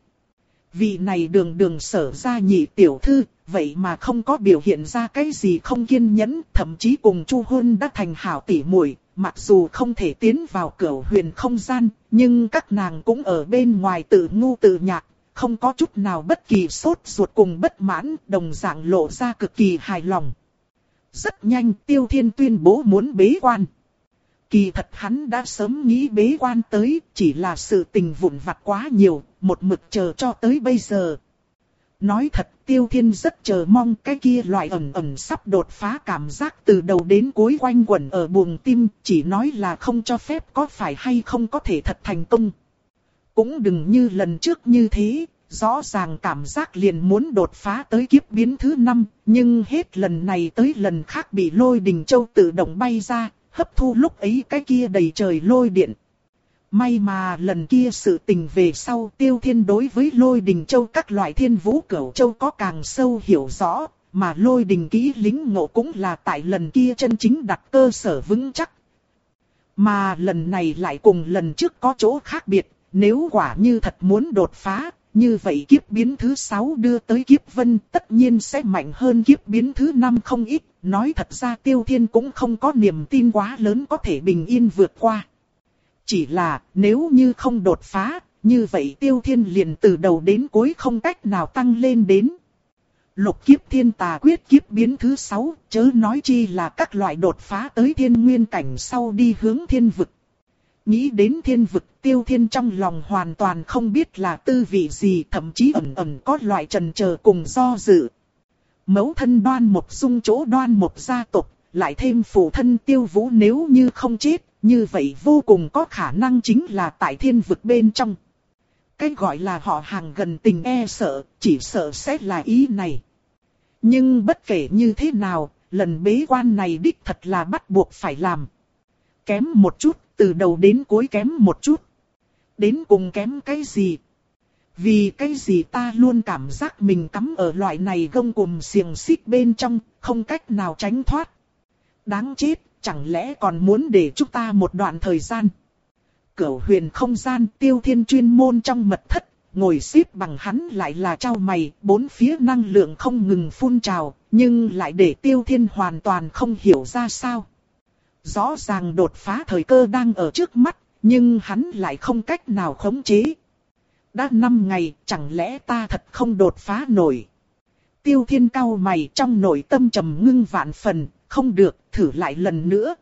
Vị này đường đường Sở gia nhị tiểu thư, vậy mà không có biểu hiện ra cái gì không kiên nhẫn, thậm chí cùng Chu Huân đã thành hảo tỷ muội. Mặc dù không thể tiến vào Cửu Huyền không gian, nhưng các nàng cũng ở bên ngoài tự ngu tự nhạc, không có chút nào bất kỳ sốt ruột cùng bất mãn, đồng dạng lộ ra cực kỳ hài lòng. Rất nhanh Tiêu Thiên tuyên bố muốn bế quan. Kỳ thật hắn đã sớm nghĩ bế quan tới, chỉ là sự tình vụn vặt quá nhiều, một mực chờ cho tới bây giờ. Nói thật, Tiêu Thiên rất chờ mong cái kia loại ẩn ẩn sắp đột phá cảm giác từ đầu đến cuối quanh quẩn ở buồng tim, chỉ nói là không cho phép có phải hay không có thể thật thành công. Cũng đừng như lần trước như thế, rõ ràng cảm giác liền muốn đột phá tới kiếp biến thứ năm, nhưng hết lần này tới lần khác bị Lôi Đình Châu tự động bay ra, hấp thu lúc ấy cái kia đầy trời lôi điện. May mà lần kia sự tình về sau Tiêu Thiên đối với Lôi Đình Châu các loại thiên vũ cửu châu có càng sâu hiểu rõ, mà Lôi Đình kỹ lĩnh ngộ cũng là tại lần kia chân chính đặt cơ sở vững chắc. Mà lần này lại cùng lần trước có chỗ khác biệt, nếu quả như thật muốn đột phá, như vậy kiếp biến thứ sáu đưa tới kiếp vân tất nhiên sẽ mạnh hơn kiếp biến thứ năm không ít. Nói thật ra Tiêu Thiên cũng không có niềm tin quá lớn có thể bình yên vượt qua. Chỉ là nếu như không đột phá, như vậy Tiêu Thiên liền từ đầu đến cuối không cách nào tăng lên đến lục kiếp thiên tà quyết kiếp biến thứ sáu, chớ nói chi là các loại đột phá tới thiên nguyên cảnh sau đi hướng thiên vực. Nghĩ đến thiên vực, Tiêu Thiên trong lòng hoàn toàn không biết là tư vị gì, thậm chí ẩn ẩn có loại trần chờ cùng do dự. Mẫu thân Đoan Mộc Dung chỗ Đoan Mộc gia tộc, lại thêm phụ thân Tiêu Vũ nếu như không chết, như vậy vô cùng có khả năng chính là tại thiên vực bên trong. Cái gọi là họ hàng gần tình e sợ, chỉ sợ sẽ là ý này. Nhưng bất kể như thế nào, lần bế quan này đích thật là bắt buộc phải làm. Kém một chút, từ đầu đến cuối kém một chút. Đến cùng kém cái gì? Vì cái gì ta luôn cảm giác mình cắm ở loại này gông cùm xiềng xích bên trong, không cách nào tránh thoát. Đáng chết, chẳng lẽ còn muốn để chúng ta một đoạn thời gian? Cửu huyền không gian, Tiêu Thiên chuyên môn trong mật thất, ngồi xếp bằng hắn lại là trao mày, bốn phía năng lượng không ngừng phun trào, nhưng lại để Tiêu Thiên hoàn toàn không hiểu ra sao. Rõ ràng đột phá thời cơ đang ở trước mắt, nhưng hắn lại không cách nào khống chế. Đã năm ngày, chẳng lẽ ta thật không đột phá nổi? Tiêu Thiên cau mày, trong nội tâm trầm ngưng vạn phần, không được, thử lại lần nữa.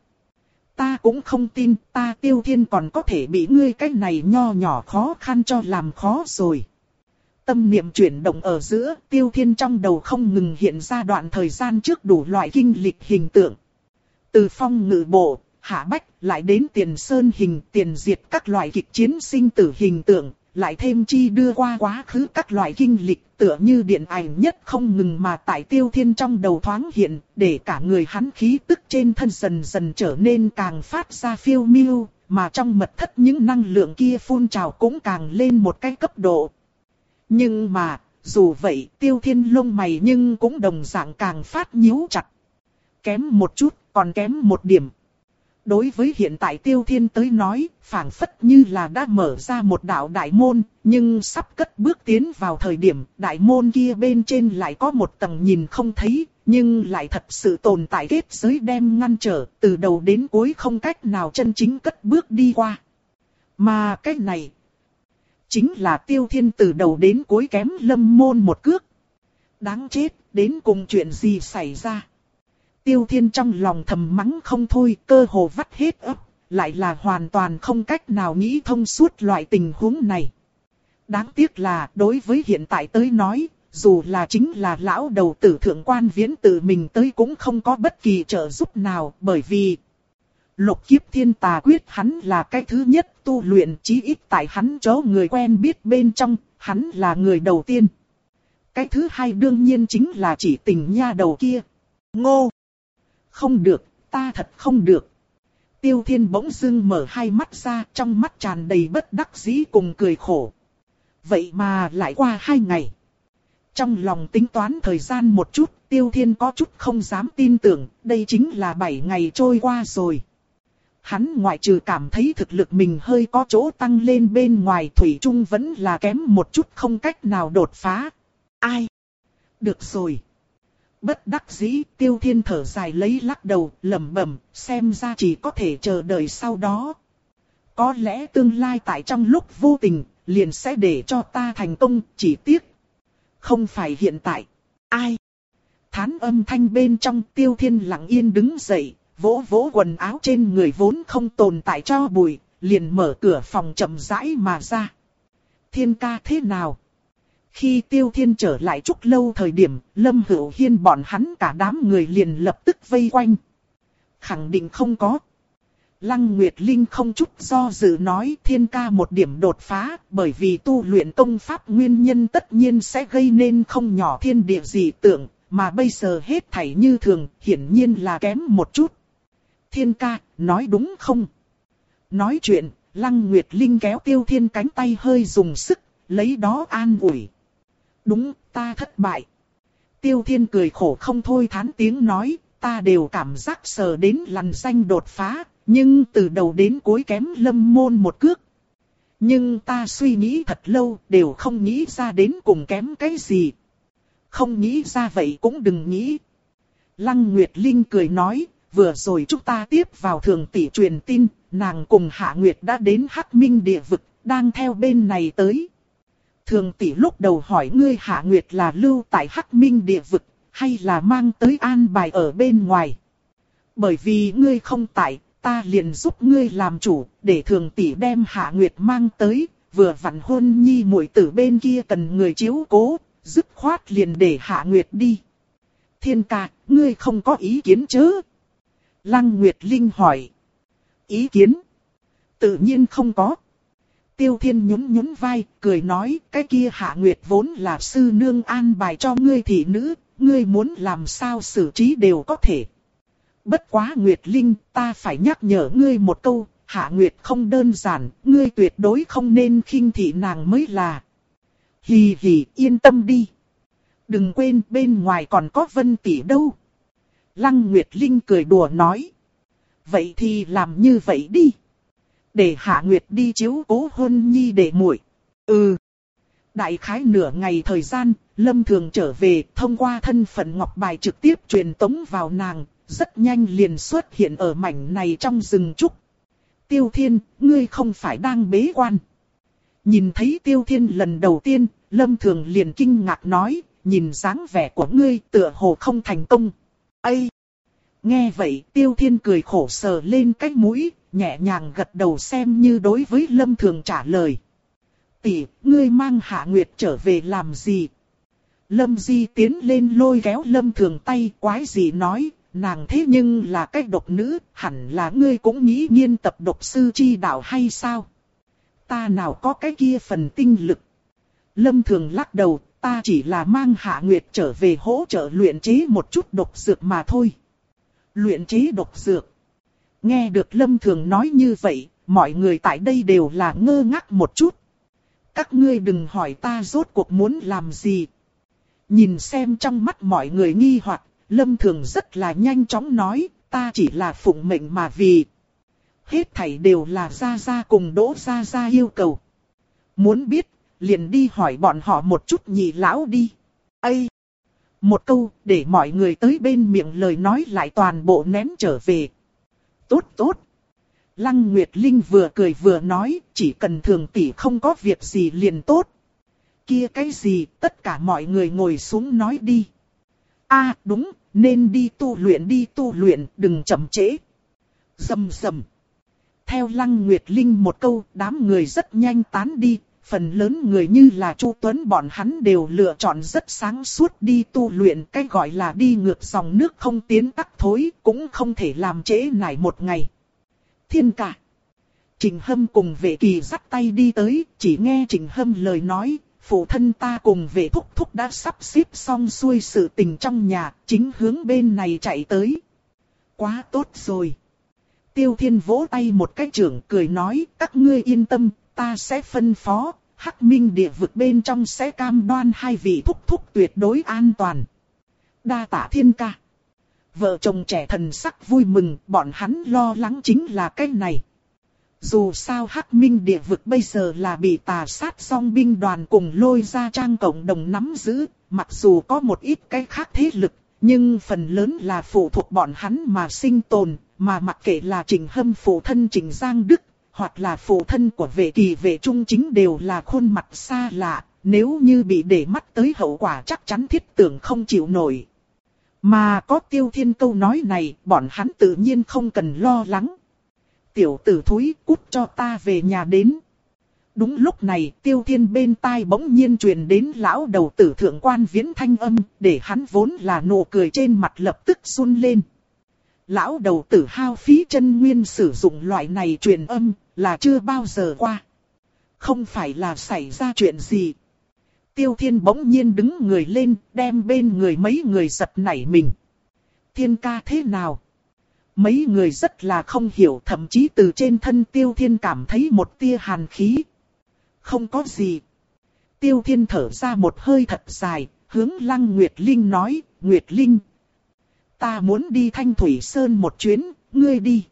Ta cũng không tin, ta Tiêu Thiên còn có thể bị ngươi cái này nho nhỏ khó khăn cho làm khó rồi. Tâm niệm chuyển động ở giữa, Tiêu Thiên trong đầu không ngừng hiện ra đoạn thời gian trước đủ loại kinh lịch hình tượng. Từ phong ngự bộ, hạ bách, lại đến tiền sơn hình, tiền diệt các loại kịch chiến sinh tử hình tượng, lại thêm chi đưa qua quá khứ các loại kinh lịch tựa như điện ảnh nhất không ngừng mà tại Tiêu Thiên trong đầu thoáng hiện, để cả người hắn khí tức trên thân dần dần trở nên càng phát ra phiêu miêu, mà trong mật thất những năng lượng kia phun trào cũng càng lên một cái cấp độ. Nhưng mà, dù vậy, Tiêu Thiên lông mày nhưng cũng đồng dạng càng phát nhíu chặt. Kém một chút, còn kém một điểm. Đối với hiện tại Tiêu Thiên tới nói, phảng phất như là đã mở ra một đạo đại môn, nhưng sắp cất bước tiến vào thời điểm đại môn kia bên trên lại có một tầng nhìn không thấy, nhưng lại thật sự tồn tại kết giới đem ngăn trở, từ đầu đến cuối không cách nào chân chính cất bước đi qua. Mà cái này, chính là Tiêu Thiên từ đầu đến cuối kém lâm môn một cước. Đáng chết, đến cùng chuyện gì xảy ra? Tiêu Thiên trong lòng thầm mắng không thôi, cơ hồ vắt hết ấp, lại là hoàn toàn không cách nào nghĩ thông suốt loại tình huống này. Đáng tiếc là, đối với hiện tại tới nói, dù là chính là lão đầu tử thượng quan viễn tự mình tới cũng không có bất kỳ trợ giúp nào, bởi vì lục kiếp thiên tà quyết hắn là cái thứ nhất tu luyện, chí ít tại hắn chỗ người quen biết bên trong, hắn là người đầu tiên. Cái thứ hai đương nhiên chính là chỉ tình nha đầu kia. Ngô! Không được, ta thật không được. Tiêu Thiên bỗng dưng mở hai mắt ra, trong mắt tràn đầy bất đắc dĩ cùng cười khổ. Vậy mà lại qua hai ngày. Trong lòng tính toán thời gian một chút, Tiêu Thiên có chút không dám tin tưởng, đây chính là bảy ngày trôi qua rồi. Hắn ngoại trừ cảm thấy thực lực mình hơi có chỗ tăng lên bên ngoài, thủy chung vẫn là kém một chút, không cách nào đột phá. Ai? Được rồi. Bất đắc dĩ, Tiêu Thiên thở dài lấy lắc đầu, lẩm bẩm, xem ra chỉ có thể chờ đợi sau đó. Có lẽ tương lai tại trong lúc vô tình, liền sẽ để cho ta thành công, chỉ tiếc. Không phải hiện tại. Ai? Thán âm thanh bên trong, Tiêu Thiên lặng yên đứng dậy, vỗ vỗ quần áo trên người vốn không tồn tại cho bụi, liền mở cửa phòng chậm rãi mà ra. Thiên ca thế nào? Khi Tiêu Thiên trở lại Trúc Lâu thời điểm, Lâm Hữu Hiên bọn hắn cả đám người liền lập tức vây quanh. Khẳng định không có. Lăng Nguyệt Linh không chút do dự nói Thiên ca một điểm đột phá, bởi vì tu luyện công pháp nguyên nhân tất nhiên sẽ gây nên không nhỏ thiên địa dị tượng, mà bây giờ hết thảy như thường, hiển nhiên là kém một chút. Thiên ca, nói đúng không? Nói chuyện, Lăng Nguyệt Linh kéo Tiêu Thiên cánh tay hơi dùng sức, lấy đó an ủi. Đúng, ta thất bại. Tiêu Thiên cười khổ không thôi thán tiếng nói, ta đều cảm giác sờ đến lằn danh đột phá, nhưng từ đầu đến cuối kém Lâm Môn một cước. Nhưng ta suy nghĩ thật lâu, đều không nghĩ ra đến cùng kém cái gì. Không nghĩ ra vậy cũng đừng nghĩ. Lăng Nguyệt Linh cười nói, vừa rồi chúng ta tiếp vào Thường tỷ truyền tin, nàng cùng Hạ Nguyệt đã đến Hắc Minh địa vực, đang theo bên này tới. Thường tỷ lúc đầu hỏi ngươi Hạ Nguyệt là lưu tại Hắc Minh địa vực, hay là mang tới an bài ở bên ngoài. Bởi vì ngươi không tại, ta liền giúp ngươi làm chủ, để Thường tỷ đem Hạ Nguyệt mang tới, vừa vặn hôn nhi muội tử bên kia cần người chiếu cố, dứt khoát liền để Hạ Nguyệt đi. Thiên ca, ngươi không có ý kiến chứ? Lăng Nguyệt Linh hỏi. Ý kiến? Tự nhiên không có. Tiêu Thiên nhún nhún vai, cười nói, cái kia Hạ Nguyệt vốn là sư nương an bài cho ngươi thị nữ, ngươi muốn làm sao xử trí đều có thể. Bất quá Nguyệt Linh, ta phải nhắc nhở ngươi một câu, Hạ Nguyệt không đơn giản, ngươi tuyệt đối không nên khinh thị nàng mới là. Hì hì, yên tâm đi. Đừng quên bên ngoài còn có Vân tỷ đâu. Lăng Nguyệt Linh cười đùa nói. Vậy thì làm như vậy đi. Để Hạ Nguyệt đi chiếu cố hôn nhi để muội. Ừ. Đại khái nửa ngày thời gian, Lâm Thường trở về, thông qua thân phận ngọc bài trực tiếp truyền tống vào nàng, rất nhanh liền xuất hiện ở mảnh này trong rừng trúc. Tiêu Thiên, ngươi không phải đang bế quan. Nhìn thấy Tiêu Thiên lần đầu tiên, Lâm Thường liền kinh ngạc nói, nhìn dáng vẻ của ngươi tựa hồ không thành công. Ây! Nghe vậy Tiêu Thiên cười khổ sờ lên cái mũi, nhẹ nhàng gật đầu xem như đối với Lâm Thường trả lời. Tỷ, ngươi mang Hạ Nguyệt trở về làm gì? Lâm Di tiến lên lôi kéo Lâm Thường tay quái gì nói, nàng thế nhưng là cái độc nữ, hẳn là ngươi cũng nghĩ nghiên tập độc sư chi đạo hay sao? Ta nào có cái kia phần tinh lực. Lâm Thường lắc đầu, ta chỉ là mang Hạ Nguyệt trở về hỗ trợ luyện chế một chút độc dược mà thôi. Luyện chế độc dược. Nghe được Lâm Thường nói như vậy, mọi người tại đây đều là ngơ ngác một chút. Các ngươi đừng hỏi ta rốt cuộc muốn làm gì. Nhìn xem trong mắt mọi người nghi hoặc, Lâm Thường rất là nhanh chóng nói, ta chỉ là phụng mệnh mà vì. Hết thảy đều là Gia Gia cùng Đỗ Gia Gia yêu cầu. Muốn biết, liền đi hỏi bọn họ một chút nhị lão đi. Ây! Một câu, để mọi người tới bên miệng lời nói lại toàn bộ nén trở về. Tốt tốt! Lăng Nguyệt Linh vừa cười vừa nói, chỉ cần Thường tỷ không có việc gì liền tốt. Kia cái gì, tất cả mọi người ngồi xuống nói đi. A đúng, nên đi tu luyện đi tu luyện, đừng chậm trễ. Rầm rầm. Theo Lăng Nguyệt Linh một câu, đám người rất nhanh tán đi. Phần lớn người như là Chu Tuấn bọn hắn đều lựa chọn rất sáng suốt đi tu luyện. Cái gọi là đi ngược dòng nước không tiến tắc thối, cũng không thể làm trễ nải một ngày. Thiên ca. Trình Hâm cùng Vệ Kỳ dắt tay đi tới, chỉ nghe Trình Hâm lời nói, phụ thân ta cùng Vệ Thúc Thúc đã sắp xếp xong xuôi sự tình trong nhà, chính hướng bên này chạy tới. Quá tốt rồi. Tiêu Thiên vỗ tay một cái trưởng cười nói, các ngươi yên tâm, ta sẽ phân phó, Hắc Minh địa vực bên trong sẽ cam đoan hai vị Thúc Thúc tuyệt đối an toàn. Đa tạ Thiên ca. Vợ chồng trẻ thần sắc vui mừng, bọn hắn lo lắng chính là cái này. Dù sao Hắc Minh địa vực bây giờ là bị tà sát song binh đoàn cùng Lôi Gia Trang cộng đồng nắm giữ, mặc dù có một ít cái khác thế lực, nhưng phần lớn là phụ thuộc bọn hắn mà sinh tồn, mà mặc kệ là Trình Hâm phụ thân Trình Giang Đức, hoặc là phụ thân của Vệ Kỳ Vệ Trung chính đều là khuôn mặt xa lạ, nếu như bị để mắt tới hậu quả chắc chắn thiết tưởng không chịu nổi. Mà có Tiêu Thiên câu nói này, bọn hắn tự nhiên không cần lo lắng. Tiểu tử thúi, cút cho ta về nhà đến. Đúng lúc này, Tiêu Thiên bên tai bỗng nhiên truyền đến lão đầu tử thượng quan viễn thanh âm, để hắn vốn là nụ cười trên mặt lập tức run lên. Lão đầu tử hao phí chân nguyên sử dụng loại này truyền âm, là chưa bao giờ qua. Không phải là xảy ra chuyện gì. Tiêu Thiên bỗng nhiên đứng người lên, đem bên người mấy người giật nảy mình. Thiên ca thế nào? Mấy người rất là không hiểu, thậm chí từ trên thân Tiêu Thiên cảm thấy một tia hàn khí. Không có gì. Tiêu Thiên thở ra một hơi thật dài, hướng Lăng Nguyệt Linh nói, Nguyệt Linh. Ta muốn đi Thanh Thủy Sơn một chuyến, ngươi đi.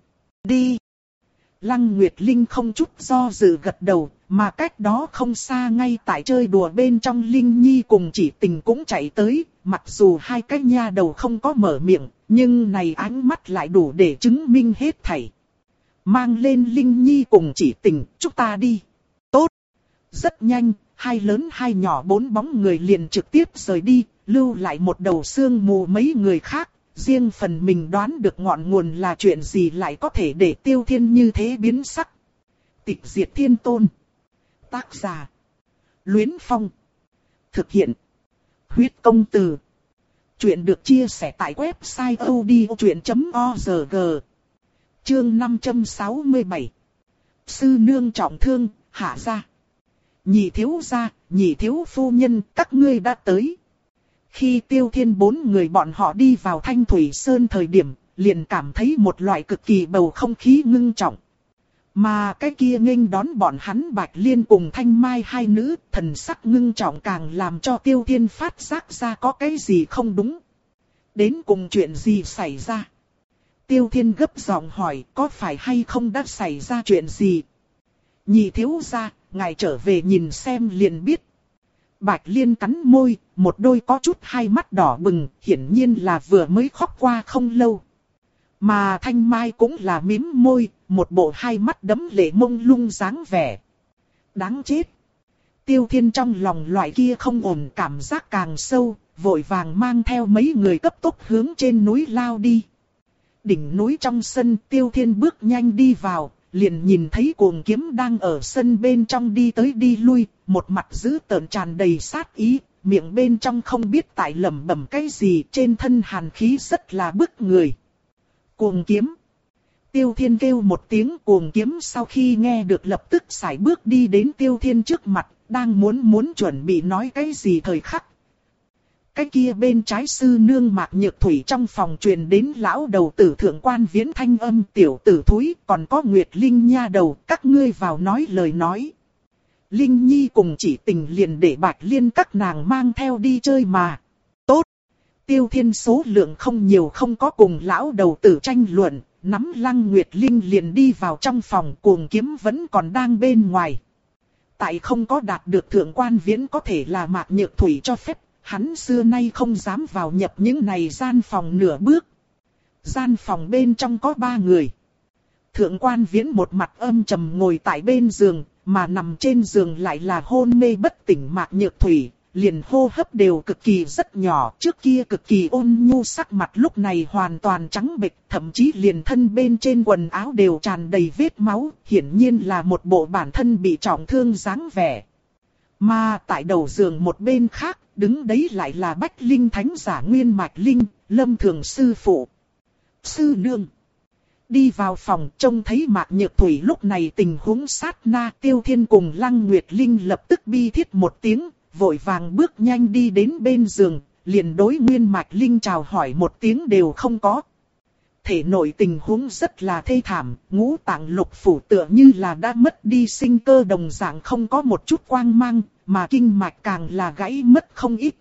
đi. Lăng Nguyệt Linh không chút do dự gật đầu, mà cách đó không xa ngay tại chơi đùa bên trong Linh Nhi cùng Chỉ Tình cũng chạy tới, mặc dù hai cái nha đầu không có mở miệng, nhưng này ánh mắt lại đủ để chứng minh hết thảy. Mang lên Linh Nhi cùng Chỉ Tình, chúng ta đi. Tốt. Rất nhanh, hai lớn hai nhỏ bốn bóng người liền trực tiếp rời đi, lưu lại một đầu xương mù mấy người khác. Riêng phần mình đoán được ngọn nguồn là chuyện gì lại có thể để Tiêu Thiên như thế biến sắc. Tịch diệt thiên tôn. Tác giả. Luyến Phong. Thực hiện. Huyết công từ. Chuyện được chia sẻ tại website odchuyện chấm org. Chương năm trăm sáu mươi bảy. Sư nương trọng thương, hạ ra. Nhị thiếu gia, nhị thiếu phu nhân, các ngươi đã tới. Khi Tiêu Thiên bốn người bọn họ đi vào Thanh Thủy Sơn thời điểm, liền cảm thấy một loại cực kỳ bầu không khí ngưng trọng. Mà cái kia nghênh đón bọn hắn Bạch Liên cùng Thanh Mai hai nữ, thần sắc ngưng trọng càng làm cho Tiêu Thiên phát giác ra có cái gì không đúng. Đến cùng chuyện gì xảy ra? Tiêu Thiên gấp giọng hỏi, có phải hay không đã xảy ra chuyện gì? Nhị thiếu gia, ngài trở về nhìn xem liền biết. Bạch Liên cắn môi, một đôi có chút hai mắt đỏ bừng, hiển nhiên là vừa mới khóc qua không lâu. Mà Thanh Mai cũng là mím môi, một bộ hai mắt đẫm lệ mông lung dáng vẻ. Đáng chết. Tiêu Thiên trong lòng loại kia không ổn cảm giác càng sâu, vội vàng mang theo mấy người cấp tốc hướng trên núi lao đi. Đỉnh núi trong sân, Tiêu Thiên bước nhanh đi vào, liền nhìn thấy Cuồng Kiếm đang ở sân bên trong đi tới đi lui, một mặt dữ tợn tràn đầy sát ý, miệng bên trong không biết tại lẩm bẩm cái gì, trên thân hàn khí rất là bức người. Cuồng Kiếm. Tiêu Thiên kêu một tiếng Cuồng Kiếm, sau khi nghe được lập tức sải bước đi đến Tiêu Thiên trước mặt, đang muốn muốn chuẩn bị nói cái gì thời khắc. Cái kia bên trái sư nương Mạc Nhược Thủy trong phòng truyền đến lão đầu tử Thượng Quan Viễn thanh âm, tiểu tử thúi, còn có Nguyệt Linh nha đầu, các ngươi vào nói lời nói. Linh Nhi cùng Chỉ Tình liền để Bạch Liên các nàng mang theo đi chơi mà. Tốt. Tiêu Thiên số lượng không nhiều, không có cùng lão đầu tử tranh luận, nắm Lăng Nguyệt Linh liền đi vào trong phòng. Cuồng Kiếm vẫn còn đang bên ngoài. Tại không có đạt được Thượng Quan Viễn có thể là Mạc Nhược Thủy cho phép, hắn xưa nay không dám vào nhập những này gian phòng nửa bước. Gian phòng bên trong có ba người. Thượng Quan Viễn một mặt âm trầm ngồi tại bên giường, mà nằm trên giường lại là hôn mê bất tỉnh Mạc Nhược Thủy, liền hô hấp đều cực kỳ rất nhỏ, trước kia cực kỳ ôn nhu sắc mặt lúc này hoàn toàn trắng bệch, thậm chí liền thân bên trên quần áo đều tràn đầy vết máu, hiển nhiên là một bộ bản thân bị trọng thương dáng vẻ. Mà tại đầu giường một bên khác, đứng đấy lại là Bách Linh Thánh giả Nguyên Mạch Linh, Lâm Thường sư phụ. Sư nương. Đi vào phòng trông thấy Mạc Nhược Thủy lúc này tình huống sát na, Tiêu Thiên cùng Lăng Nguyệt Linh lập tức bi thiết một tiếng, vội vàng bước nhanh đi đến bên giường, liền đối Nguyên Mạch Linh chào hỏi một tiếng đều không có. Thể nội tình huống rất là thê thảm, ngũ tạng lục phủ tựa như là đã mất đi sinh cơ đồng dạng, không có một chút quang mang, mà kinh mạch càng là gãy mất không ít.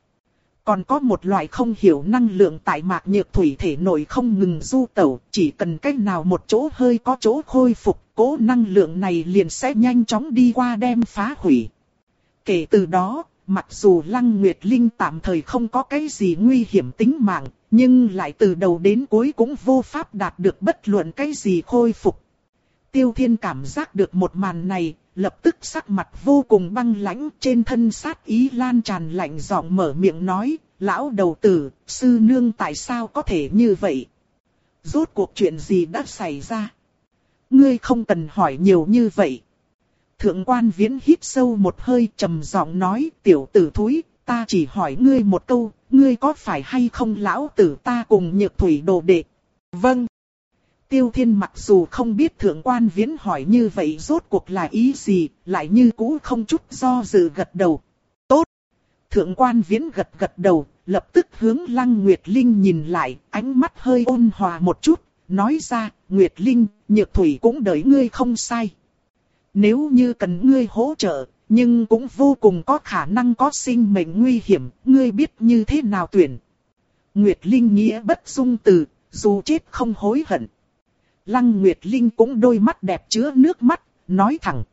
Còn có một loại không hiểu năng lượng tại Mạc Nhược Thủy thể nội không ngừng du tẩu, chỉ cần cách nào một chỗ hơi có chỗ khôi phục, cố năng lượng này liền sẽ nhanh chóng đi qua đem phá hủy. Kể từ đó, mặc dù Lăng Nguyệt Linh tạm thời không có cái gì nguy hiểm tính mạng, nhưng lại từ đầu đến cuối cũng vô pháp đạt được bất luận cái gì khôi phục. Tiêu Thiên cảm giác được một màn này, lập tức sắc mặt vô cùng băng lãnh, trên thân sát ý lan tràn, lạnh giọng mở miệng nói, lão đầu tử, sư nương tại sao có thể như vậy? Rốt cuộc chuyện gì đã xảy ra? Ngươi không cần hỏi nhiều như vậy. Thượng Quan Viễn hít sâu một hơi, trầm giọng nói, tiểu tử thúi, ta chỉ hỏi ngươi một câu, ngươi có phải hay không lão tử ta cùng Nhược Thủy đồ đệ? Vâng. Tiêu Thiên mặc dù không biết Thượng Quan Viễn hỏi như vậy rốt cuộc là ý gì, lại như cũ không chút do dự gật đầu. Tốt. Thượng Quan Viễn gật gật đầu, lập tức hướng Lăng Nguyệt Linh nhìn lại, ánh mắt hơi ôn hòa một chút, nói ra, Nguyệt Linh, Nhược Thủy cũng đợi ngươi không sai. Nếu như cần ngươi hỗ trợ, nhưng cũng vô cùng có khả năng có sinh mệnh nguy hiểm, ngươi biết như thế nào tuyển. Nguyệt Linh nghĩa bất dung từ, dù chết không hối hận. Lăng Nguyệt Linh cũng đôi mắt đẹp chứa nước mắt, nói thẳng.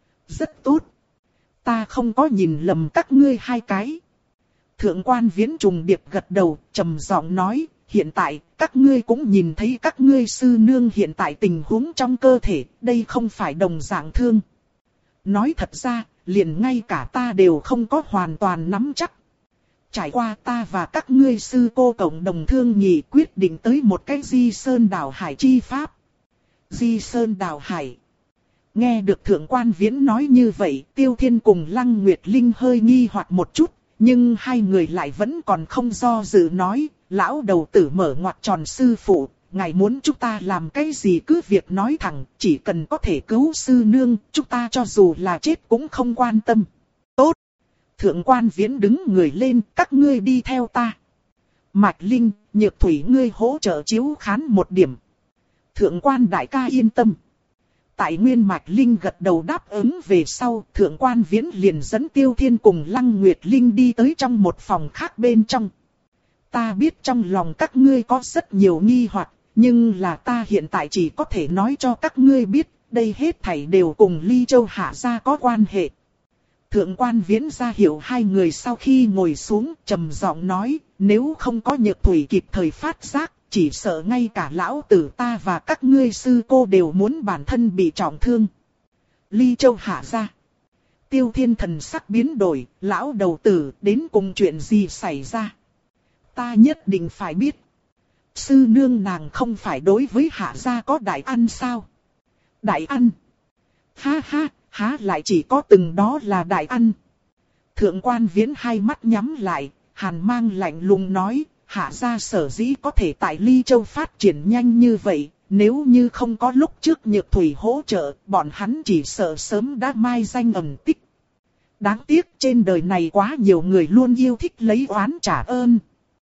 Rất tốt. Ta không có nhìn lầm các ngươi hai cái. Thượng quan Viễn trùng điệp gật đầu, trầm giọng nói, hiện tại, các ngươi cũng nhìn thấy các ngươi sư nương hiện tại tình huống trong cơ thể, đây không phải đồng dạng thương. Nói thật ra, liền ngay cả ta đều không có hoàn toàn nắm chắc. Trải qua ta và các ngươi sư cô cộng đồng thương nghị quyết định tới một cái Di Sơn Đảo Hải chi pháp. Di Sơn Đảo Hải. Nghe được Thượng quan Viễn nói như vậy, Tiêu Thiên cùng Lăng Nguyệt Linh hơi nghi hoặc một chút, nhưng hai người lại vẫn còn không do dự nói, lão đầu tử mở ngoặc tròn sư phụ, ngài muốn chúng ta làm cái gì cứ việc nói thẳng, chỉ cần có thể cứu sư nương, chúng ta cho dù là chết cũng không quan tâm. Tốt! Thượng quan Viễn đứng người lên, các ngươi đi theo ta. Mạch Linh, Nhược Thủy ngươi hỗ trợ chiếu khán một điểm. Thượng quan đại ca yên tâm. Tại Nguyên Mạch Linh gật đầu đáp ứng về sau, Thượng quan Viễn liền dẫn Tiêu Thiên cùng Lăng Nguyệt Linh đi tới trong một phòng khác bên trong. Ta biết trong lòng các ngươi có rất nhiều nghi hoặc, nhưng là ta hiện tại chỉ có thể nói cho các ngươi biết, đây hết thảy đều cùng Ly Châu Hạ gia có quan hệ. Thượng quan Viễn ra hiệu hai người sau khi ngồi xuống, trầm giọng nói, nếu không có Nhược Thủy kịp thời phát giác, chỉ sợ ngay cả lão tử ta và các ngươi sư cô đều muốn bản thân bị trọng thương. Ly Châu Hạ gia. Tiêu Thiên thần sắc biến đổi, lão đầu tử đến cùng chuyện gì xảy ra. Ta nhất định phải biết. Sư nương nàng không phải đối với Hạ gia có đại ăn sao? Đại ăn? Ha ha, há lại chỉ có từng đó là đại ăn. Thượng quan Viễn hai mắt nhắm lại, hàn mang lạnh lùng nói, Hạ gia sở dĩ có thể tại Ly Châu phát triển nhanh như vậy, nếu như không có lúc trước Nhược Thủy hỗ trợ, bọn hắn chỉ sợ sớm đã mai danh ẩn tích. Đáng tiếc trên đời này quá nhiều người luôn yêu thích lấy oán trả ơn.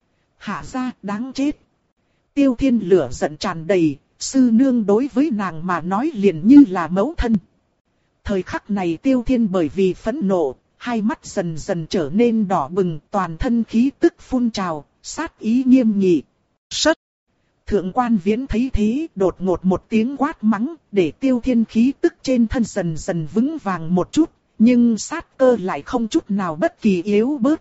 Hạ gia đáng chết. Tiêu Thiên lửa giận tràn đầy, sư nương đối với nàng mà nói liền như là mẫu thân. Thời khắc này Tiêu Thiên bởi vì phẫn nộ, hai mắt dần dần trở nên đỏ bừng, toàn thân khí tức phun trào, sát ý nghiêm nghị. Sất! Thượng quan Viễn thấy thế, đột ngột một tiếng quát mắng, để Tiêu Thiên khí tức trên thân dần dần vững vàng một chút, nhưng sát cơ lại không chút nào bất kỳ yếu bớt.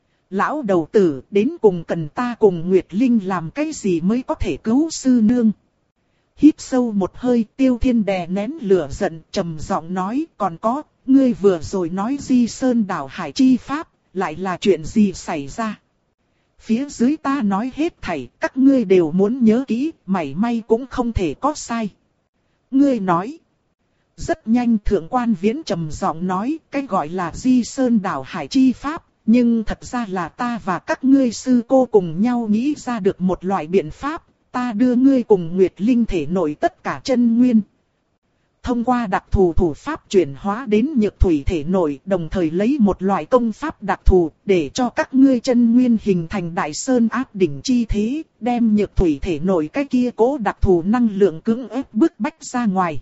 Lão đầu tử, đến cùng cần ta cùng Nguyệt Linh làm cái gì mới có thể cứu sư nương? Hít sâu một hơi, Tiêu Thiên đè nén lửa giận, trầm giọng nói, còn có, ngươi vừa rồi nói Di Sơn Đảo Hải chi pháp, lại là chuyện gì xảy ra? Phía dưới ta nói hết thảy, các ngươi đều muốn nhớ kỹ, mảy may cũng không thể có sai. Ngươi nói. Rất nhanh Thượng quan Viễn trầm giọng nói, cái gọi là Di Sơn Đảo Hải chi pháp, nhưng thật ra là ta và các ngươi sư cô cùng nhau nghĩ ra được một loại biện pháp, ta đưa ngươi cùng Nguyệt Linh thể nội tất cả chân nguyên. Thông qua đặc thù thủ pháp chuyển hóa đến Nhược Thủy thể nội, đồng thời lấy một loại công pháp đặc thù để cho các ngươi chân nguyên hình thành đại sơn áp đỉnh chi thế, đem Nhược Thủy thể nội cái kia cố đặc thù năng lượng cưỡng ép bức bách ra ngoài.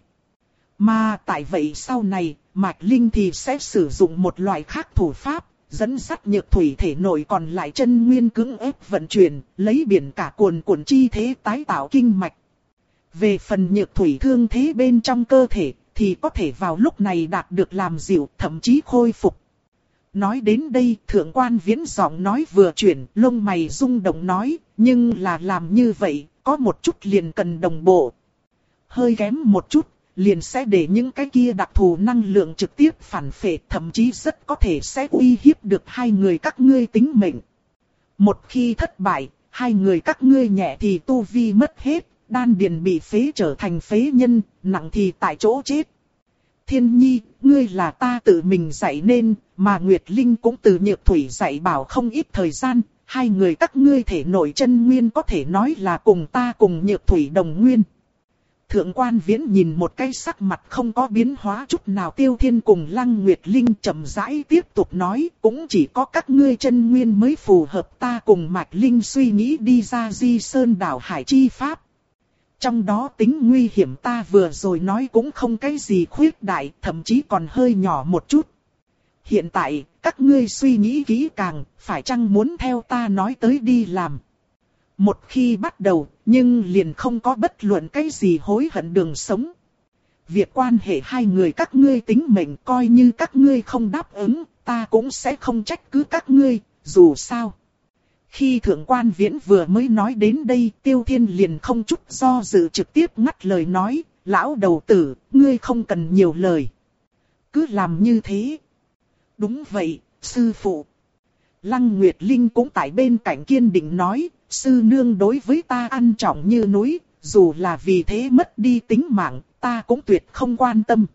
Mà tại vậy sau này, Mạch Linh thì sẽ sử dụng một loại khác thủ pháp, dẫn dắt Nhược Thủy thể nội còn lại chân nguyên cưỡng ép vận chuyển, lấy biển cả cuồn cuộn chi thế tái tạo kinh mạch. Về phần Nhược Thủy thương thế bên trong cơ thể, thì có thể vào lúc này đạt được làm dịu, thậm chí khôi phục. Nói đến đây, Thượng quan Viễn giọng nói vừa chuyển, lông mày rung động nói, nhưng là làm như vậy, có một chút liền cần đồng bộ. Hơi kém một chút, liền sẽ để những cái kia đặc thù năng lượng trực tiếp phản phệ, thậm chí rất có thể sẽ uy hiếp được hai người các ngươi tính mệnh. Một khi thất bại, hai người các ngươi nhẹ thì tu vi mất hết, đan điền bị phế trở thành phế nhân, nặng thì tại chỗ chết. Thiên Nhi, ngươi là ta tự mình dạy nên, mà Nguyệt Linh cũng từ Nhược Thủy dạy bảo không ít thời gian, hai người các ngươi thể nội chân nguyên có thể nói là cùng ta cùng Nhược Thủy đồng nguyên. Thượng quan Viễn nhìn một cái sắc mặt không có biến hóa chút nào Tiêu Thiên cùng Lăng Nguyệt Linh chậm rãi tiếp tục nói, cũng chỉ có các ngươi chân nguyên mới phù hợp ta cùng Mạch Linh suy nghĩ đi ra Di Sơn Đảo Hải chi pháp. Trong đó tính nguy hiểm ta vừa rồi nói cũng không cái gì khuyết đại, thậm chí còn hơi nhỏ một chút. Hiện tại, các ngươi suy nghĩ kỹ càng, phải chăng muốn theo ta nói tới đi làm. Một khi bắt đầu, nhưng liền không có bất luận cái gì hối hận đường sống. Việc quan hệ hai người các ngươi tính mệnh, coi như các ngươi không đáp ứng, ta cũng sẽ không trách cứ các ngươi, dù sao. Khi thượng quan Viễn vừa mới nói đến đây, Tiêu Thiên liền không chút do dự trực tiếp ngắt lời nói, lão đầu tử, ngươi không cần nhiều lời. Cứ làm như thế. Đúng vậy, sư phụ. Lăng Nguyệt Linh cũng tại bên cạnh kiên định nói, sư nương đối với ta ăn trọng như núi, dù là vì thế mất đi tính mạng, ta cũng tuyệt không quan tâm.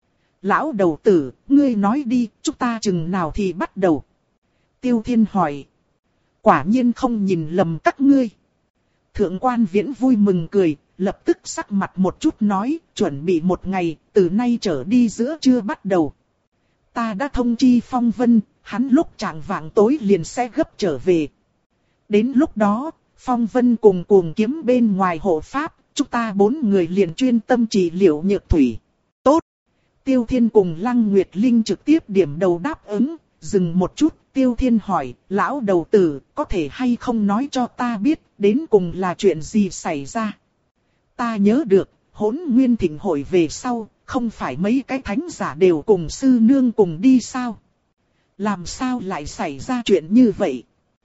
Lão đầu tử, ngươi nói đi, chúng ta chừng nào thì bắt đầu. Tiêu Thiên hỏi. Quả nhiên không nhìn lầm các ngươi. Thượng quan Viễn vui mừng cười, lập tức sắc mặt một chút nói, chuẩn bị một ngày, từ nay trở đi giữa trưa bắt đầu. Ta đã thông chi Phong Vân, hắn lúc chạng vạng tối liền sẽ gấp trở về. Đến lúc đó, Phong Vân cùng cuồng kiếm bên ngoài hộ pháp, chúng ta bốn người liền chuyên tâm trị liệu nhược thủy. Tốt! Tiêu Thiên cùng Lăng Nguyệt Linh trực tiếp điểm đầu đáp ứng, dừng một chút, Tiêu Thiên hỏi, lão đầu tử, có thể hay không nói cho ta biết, đến cùng là chuyện gì xảy ra? Ta nhớ được, Hỗn Nguyên Thịnh hội về sau, không phải mấy cái thánh giả đều cùng sư nương cùng đi sao? Làm sao lại xảy ra chuyện như vậy?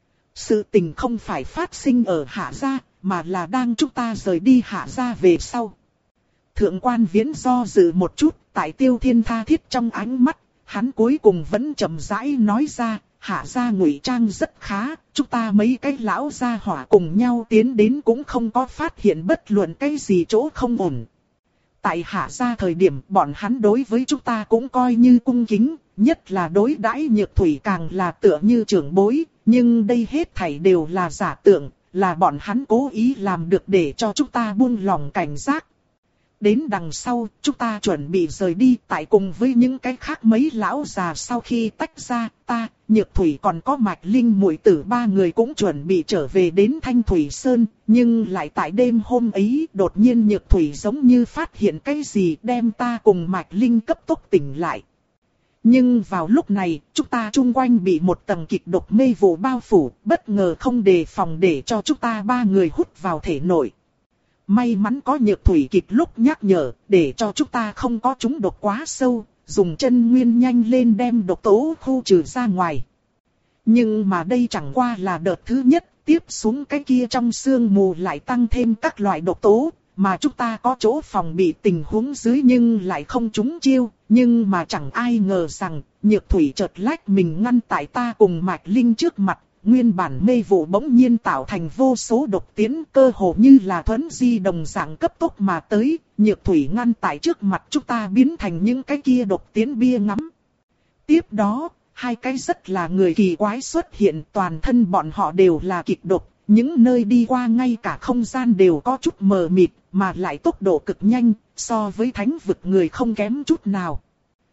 Sự tình không phải phát sinh ở Hạ Gia, mà là đang chúng ta rời đi Hạ Gia về sau. Thượng quan Viễn do dự một chút, tại Tiêu Thiên tha thiết trong ánh mắt, hắn cuối cùng vẫn chậm rãi nói ra, Hạ Gia ngụy trang rất khá, chúng ta mấy cái lão gia hỏa cùng nhau tiến đến cũng không có phát hiện bất luận cái gì chỗ không ổn. Tại Hạ Gia thời điểm bọn hắn đối với chúng ta cũng coi như cung kính, nhất là đối đãi nhược thủy càng là tựa như trưởng bối, nhưng đây hết thảy đều là giả tượng, là bọn hắn cố ý làm được để cho chúng ta buông lòng cảnh giác. Đến đằng sau, chúng ta chuẩn bị rời đi, tại cùng với những cái khác mấy lão già sau khi tách ra, ta, Nhược Thủy còn có Mạch Linh muội tử ba người cũng chuẩn bị trở về đến Thanh Thủy Sơn, nhưng lại tại đêm hôm ấy, đột nhiên Nhược Thủy giống như phát hiện cái gì đem ta cùng Mạch Linh cấp tốc tỉnh lại. Nhưng vào lúc này, chúng ta chung quanh bị một tầng kịch độc mê vụ bao phủ, bất ngờ không đề phòng để cho chúng ta ba người hút vào thể nội. May mắn có Nhược Thủy kịp lúc nhắc nhở, để cho chúng ta không có trúng độc quá sâu, dùng chân nguyên nhanh lên đem độc tố khu trừ ra ngoài. Nhưng mà đây chẳng qua là đợt thứ nhất, tiếp xuống cái kia trong sương mù lại tăng thêm các loại độc tố, mà chúng ta có chỗ phòng bị tình huống dưới nhưng lại không trúng chiêu, nhưng mà chẳng ai ngờ rằng, Nhược Thủy chợt lách mình ngăn tại ta cùng Mạch Linh trước mặt. Nguyên bản mê vụ bỗng nhiên tạo thành vô số độc tiến, cơ hồ như là thuấn di đồng dạng cấp tốc mà tới, Nhược Thủy ngăn tại trước mặt chúng ta biến thành những cái kia độc tiến bia ngắm. Tiếp đó, hai cái rất là người kỳ quái xuất hiện, toàn thân bọn họ đều là kịch độc, những nơi đi qua ngay cả không gian đều có chút mờ mịt, mà lại tốc độ cực nhanh, so với thánh vực người không kém chút nào.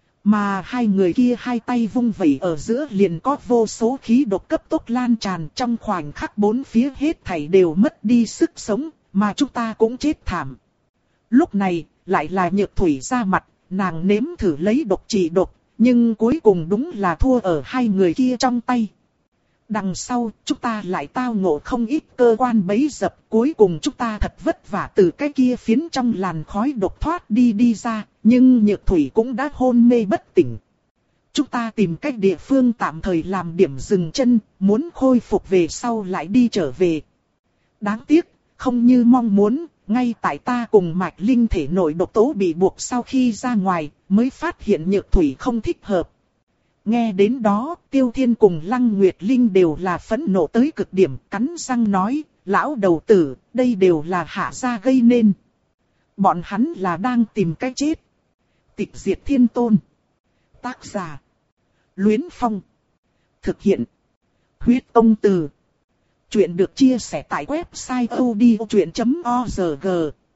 Mà hai người kia hai tay vung vẩy ở giữa liền có vô số khí độc cấp tốc lan tràn, trong khoảnh khắc bốn phía hết thảy đều mất đi sức sống, mà chúng ta cũng chết thảm. Lúc này, lại là Nhược Thủy ra mặt, nàng nếm thử lấy độc trị độc, nhưng cuối cùng đúng là thua ở hai người kia trong tay. Đằng sau, chúng ta lại tao ngộ không ít cơ quan bẫy dập, cuối cùng chúng ta thật vất vả từ cái kia phiến trong làn khói độc thoát đi đi ra, nhưng Nhược Thủy cũng đã hôn mê bất tỉnh. Chúng ta tìm cách địa phương tạm thời làm điểm dừng chân, muốn khôi phục về sau lại đi trở về. Đáng tiếc, không như mong muốn, ngay tại ta cùng Mạch Linh thể nội độc tố bị buộc sau khi ra ngoài, mới phát hiện Nhược Thủy không thích hợp. Nghe đến đó, Tiêu Thiên cùng Lăng Nguyệt Linh đều là phẫn nộ tới cực điểm, cắn răng nói, lão đầu tử, đây đều là Hạ Gia gây nên. Bọn hắn là đang tìm cách chết. Tịch Diệt Thiên Tôn. Tác giả. Luyến Phong. Thực hiện. Huyết Công Từ. Chuyện được chia sẻ tại website odchuyện chấm org.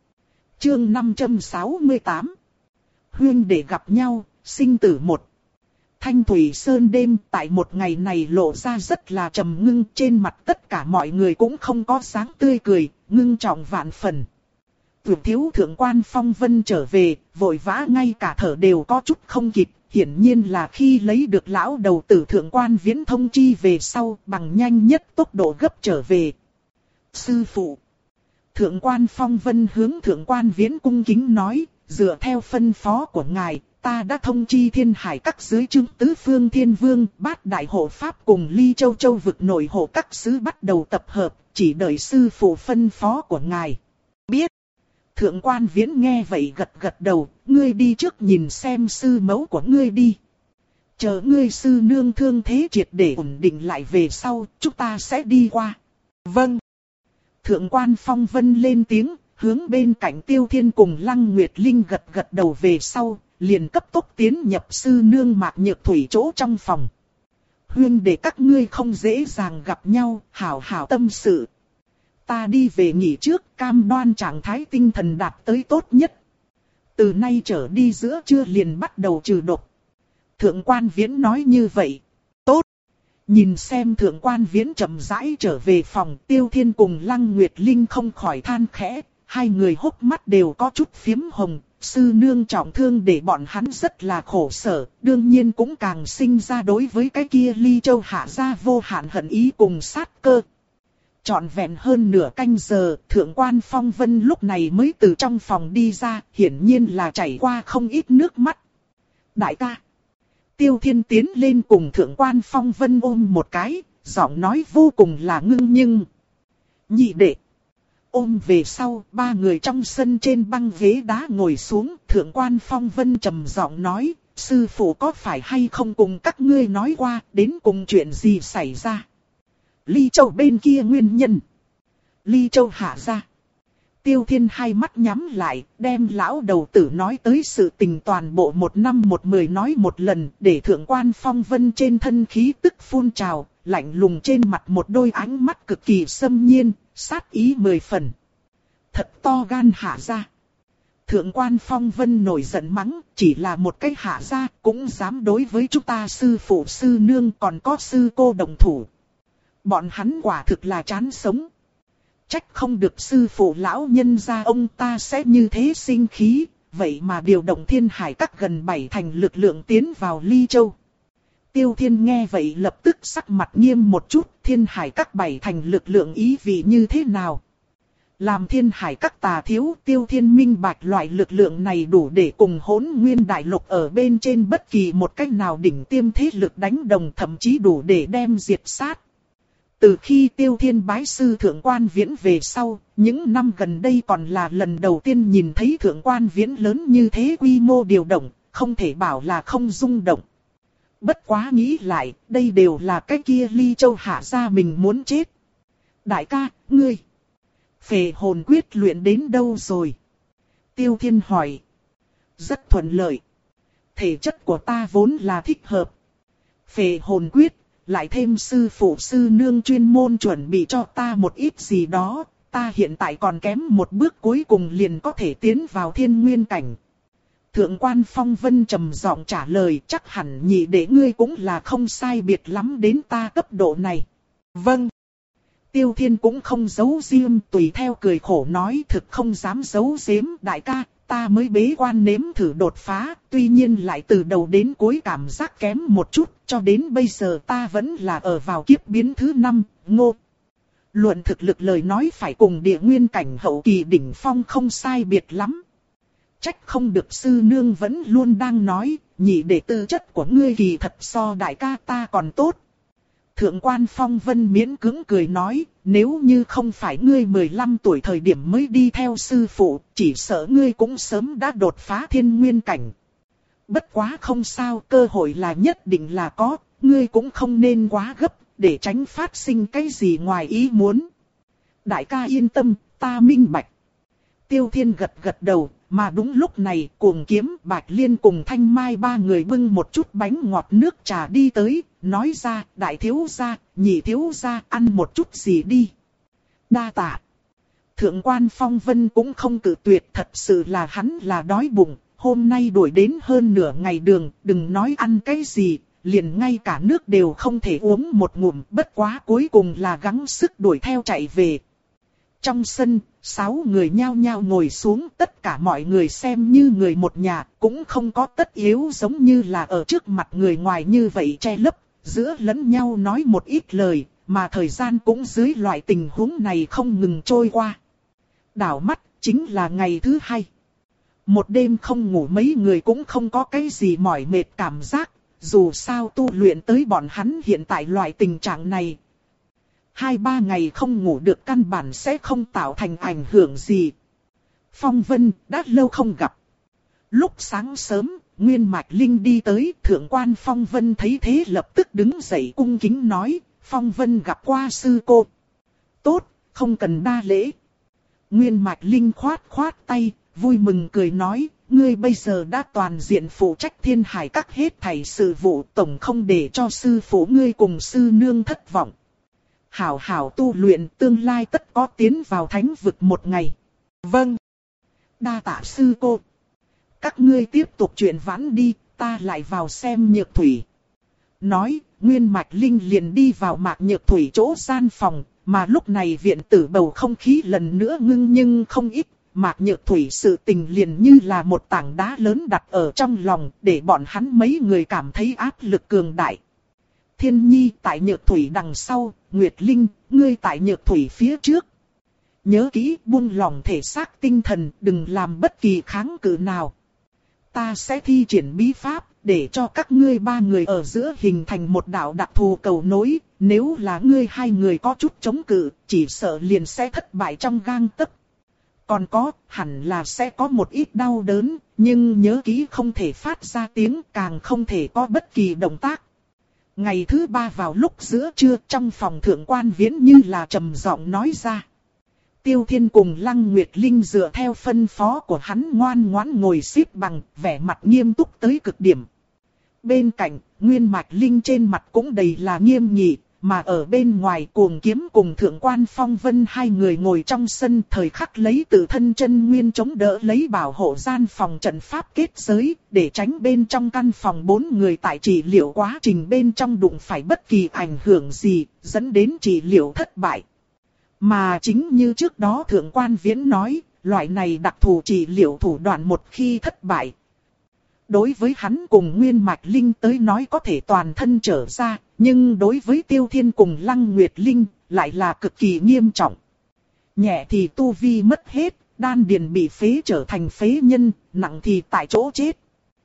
Chương năm trăm sáu mươi tám. Huyên để gặp nhau, sinh tử một. Thanh Thủy Sơn đêm tại một ngày này lộ ra rất là trầm ngưng, trên mặt tất cả mọi người cũng không có sáng tươi cười, ngưng trọng vạn phần. Tuyệt thiếu thượng quan Phong Vân trở về, vội vã ngay cả thở đều có chút không kịp, hiển nhiên là khi lấy được lão đầu tử thượng quan Viễn thông chi về sau, bằng nhanh nhất tốc độ gấp trở về. Sư phụ! Thượng quan Phong Vân hướng Thượng quan Viễn cung kính nói, dựa theo phân phó của ngài, ta đã thông chi Thiên Hải các dưới trướng tứ phương Thiên Vương, Bát Đại Hộ Pháp cùng Ly Châu Châu vực nội hộ các sứ bắt đầu tập hợp, chỉ đợi sư phụ phân phó của ngài. Biết. Thượng quan Viễn nghe vậy gật gật đầu, ngươi đi trước nhìn xem sư mẫu của ngươi đi. Chờ ngươi sư nương thương thế triệt để ổn định lại về sau, chúng ta sẽ đi qua. Vâng. Thượng quan Phong Vân lên tiếng, hướng bên cạnh Tiêu Thiên cùng Lăng Nguyệt Linh gật gật đầu về sau, liền cấp tốc tiến nhập sư nương Mạc Nhược Thủy chỗ trong phòng. Huynh để các ngươi không dễ dàng gặp nhau, hảo hảo tâm sự. Ta đi về nghỉ trước, cam đoan trạng thái tinh thần đạt tới tốt nhất. Từ nay trở đi giữa trưa liền bắt đầu trừ độc. Thượng quan Viễn nói như vậy. Tốt. Nhìn xem Thượng quan Viễn chậm rãi trở về phòng, Tiêu Thiên cùng Lăng Nguyệt Linh không khỏi than khẽ, hai người hốc mắt đều có chút phiếm hồng. Sư nương trọng thương để bọn hắn rất là khổ sở, đương nhiên cũng càng sinh ra đối với cái kia Ly Châu hạ gia vô hạn hận ý cùng sát cơ. Trọn vẹn hơn nửa canh giờ, Thượng quan Phong Vân lúc này mới từ trong phòng đi ra, hiển nhiên là chảy qua không ít nước mắt. Đại ca. Tiêu Thiên tiến lên cùng Thượng quan Phong Vân ôm một cái, giọng nói vô cùng là ngưng nhưng. Nhị đệ. Ôm về sau, ba người trong sân trên băng ghế đá ngồi xuống, Thượng quan Phong Vân trầm giọng nói, sư phụ có phải hay không cùng các ngươi nói qua, đến cùng chuyện gì xảy ra. Ly Châu bên kia nguyên nhân. Ly Châu hạ ra. Tiêu Thiên hai mắt nhắm lại, đem lão đầu tử nói tới sự tình toàn bộ một năm một mười nói một lần, để Thượng quan Phong Vân trên thân khí tức phun trào, lạnh lùng trên mặt một đôi ánh mắt cực kỳ xâm nhiên, sát ý mười phần. Thật to gan hạ ra. Thượng quan Phong Vân nổi giận mắng, chỉ là một cái hạ ra, cũng dám đối với chúng ta sư phụ sư nương còn có sư cô đồng thủ. Bọn hắn quả thực là chán sống. Trách không được sư phụ lão nhân gia ông ta sẽ như thế sinh khí, vậy mà điều động Thiên Hải các gần bảy thành lực lượng tiến vào Ly Châu. Tiêu Thiên nghe vậy lập tức sắc mặt nghiêm một chút, Thiên Hải các bảy thành lực lượng ý vị như thế nào? Làm Thiên Hải các tà thiếu, Tiêu Thiên minh bạch loại lực lượng này đủ để cùng Hỗn Nguyên Đại Lục ở bên trên bất kỳ một cách nào đỉnh tiêm thế lực đánh đồng, thậm chí đủ để đem diệt sát. Từ khi Tiêu Thiên bái sư Thượng quan Viễn về sau, những năm gần đây còn là lần đầu tiên nhìn thấy Thượng quan Viễn lớn như thế quy mô điều động, không thể bảo là không rung động. Bất quá nghĩ lại, đây đều là cái kia Ly Châu hạ ra mình muốn chết. Đại ca, ngươi, phệ hồn quyết luyện đến đâu rồi? Tiêu Thiên hỏi. Rất thuận lợi. Thể chất của ta vốn là thích hợp. Phệ hồn quyết, lại thêm sư phụ sư nương chuyên môn chuẩn bị cho ta một ít gì đó, ta hiện tại còn kém một bước cuối cùng liền có thể tiến vào thiên nguyên cảnh. Thượng quan Phong Vân trầm giọng trả lời, chắc hẳn nhị đệ ngươi cũng là không sai biệt lắm đến ta cấp độ này. Vâng. Tiêu Thiên cũng không giấu riêng, tùy theo cười khổ nói, thực không dám giấu giếm đại ca, ta mới bế quan nếm thử đột phá, tuy nhiên lại từ đầu đến cuối cảm giác kém một chút, cho đến bây giờ ta vẫn là ở vào kiếp biến thứ năm, ngô. Luận thực lực lời nói phải cùng địa nguyên cảnh hậu kỳ đỉnh phong không sai biệt lắm. Trách không được sư nương vẫn luôn đang nói, nhị đệ tư chất của ngươi kỳ thật so đại ca ta còn tốt. Thượng quan Phong Vân miễn cưỡng cười nói, nếu như không phải ngươi mười lăm tuổi thời điểm mới đi theo sư phụ, chỉ sợ ngươi cũng sớm đã đột phá thiên nguyên cảnh. Bất quá không sao, cơ hội là nhất định là có, ngươi cũng không nên quá gấp, để tránh phát sinh cái gì ngoài ý muốn. Đại ca yên tâm, ta minh bạch. Tiêu Thiên gật gật đầu, mà đúng lúc này Cuồng Kiếm, Bạch Liên cùng Thanh Mai ba người bưng một chút bánh ngọt nước trà đi tới, nói ra, đại thiếu gia, nhị thiếu gia, ăn một chút gì đi. Đa tạ. Thượng quan Phong Vân cũng không cự tuyệt, thật sự là hắn là đói bụng, hôm nay đuổi đến hơn nửa ngày đường, đừng nói ăn cái gì, liền ngay cả nước đều không thể uống một ngụm, bất quá cuối cùng là gắng sức đuổi theo chạy về. Trong sân, sáu người nhao nhao ngồi xuống, tất cả mọi người xem như người một nhà, cũng không có tất yếu giống như là ở trước mặt người ngoài như vậy che lấp, giữa lẫn nhau nói một ít lời, mà thời gian cũng dưới loại tình huống này không ngừng trôi qua. Đảo mắt, chính là ngày thứ hai. Một đêm không ngủ mấy người cũng không có cái gì mỏi mệt cảm giác, dù sao tu luyện tới bọn hắn hiện tại loại tình trạng này. Hai ba ngày không ngủ được căn bản sẽ không tạo thành ảnh hưởng gì. Phong Vân, đã lâu không gặp. Lúc sáng sớm, Nguyên Mạch Linh đi tới, thượng quan Phong Vân thấy thế lập tức đứng dậy cung kính nói, Phong Vân gặp qua sư cô. Tốt, không cần đa lễ. Nguyên Mạch Linh khoát khoát tay, vui mừng cười nói, ngươi bây giờ đã toàn diện phụ trách Thiên Hải các hết thảy sự vụ, tổng không để cho sư phụ ngươi cùng sư nương thất vọng. Hảo hảo tu luyện, tương lai tất có tiến vào thánh vực một ngày. Vâng. Đa tạ sư cô. Các ngươi tiếp tục chuyện vãn đi, ta lại vào xem Nhược Thủy. Nói, Nguyên Mạch Linh liền đi vào Mạc Nhược Thủy chỗ gian phòng, mà lúc này viện tử bầu không khí lần nữa ngưng nhưng không ít. Mạc Nhược Thủy sự tình liền như là một tảng đá lớn đặt ở trong lòng, để bọn hắn mấy người cảm thấy áp lực cường đại. Thiên Nhi tại Nhược Thủy đằng sau, Nguyệt Linh, ngươi tại Nhược Thủy phía trước. Nhớ kỹ buông lòng thể xác tinh thần, đừng làm bất kỳ kháng cự nào. Ta sẽ thi triển bí pháp, để cho các ngươi ba người ở giữa hình thành một đạo đặc thù cầu nối. Nếu là ngươi hai người có chút chống cự, chỉ sợ liền sẽ thất bại trong gang tấc. Còn có, hẳn là sẽ có một ít đau đớn, nhưng nhớ kỹ không thể phát ra tiếng, càng không thể có bất kỳ động tác. Ngày thứ ba vào lúc giữa trưa, trong phòng thượng quan Viễn như là trầm giọng nói ra. Tiêu Thiên cùng Lăng Nguyệt Linh dựa theo phân phó của hắn ngoan ngoãn ngồi xếp bằng, vẻ mặt nghiêm túc tới cực điểm. Bên cạnh, Nguyên Mạch Linh trên mặt cũng đầy là nghiêm nghị, mà ở bên ngoài Cuồng Kiếm cùng Thượng quan Phong Vân hai người ngồi trong sân, thời khắc lấy tự thân chân nguyên chống đỡ lấy bảo hộ gian phòng trận pháp kết giới, để tránh bên trong căn phòng bốn người tại trị liệu quá trình bên trong đụng phải bất kỳ ảnh hưởng gì, dẫn đến trị liệu thất bại. Mà chính như trước đó Thượng quan Viễn nói, loại này đặc thù trị liệu thủ đoạn một khi thất bại, đối với hắn cùng Nguyên Mạch Linh tới nói có thể toàn thân trở ra, nhưng đối với Tiêu Thiên cùng Lăng Nguyệt Linh lại là cực kỳ nghiêm trọng. Nhẹ thì tu vi mất hết, đan điền bị phế trở thành phế nhân, nặng thì tại chỗ chết.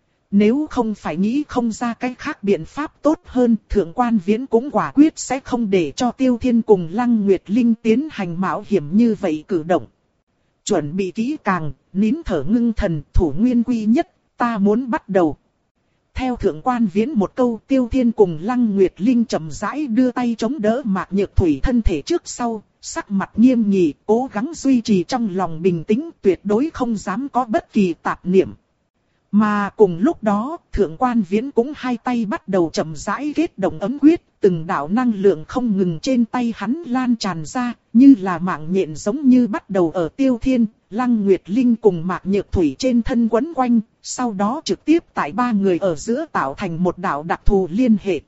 Nếu không phải nghĩ không ra cái khác biện pháp tốt hơn, Thượng quan Viễn cũng quả quyết sẽ không để cho Tiêu Thiên cùng Lăng Nguyệt Linh tiến hành mạo hiểm như vậy cử động. Chuẩn bị kỹ càng, nín thở ngưng thần, thủ nguyên quy nhất, ta muốn bắt đầu. Theo Thượng quan Viễn một câu, Tiêu Thiên cùng Lăng Nguyệt Linh chậm rãi đưa tay chống đỡ Mạc Nhược Thủy thân thể trước sau, sắc mặt nghiêm nghị, cố gắng duy trì trong lòng bình tĩnh, tuyệt đối không dám có bất kỳ tạp niệm. Mà cùng lúc đó, Thượng quan Viễn cũng hai tay bắt đầu chậm rãi kết động ấm quyết, từng đạo năng lượng không ngừng trên tay hắn lan tràn ra, như là mạng nhện giống như bắt đầu ở Tiêu Thiên, Lăng Nguyệt Linh cùng Mạc Nhược Thủy trên thân quấn quanh, sau đó trực tiếp tại ba người ở giữa tạo thành một đạo đặc thù liên hệ.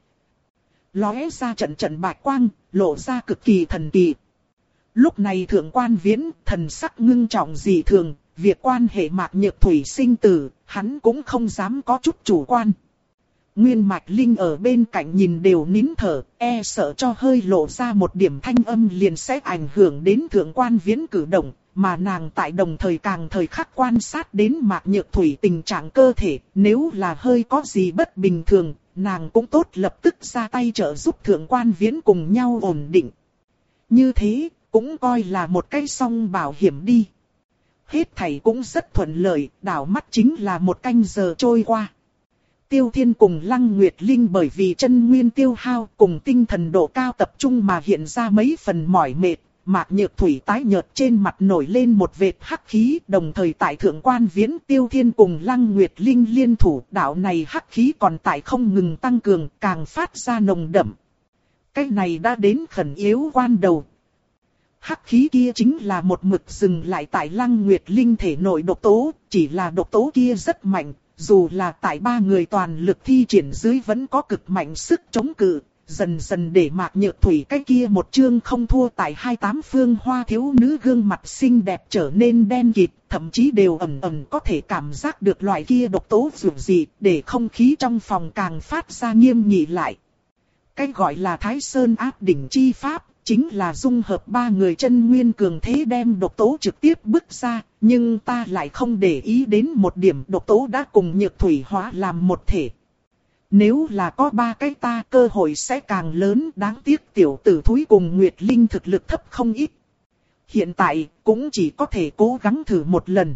Lóe ra trận trận bạch quang, lộ ra cực kỳ thần kỳ. Lúc này Thượng quan Viễn, thần sắc ngưng trọng dị thường, việc quan hệ Mạc Nhược Thủy sinh tử, hắn cũng không dám có chút chủ quan. Nguyên Mạch Linh ở bên cạnh nhìn đều nín thở, e sợ cho hơi lộ ra một điểm thanh âm liền sẽ ảnh hưởng đến Thượng quan Viễn cử động, mà nàng tại đồng thời càng thời khắc quan sát đến Mạc Nhược Thủy tình trạng cơ thể, nếu là hơi có gì bất bình thường, nàng cũng tốt lập tức ra tay trợ giúp Thượng quan Viễn cùng nhau ổn định. Như thế, cũng coi là một cái song bảo hiểm đi. Hết thảy cũng rất thuận lợi, đảo mắt chính là một canh giờ trôi qua. Tiêu Thiên cùng Lăng Nguyệt Linh bởi vì chân nguyên tiêu hao cùng tinh thần độ cao tập trung mà hiện ra mấy phần mỏi mệt. Mạc Nhược Thủy tái nhợt trên mặt nổi lên một vệt hắc khí, đồng thời tại Thượng quan Viễn, Tiêu Thiên cùng Lăng Nguyệt Linh liên thủ, đạo này hắc khí còn tại không ngừng tăng cường, càng phát ra nồng đậm. Cái này đã đến khẩn yếu quan đầu. Hắc khí kia chính là một mực dừng lại tại Lăng Nguyệt Linh thể nội độc tố, chỉ là độc tố kia rất mạnh, dù là tại ba người toàn lực thi triển dưới vẫn có cực mạnh sức chống cự, dần dần để Mạc Nhược Thủy cái kia một chương không thua tại hai tám phương hoa thiếu nữ gương mặt xinh đẹp trở nên đen kịt, thậm chí đều ẩn ẩn có thể cảm giác được loại kia độc tố dữ dị, để không khí trong phòng càng phát ra nghiêm nghị lại. Cái gọi là Thái Sơn áp đỉnh chi pháp, chính là dung hợp ba người chân nguyên cường thế đem độc tố trực tiếp bức ra, nhưng ta lại không để ý đến một điểm độc tố đã cùng nhược thủy hóa làm một thể. Nếu là có ba cái ta cơ hội sẽ càng lớn, đáng tiếc tiểu tử thúi cùng Nguyệt Linh thực lực thấp không ít. Hiện tại cũng chỉ có thể cố gắng thử một lần.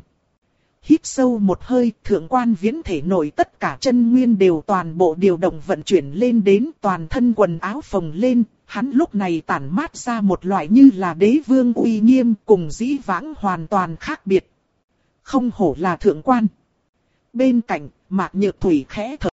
Hít sâu một hơi, Thượng Quan Viễn thể nội tất cả chân nguyên đều toàn bộ điều động vận chuyển lên đến, toàn thân quần áo phồng lên, hắn lúc này tản mát ra một loại như là đế vương uy nghiêm, cùng dĩ vãng hoàn toàn khác biệt. Không hổ là Thượng Quan. Bên cạnh, Mạc Nhược Thủy khẽ thở,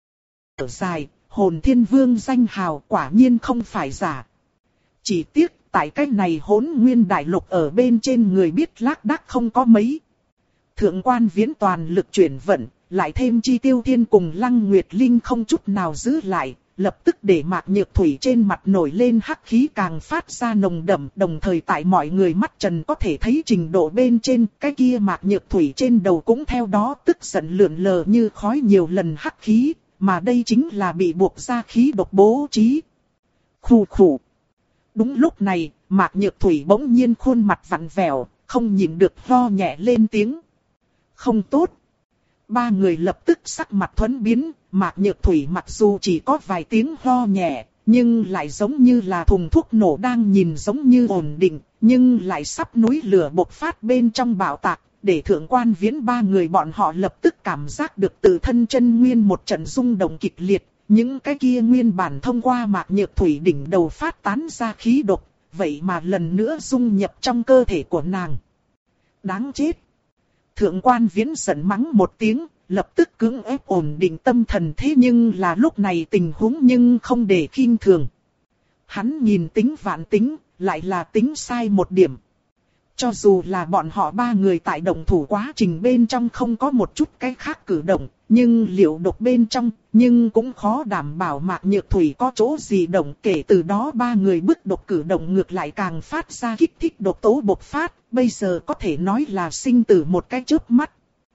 thở dài, Hồn Thiên Vương danh hào quả nhiên không phải giả. Chỉ tiếc, tại cái này Hỗn Nguyên đại lục ở bên trên người biết lác đác không có mấy. Thượng Quan Viễn toàn lực chuyển vận, lại thêm chi Tiêu Thiên cùng Lăng Nguyệt Linh không chút nào giữ lại, lập tức để Mạc Nhược Thủy trên mặt nổi lên hắc khí càng phát ra nồng đậm, đồng thời tại mọi người mắt trần có thể thấy trình độ bên trên, cái kia Mạc Nhược Thủy trên đầu cũng theo đó tức giận lượn lờ như khói nhiều lần hắc khí, mà đây chính là bị buộc ra khí độc bố trí. Khủ khủ. Đúng lúc này, Mạc Nhược Thủy bỗng nhiên khuôn mặt vặn vẹo, không nhịn được ho nhẹ lên tiếng. Không tốt. Ba người lập tức sắc mặt thuẫn biến, Mạc Nhược Thủy mặc dù chỉ có vài tiếng ho nhẹ, nhưng lại giống như là thùng thuốc nổ đang nhìn giống như ổn định, nhưng lại sắp núi lửa bộc phát bên trong bạo tạc, để Thượng Quan Viễn ba người bọn họ lập tức cảm giác được từ thân chân nguyên một trận rung động kịch liệt, những cái kia nguyên bản thông qua Mạc Nhược Thủy đỉnh đầu phát tán ra khí độc, vậy mà lần nữa dung nhập trong cơ thể của nàng. Đáng chết! Thượng Quan Viễn giận mắng một tiếng, lập tức cưỡng ép ổn định tâm thần, thế nhưng là lúc này tình huống nhưng không để khinh thường. Hắn nhìn tính vạn tính, lại là tính sai một điểm. Cho dù là bọn họ ba người tại động thủ quá trình bên trong không có một chút cái khác cử động, nhưng liệu độc bên trong, nhưng cũng khó đảm bảo Mạc Nhược Thủy có chỗ gì động. Kể từ đó ba người bức độc cử động ngược lại càng phát ra kích thích độc tố bộc phát, bây giờ có thể nói là sinh tử một cái chớp mắt.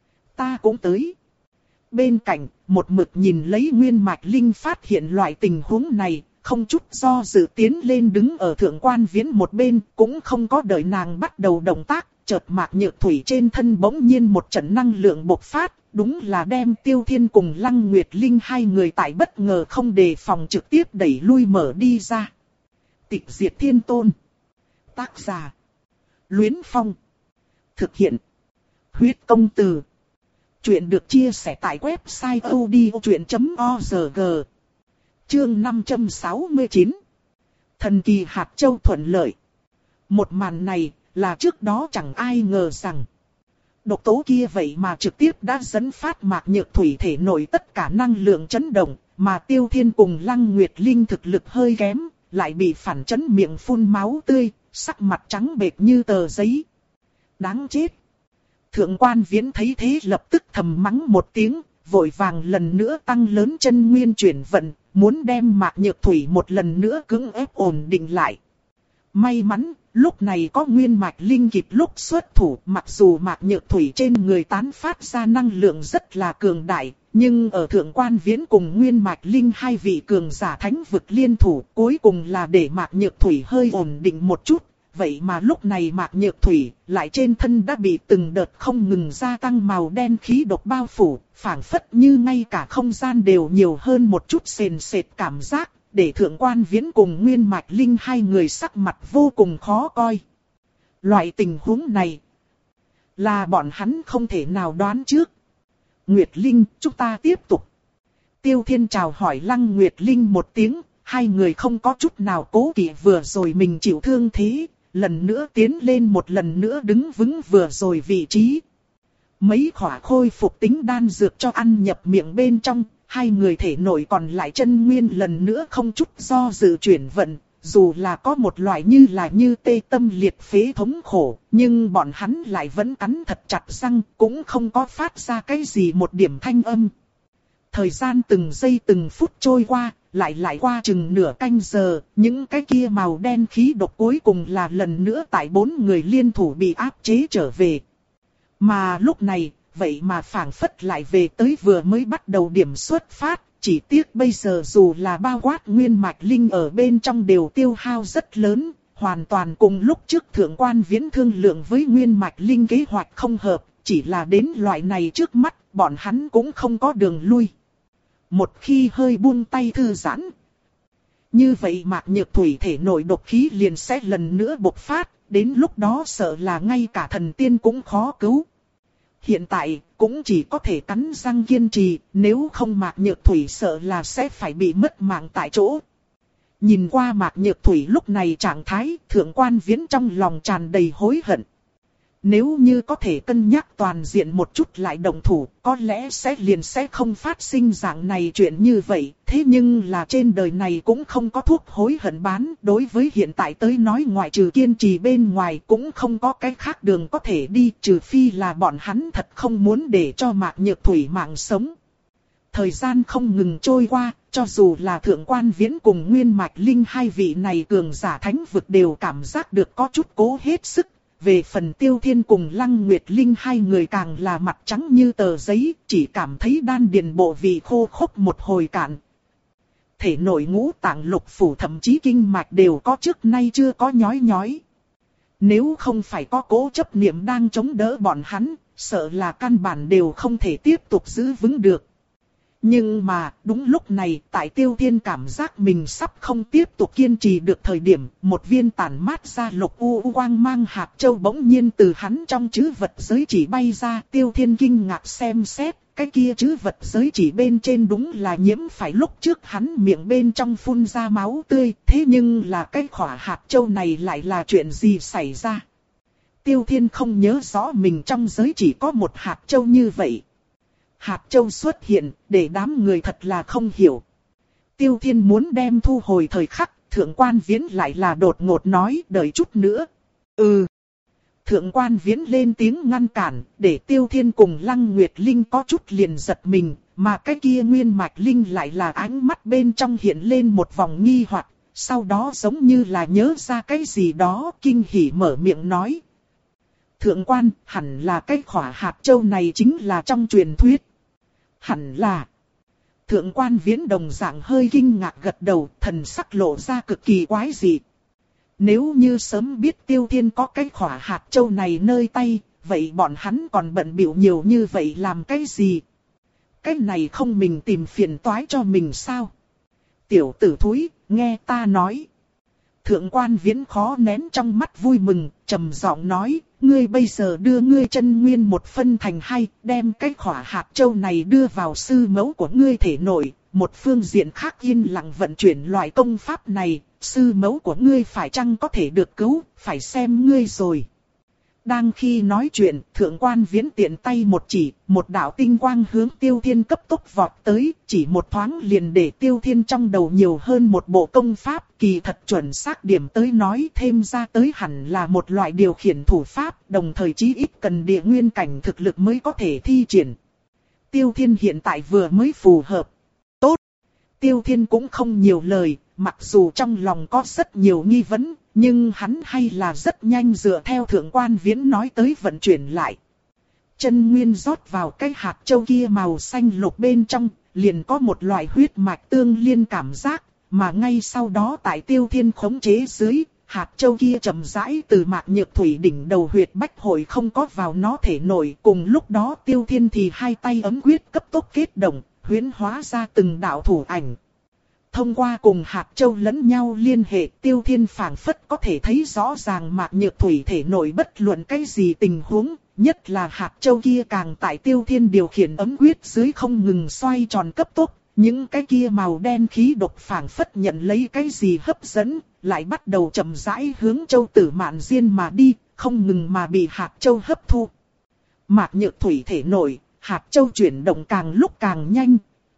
Ta cũng tới. Bên cạnh, một mực nhìn lấy Nguyên Mạch Linh phát hiện loại tình huống này, không chút do dự tiến lên đứng ở Thượng Quan Viễn một bên, cũng không có đợi nàng bắt đầu động tác, chợt Mạc Nhược Thủy trên thân bỗng nhiên một trận năng lượng bộc phát, đúng là đem Tiêu Thiên cùng Lăng Nguyệt Linh hai người tại bất ngờ không đề phòng trực tiếp đẩy lui mở đi ra. Tịch Diệt Thiên Tôn. Tác giả: Luyến Phong. Thực hiện: Huyết Công Từ. Chuyện được chia sẻ tại website odchuyện chấm org. Chương năm trăm sáu mươi chín. Thần kỳ hạt châu thuận lợi. Một màn này là trước đó chẳng ai ngờ rằng độc tố kia vậy mà trực tiếp đã dẫn phát Mạc Nhược Thủy thể nội tất cả năng lượng chấn động, mà Tiêu Thiên cùng Lăng Nguyệt Linh thực lực hơi kém, lại bị phản chấn miệng phun máu tươi, sắc mặt trắng bệch như tờ giấy. Đáng chết. Thượng Quan Viễn thấy thế lập tức thầm mắng một tiếng, vội vàng lần nữa tăng lớn chân nguyên chuyển vận, muốn đem Mạc Nhược Thủy một lần nữa cưỡng ép ổn định lại. May mắn, lúc này có Nguyên Mạch Linh kịp lúc xuất thủ, mặc dù Mạc Nhược Thủy trên người tán phát ra năng lượng rất là cường đại, nhưng ở Thượng Quan Viễn cùng Nguyên Mạch Linh hai vị cường giả thánh vực liên thủ, cuối cùng là để Mạc Nhược Thủy hơi ổn định một chút. Vậy mà lúc này Mạc Nhược Thủy lại trên thân đã bị từng đợt không ngừng gia tăng màu đen khí độc bao phủ, phảng phất như ngay cả không gian đều nhiều hơn một chút sền sệt cảm giác, để Thượng Quan Viễn cùng Nguyên Mạch Linh hai người sắc mặt vô cùng khó coi. Loại tình huống này là bọn hắn không thể nào đoán trước. Nguyệt Linh, chúng ta tiếp tục. Tiêu Thiên chào hỏi Lăng Nguyệt Linh một tiếng, hai người không có chút nào cố kỵ vừa rồi mình chịu thương thế, lần nữa tiến lên một lần nữa đứng vững vừa rồi vị trí. Mấy khỏa khôi phục tính đan dược cho ăn nhập miệng bên trong, hai người thể nội còn lại chân nguyên lần nữa không chút do dự chuyển vận, dù là có một loại như là như tê tâm liệt phế thống khổ, nhưng bọn hắn lại vẫn cắn thật chặt răng, cũng không có phát ra cái gì một điểm thanh âm. Thời gian từng giây từng phút trôi qua, lại lại qua chừng nửa canh giờ, những cái kia màu đen khí độc cuối cùng là lần nữa tại bốn người liên thủ bị áp chế trở về. Mà lúc này, vậy mà phảng phất lại về tới vừa mới bắt đầu điểm xuất phát, chỉ tiếc bây giờ dù là bao quát nguyên mạch linh ở bên trong đều tiêu hao rất lớn, hoàn toàn cùng lúc trước thượng quan viễn thương lượng với nguyên mạch linh kế hoạch không hợp, chỉ là đến loại này trước mắt, bọn hắn cũng không có đường lui. Một khi hơi buông tay thư giãn, như vậy Mạc Nhược Thủy thể nội độc khí liền sẽ lần nữa bộc phát, đến lúc đó sợ là ngay cả thần tiên cũng khó cứu. Hiện tại, cũng chỉ có thể cắn răng kiên trì, nếu không Mạc Nhược Thủy sợ là sẽ phải bị mất mạng tại chỗ. Nhìn qua Mạc Nhược Thủy lúc này trạng thái, thượng quan viễn trong lòng tràn đầy hối hận. Nếu như có thể cân nhắc toàn diện một chút lại động thủ, có lẽ sẽ liền sẽ không phát sinh dạng này chuyện như vậy. Thế nhưng là trên đời này cũng không có thuốc hối hận bán. Đối với hiện tại tới nói ngoại trừ kiên trì bên ngoài cũng không có cái khác đường có thể đi. Trừ phi là bọn hắn thật không muốn để cho Mạc Nhược Thủy mạng sống. Thời gian không ngừng trôi qua, cho dù là thượng quan viễn cùng nguyên mạch linh hai vị này cường giả thánh vực đều cảm giác được có chút cố hết sức. Về phần Tiêu Thiên cùng Lăng Nguyệt Linh hai người càng là mặt trắng như tờ giấy, chỉ cảm thấy đan điền bộ vị khô khốc một hồi cạn. Thể nội ngũ tạng lục phủ thậm chí kinh mạch đều có trước nay chưa có nhói nhói. Nếu không phải có cố chấp niệm đang chống đỡ bọn hắn, sợ là căn bản đều không thể tiếp tục giữ vững được. Nhưng mà, đúng lúc này, tại Tiêu Thiên cảm giác mình sắp không tiếp tục kiên trì được thời điểm, một viên tản mát ra lục u quang mang hạt châu bỗng nhiên từ hắn trong trữ vật giới chỉ bay ra. Tiêu Thiên kinh ngạc xem xét, cái kia trữ vật giới chỉ bên trên đúng là nhiễm phải lúc trước hắn miệng bên trong phun ra máu tươi. Thế nhưng là cái khỏa hạt châu này lại là chuyện gì xảy ra? Tiêu Thiên không nhớ rõ mình trong giới chỉ có một hạt châu như vậy. Hạt châu xuất hiện, để đám người thật là không hiểu. Tiêu Thiên muốn đem thu hồi thời khắc, thượng quan viễn lại là đột ngột nói đợi chút nữa. Ừ. Thượng quan viễn lên tiếng ngăn cản, để Tiêu Thiên cùng Lăng Nguyệt Linh có chút liền giật mình, mà cái kia nguyên mạch linh lại là ánh mắt bên trong hiện lên một vòng nghi hoặc, sau đó giống như là nhớ ra cái gì đó, kinh hỉ mở miệng nói. Thượng quan, hẳn là cái khỏa hạt châu này chính là trong truyền thuyết. Hẳn là. Thượng quan viễn đồng dạng hơi kinh ngạc gật đầu, thần sắc lộ ra cực kỳ quái dị. Nếu như sớm biết Tiêu Thiên có cái khỏa hạt châu này nơi tay, vậy bọn hắn còn bận bịu nhiều như vậy làm cái gì? Cái này không mình tìm phiền toái cho mình sao? Tiểu tử thúi, nghe ta nói. Thượng quan viễn khó nén trong mắt vui mừng, trầm giọng nói, ngươi bây giờ đưa ngươi chân nguyên một phân thành hai, đem cái khỏa hạt châu này đưa vào sư mẫu của ngươi thể nội, một phương diện khác yên lặng vận chuyển loại công pháp này, sư mẫu của ngươi phải chăng có thể được cứu, phải xem ngươi rồi. Đang khi nói chuyện, thượng quan viễn tiện tay một chỉ, một đạo tinh quang hướng Tiêu Thiên cấp tốc vọt tới, chỉ một thoáng liền để Tiêu Thiên trong đầu nhiều hơn một bộ công pháp, kỳ thật chuẩn xác điểm tới nói thêm ra tới hẳn là một loại điều khiển thủ pháp, đồng thời chí ít cần địa nguyên cảnh thực lực mới có thể thi triển. Tiêu Thiên hiện tại vừa mới phù hợp. Tốt! Tiêu Thiên cũng không nhiều lời, mặc dù trong lòng có rất nhiều nghi vấn, nhưng hắn hay là rất nhanh dựa theo thượng quan viễn nói tới vận chuyển lại. Chân nguyên rót vào cái hạt châu kia màu xanh lục bên trong, liền có một loại huyết mạch tương liên cảm giác, mà ngay sau đó tại Tiêu Thiên khống chế dưới, hạt châu kia chậm rãi từ Mạc Nhược Thủy đỉnh đầu huyệt bách hội không có vào nó thể nội. Cùng lúc đó Tiêu Thiên thì hai tay ấm quyết cấp tốc kết động, huyễn hóa ra từng đạo thủ ảnh. Thông qua cùng hạt châu lẫn nhau liên hệ, Tiêu Thiên phảng phất có thể thấy rõ ràng Mạc Nhược Thủy thể nội bất luận cái gì tình huống, nhất là hạt châu kia càng tại Tiêu Thiên điều khiển ấm quyết dưới không ngừng xoay tròn cấp tốc, những cái kia màu đen khí độc phảng phất nhận lấy cái gì hấp dẫn, lại bắt đầu chậm rãi hướng châu tử mạn diên mà đi, không ngừng mà bị hạt châu hấp thu. Mạc Nhược Thủy thể nội, hạt châu chuyển động càng lúc càng nhanh.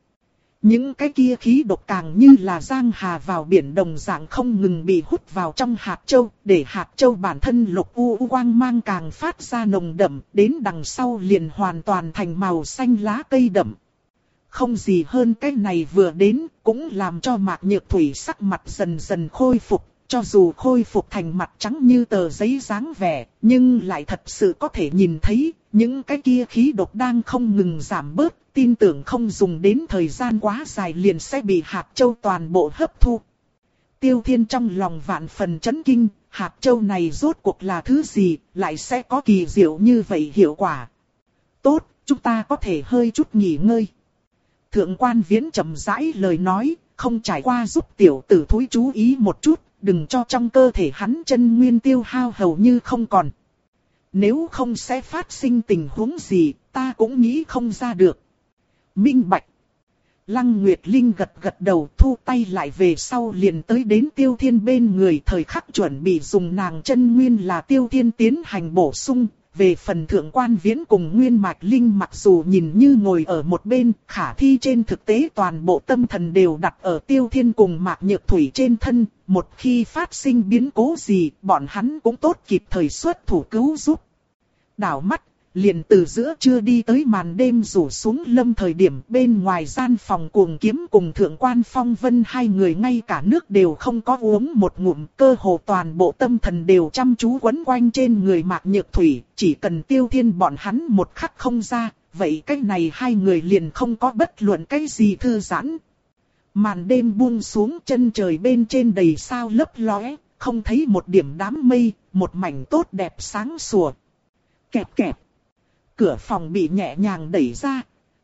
Những cái kia khí độc càng như là giang hà vào biển đồng dạng không ngừng bị hút vào trong hạt châu, để hạt châu bản thân lục u quang mang càng phát ra nồng đậm, đến đằng sau liền hoàn toàn thành màu xanh lá cây đậm. Không gì hơn cái này vừa đến, cũng làm cho Mạc Nhược Thủy sắc mặt dần dần khôi phục, cho dù khôi phục thành mặt trắng như tờ giấy dáng vẻ, nhưng lại thật sự có thể nhìn thấy, Những cái kia khí độc đang không ngừng giảm bớt, tin tưởng không dùng đến thời gian quá dài liền sẽ bị hạt châu toàn bộ hấp thu. Tiêu Thiên trong lòng vạn phần chấn kinh, hạt châu này rốt cuộc là thứ gì, lại sẽ có kỳ diệu như vậy hiệu quả. Tốt, chúng ta có thể hơi chút nghỉ ngơi. Thượng quan Viễn chậm rãi lời nói, không trải qua giúp tiểu tử thúi chú ý một chút, đừng cho trong cơ thể hắn chân nguyên tiêu hao hầu như không còn. Nếu không sẽ phát sinh tình huống gì, ta cũng nghĩ không ra được. Minh bạch. Lăng Nguyệt Linh gật gật đầu, thu tay lại về sau liền tới đến Tiêu Thiên bên người, thời khắc chuẩn bị dùng nàng chân nguyên là Tiêu Thiên tiến hành bổ sung. Về phần Thượng quan Viễn cùng Nguyên Mạch Linh mặc dù nhìn như ngồi ở một bên, khả thi trên thực tế toàn bộ tâm thần đều đặt ở Tiêu Thiên cùng Mạc Nhược Thủy trên thân. Một khi phát sinh biến cố gì, bọn hắn cũng tốt kịp thời xuất thủ cứu giúp. Đảo mắt, liền từ giữa trưa đi tới màn đêm rủ xuống lâm thời điểm, bên ngoài gian phòng Cuồng Kiếm cùng Thượng quan Phong Vân hai người ngay cả nước đều không có uống một ngụm, cơ hồ toàn bộ tâm thần đều chăm chú quấn quanh trên người Mạc Nhược Thủy, chỉ cần Tiêu Thiên bọn hắn một khắc không ra, vậy cái này hai người liền không có bất luận cái gì thư giãn. Màn đêm buông xuống, chân trời bên trên đầy sao lấp lóe, không thấy một điểm đám mây, một mảnh tốt đẹp sáng sủa. Kẹp kẹp. Cửa phòng bị nhẹ nhàng đẩy ra.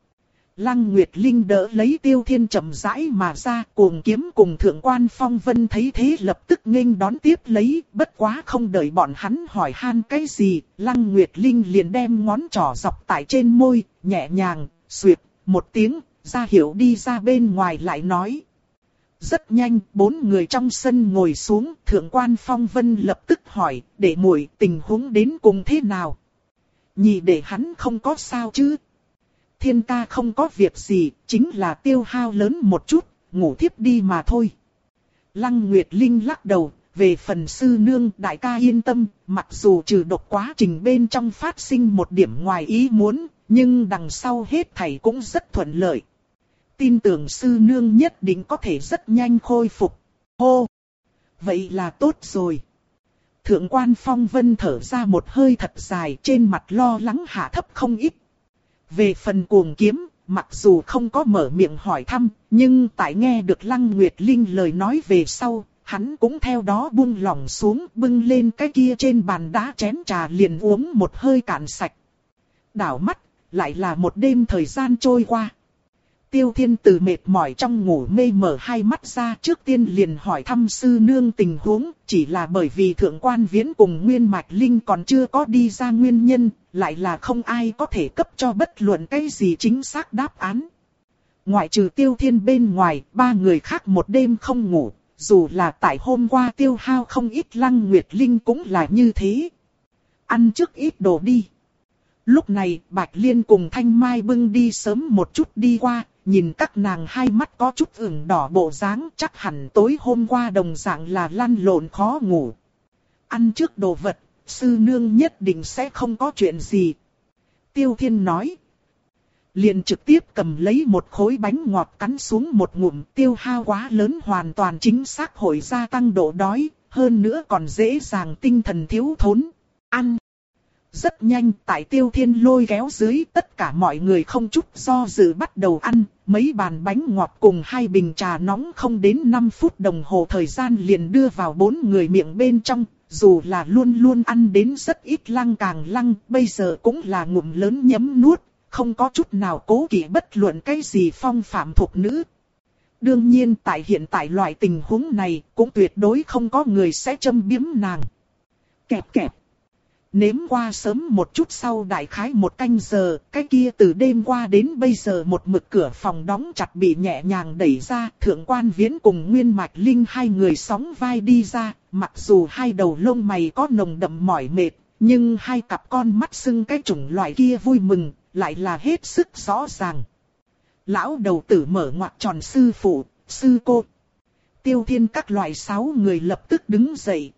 Lăng Nguyệt Linh đỡ lấy Tiêu Thiên chậm rãi mà ra, Cuồng Kiếm cùng Thượng quan Phong Vân thấy thế lập tức nghênh đón tiếp lấy, bất quá không đợi bọn hắn hỏi han cái gì, Lăng Nguyệt Linh liền đem ngón trỏ dọc tại trên môi, nhẹ nhàng, xuyệt, một tiếng, ra hiệu đi ra bên ngoài lại nói. Rất nhanh, bốn người trong sân ngồi xuống, Thượng quan Phong Vân lập tức hỏi, để muội tình huống đến cùng thế nào? Nhị để hắn không có sao chứ? Thiên ca không có việc gì, chính là tiêu hao lớn một chút, ngủ thiếp đi mà thôi. Lăng Nguyệt Linh lắc đầu, về phần sư nương đại ca yên tâm, mặc dù trừ độc quá trình bên trong phát sinh một điểm ngoài ý muốn, nhưng đằng sau hết thảy cũng rất thuận lợi. Tin tưởng sư nương nhất định có thể rất nhanh khôi phục. Hô! Vậy là tốt rồi. Thượng quan Phong Vân thở ra một hơi thật dài, trên mặt lo lắng hạ thấp không ít. Về phần Cuồng Kiếm, mặc dù không có mở miệng hỏi thăm, nhưng tại nghe được Lăng Nguyệt Linh lời nói về sau, hắn cũng theo đó buông lỏng xuống, bưng lên cái kia trên bàn đá chén trà liền uống một hơi cạn sạch. Đảo mắt, lại là một đêm thời gian trôi qua. Tiêu Thiên từ mệt mỏi trong ngủ mê mở hai mắt ra, trước tiên liền hỏi thăm sư nương tình huống, chỉ là bởi vì Thượng quan Viễn cùng Nguyên Mạch Linh còn chưa có đi ra nguyên nhân, lại là không ai có thể cấp cho bất luận cái gì chính xác đáp án. Ngoại trừ Tiêu Thiên bên ngoài, ba người khác một đêm không ngủ, dù là tại hôm qua tiêu hao không ít, Lăng Nguyệt Linh cũng là như thế. Ăn trước ít đồ đi. Lúc này, Bạch Liên cùng Thanh Mai bưng đi sớm một chút đi qua. Nhìn các nàng hai mắt có chút ửng đỏ bộ dáng, chắc hẳn tối hôm qua đồng dạng là lăn lộn khó ngủ. Ăn trước đồ vật, sư nương nhất định sẽ không có chuyện gì. Tiêu Thiên nói. Liền trực tiếp cầm lấy một khối bánh ngọt cắn xuống một ngụm, tiêu hao quá lớn hoàn toàn chính xác hội gia tăng độ đói, hơn nữa còn dễ dàng tinh thần thiếu thốn. Ăn. Rất nhanh, tại Tiêu Thiên lôi kéo dưới, tất cả mọi người không chút do dự bắt đầu ăn, mấy bàn bánh ngọt cùng hai bình trà nóng không đến năm phút đồng hồ thời gian liền đưa vào bốn người miệng bên trong, dù là luôn luôn ăn đến rất ít Lăng Càng Lăng, bây giờ cũng là ngụm lớn nhấm nuốt, không có chút nào cố kỵ bất luận cái gì phong phạm thuộc nữ. Đương nhiên tại hiện tại loại tình huống này, cũng tuyệt đối không có người sẽ châm biếm nàng. Kẹp kẹp. Nếm qua sớm một chút sau đại khái một canh giờ, cái kia từ đêm qua đến bây giờ một mực cửa phòng đóng chặt bị nhẹ nhàng đẩy ra, Thượng quan Viễn cùng Nguyên Mạch Linh hai người sóng vai đi ra, mặc dù hai đầu lông mày có nồng đậm mỏi mệt, nhưng hai cặp con mắt sưng cái chủng loại kia vui mừng, lại là hết sức rõ ràng. Lão đầu tử mở ngoặc tròn sư phụ, sư cô. Tiêu Thiên các loại sáu người lập tức đứng dậy.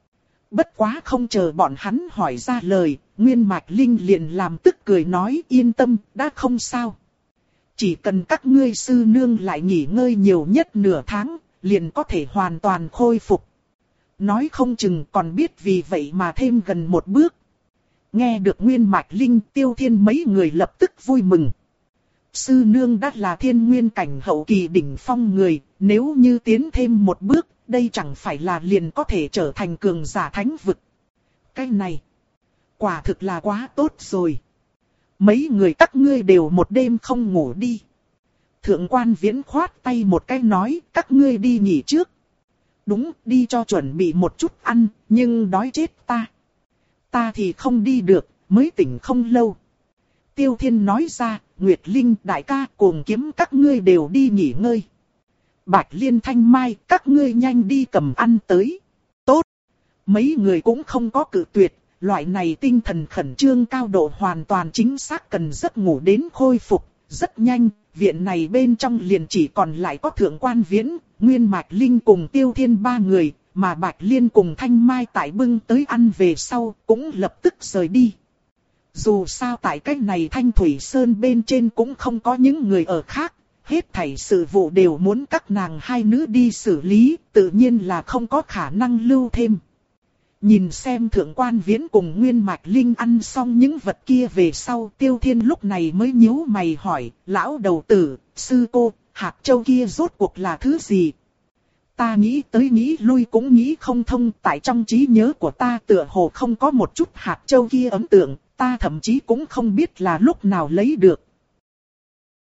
Bất quá không chờ bọn hắn hỏi ra lời, Nguyên Mạch Linh liền làm tức cười nói yên tâm, đã không sao. Chỉ cần các ngươi sư nương lại nghỉ ngơi nhiều nhất nửa tháng, liền có thể hoàn toàn khôi phục. Nói không chừng còn biết vì vậy mà thêm gần một bước. Nghe được Nguyên Mạch Linh, Tiêu Thiên mấy người lập tức vui mừng. Sư nương đã là thiên nguyên cảnh hậu kỳ đỉnh phong người, nếu như tiến thêm một bước, đây chẳng phải là liền có thể trở thành cường giả thánh vực. Cái này, quả thực là quá tốt rồi. Mấy người các ngươi đều một đêm không ngủ đi. Thượng quan Viễn khoát tay một cái nói, các ngươi đi nghỉ trước. Đúng, đi cho chuẩn bị một chút ăn, nhưng đói chết ta. Ta thì không đi được, mới tỉnh không lâu. Tiêu Thiên nói ra, Nguyệt Linh đại ca cùng kiếm các ngươi đều đi nghỉ ngơi. Bạch Liên Thanh Mai, các ngươi nhanh đi cầm ăn tới. Tốt. Mấy người cũng không có cự tuyệt, loại này tinh thần khẩn trương cao độ hoàn toàn chính xác cần giấc ngủ đến khôi phục, rất nhanh. Viện này bên trong liền chỉ còn lại có Thượng quan Viễn, Nguyên Mạch Linh cùng Tiêu Thiên ba người, mà Bạch Liên cùng Thanh Mai tại bưng tới ăn về sau cũng lập tức rời đi. Dù sao tại cách này Thanh Thủy Sơn bên trên cũng không có những người ở khác, hết thảy sự vụ đều muốn các nàng hai nữ đi xử lý, tự nhiên là không có khả năng lưu thêm. Nhìn xem Thượng quan Viễn cùng Nguyên Mạch Linh ăn xong những vật kia về sau, Tiêu Thiên lúc này mới nhíu mày hỏi, lão đầu tử, sư cô, hạt châu kia rốt cuộc là thứ gì? Ta nghĩ tới nghĩ lui cũng nghĩ không thông, tại trong trí nhớ của ta tựa hồ không có một chút hạt châu kia ấn tượng, ta thậm chí cũng không biết là lúc nào lấy được.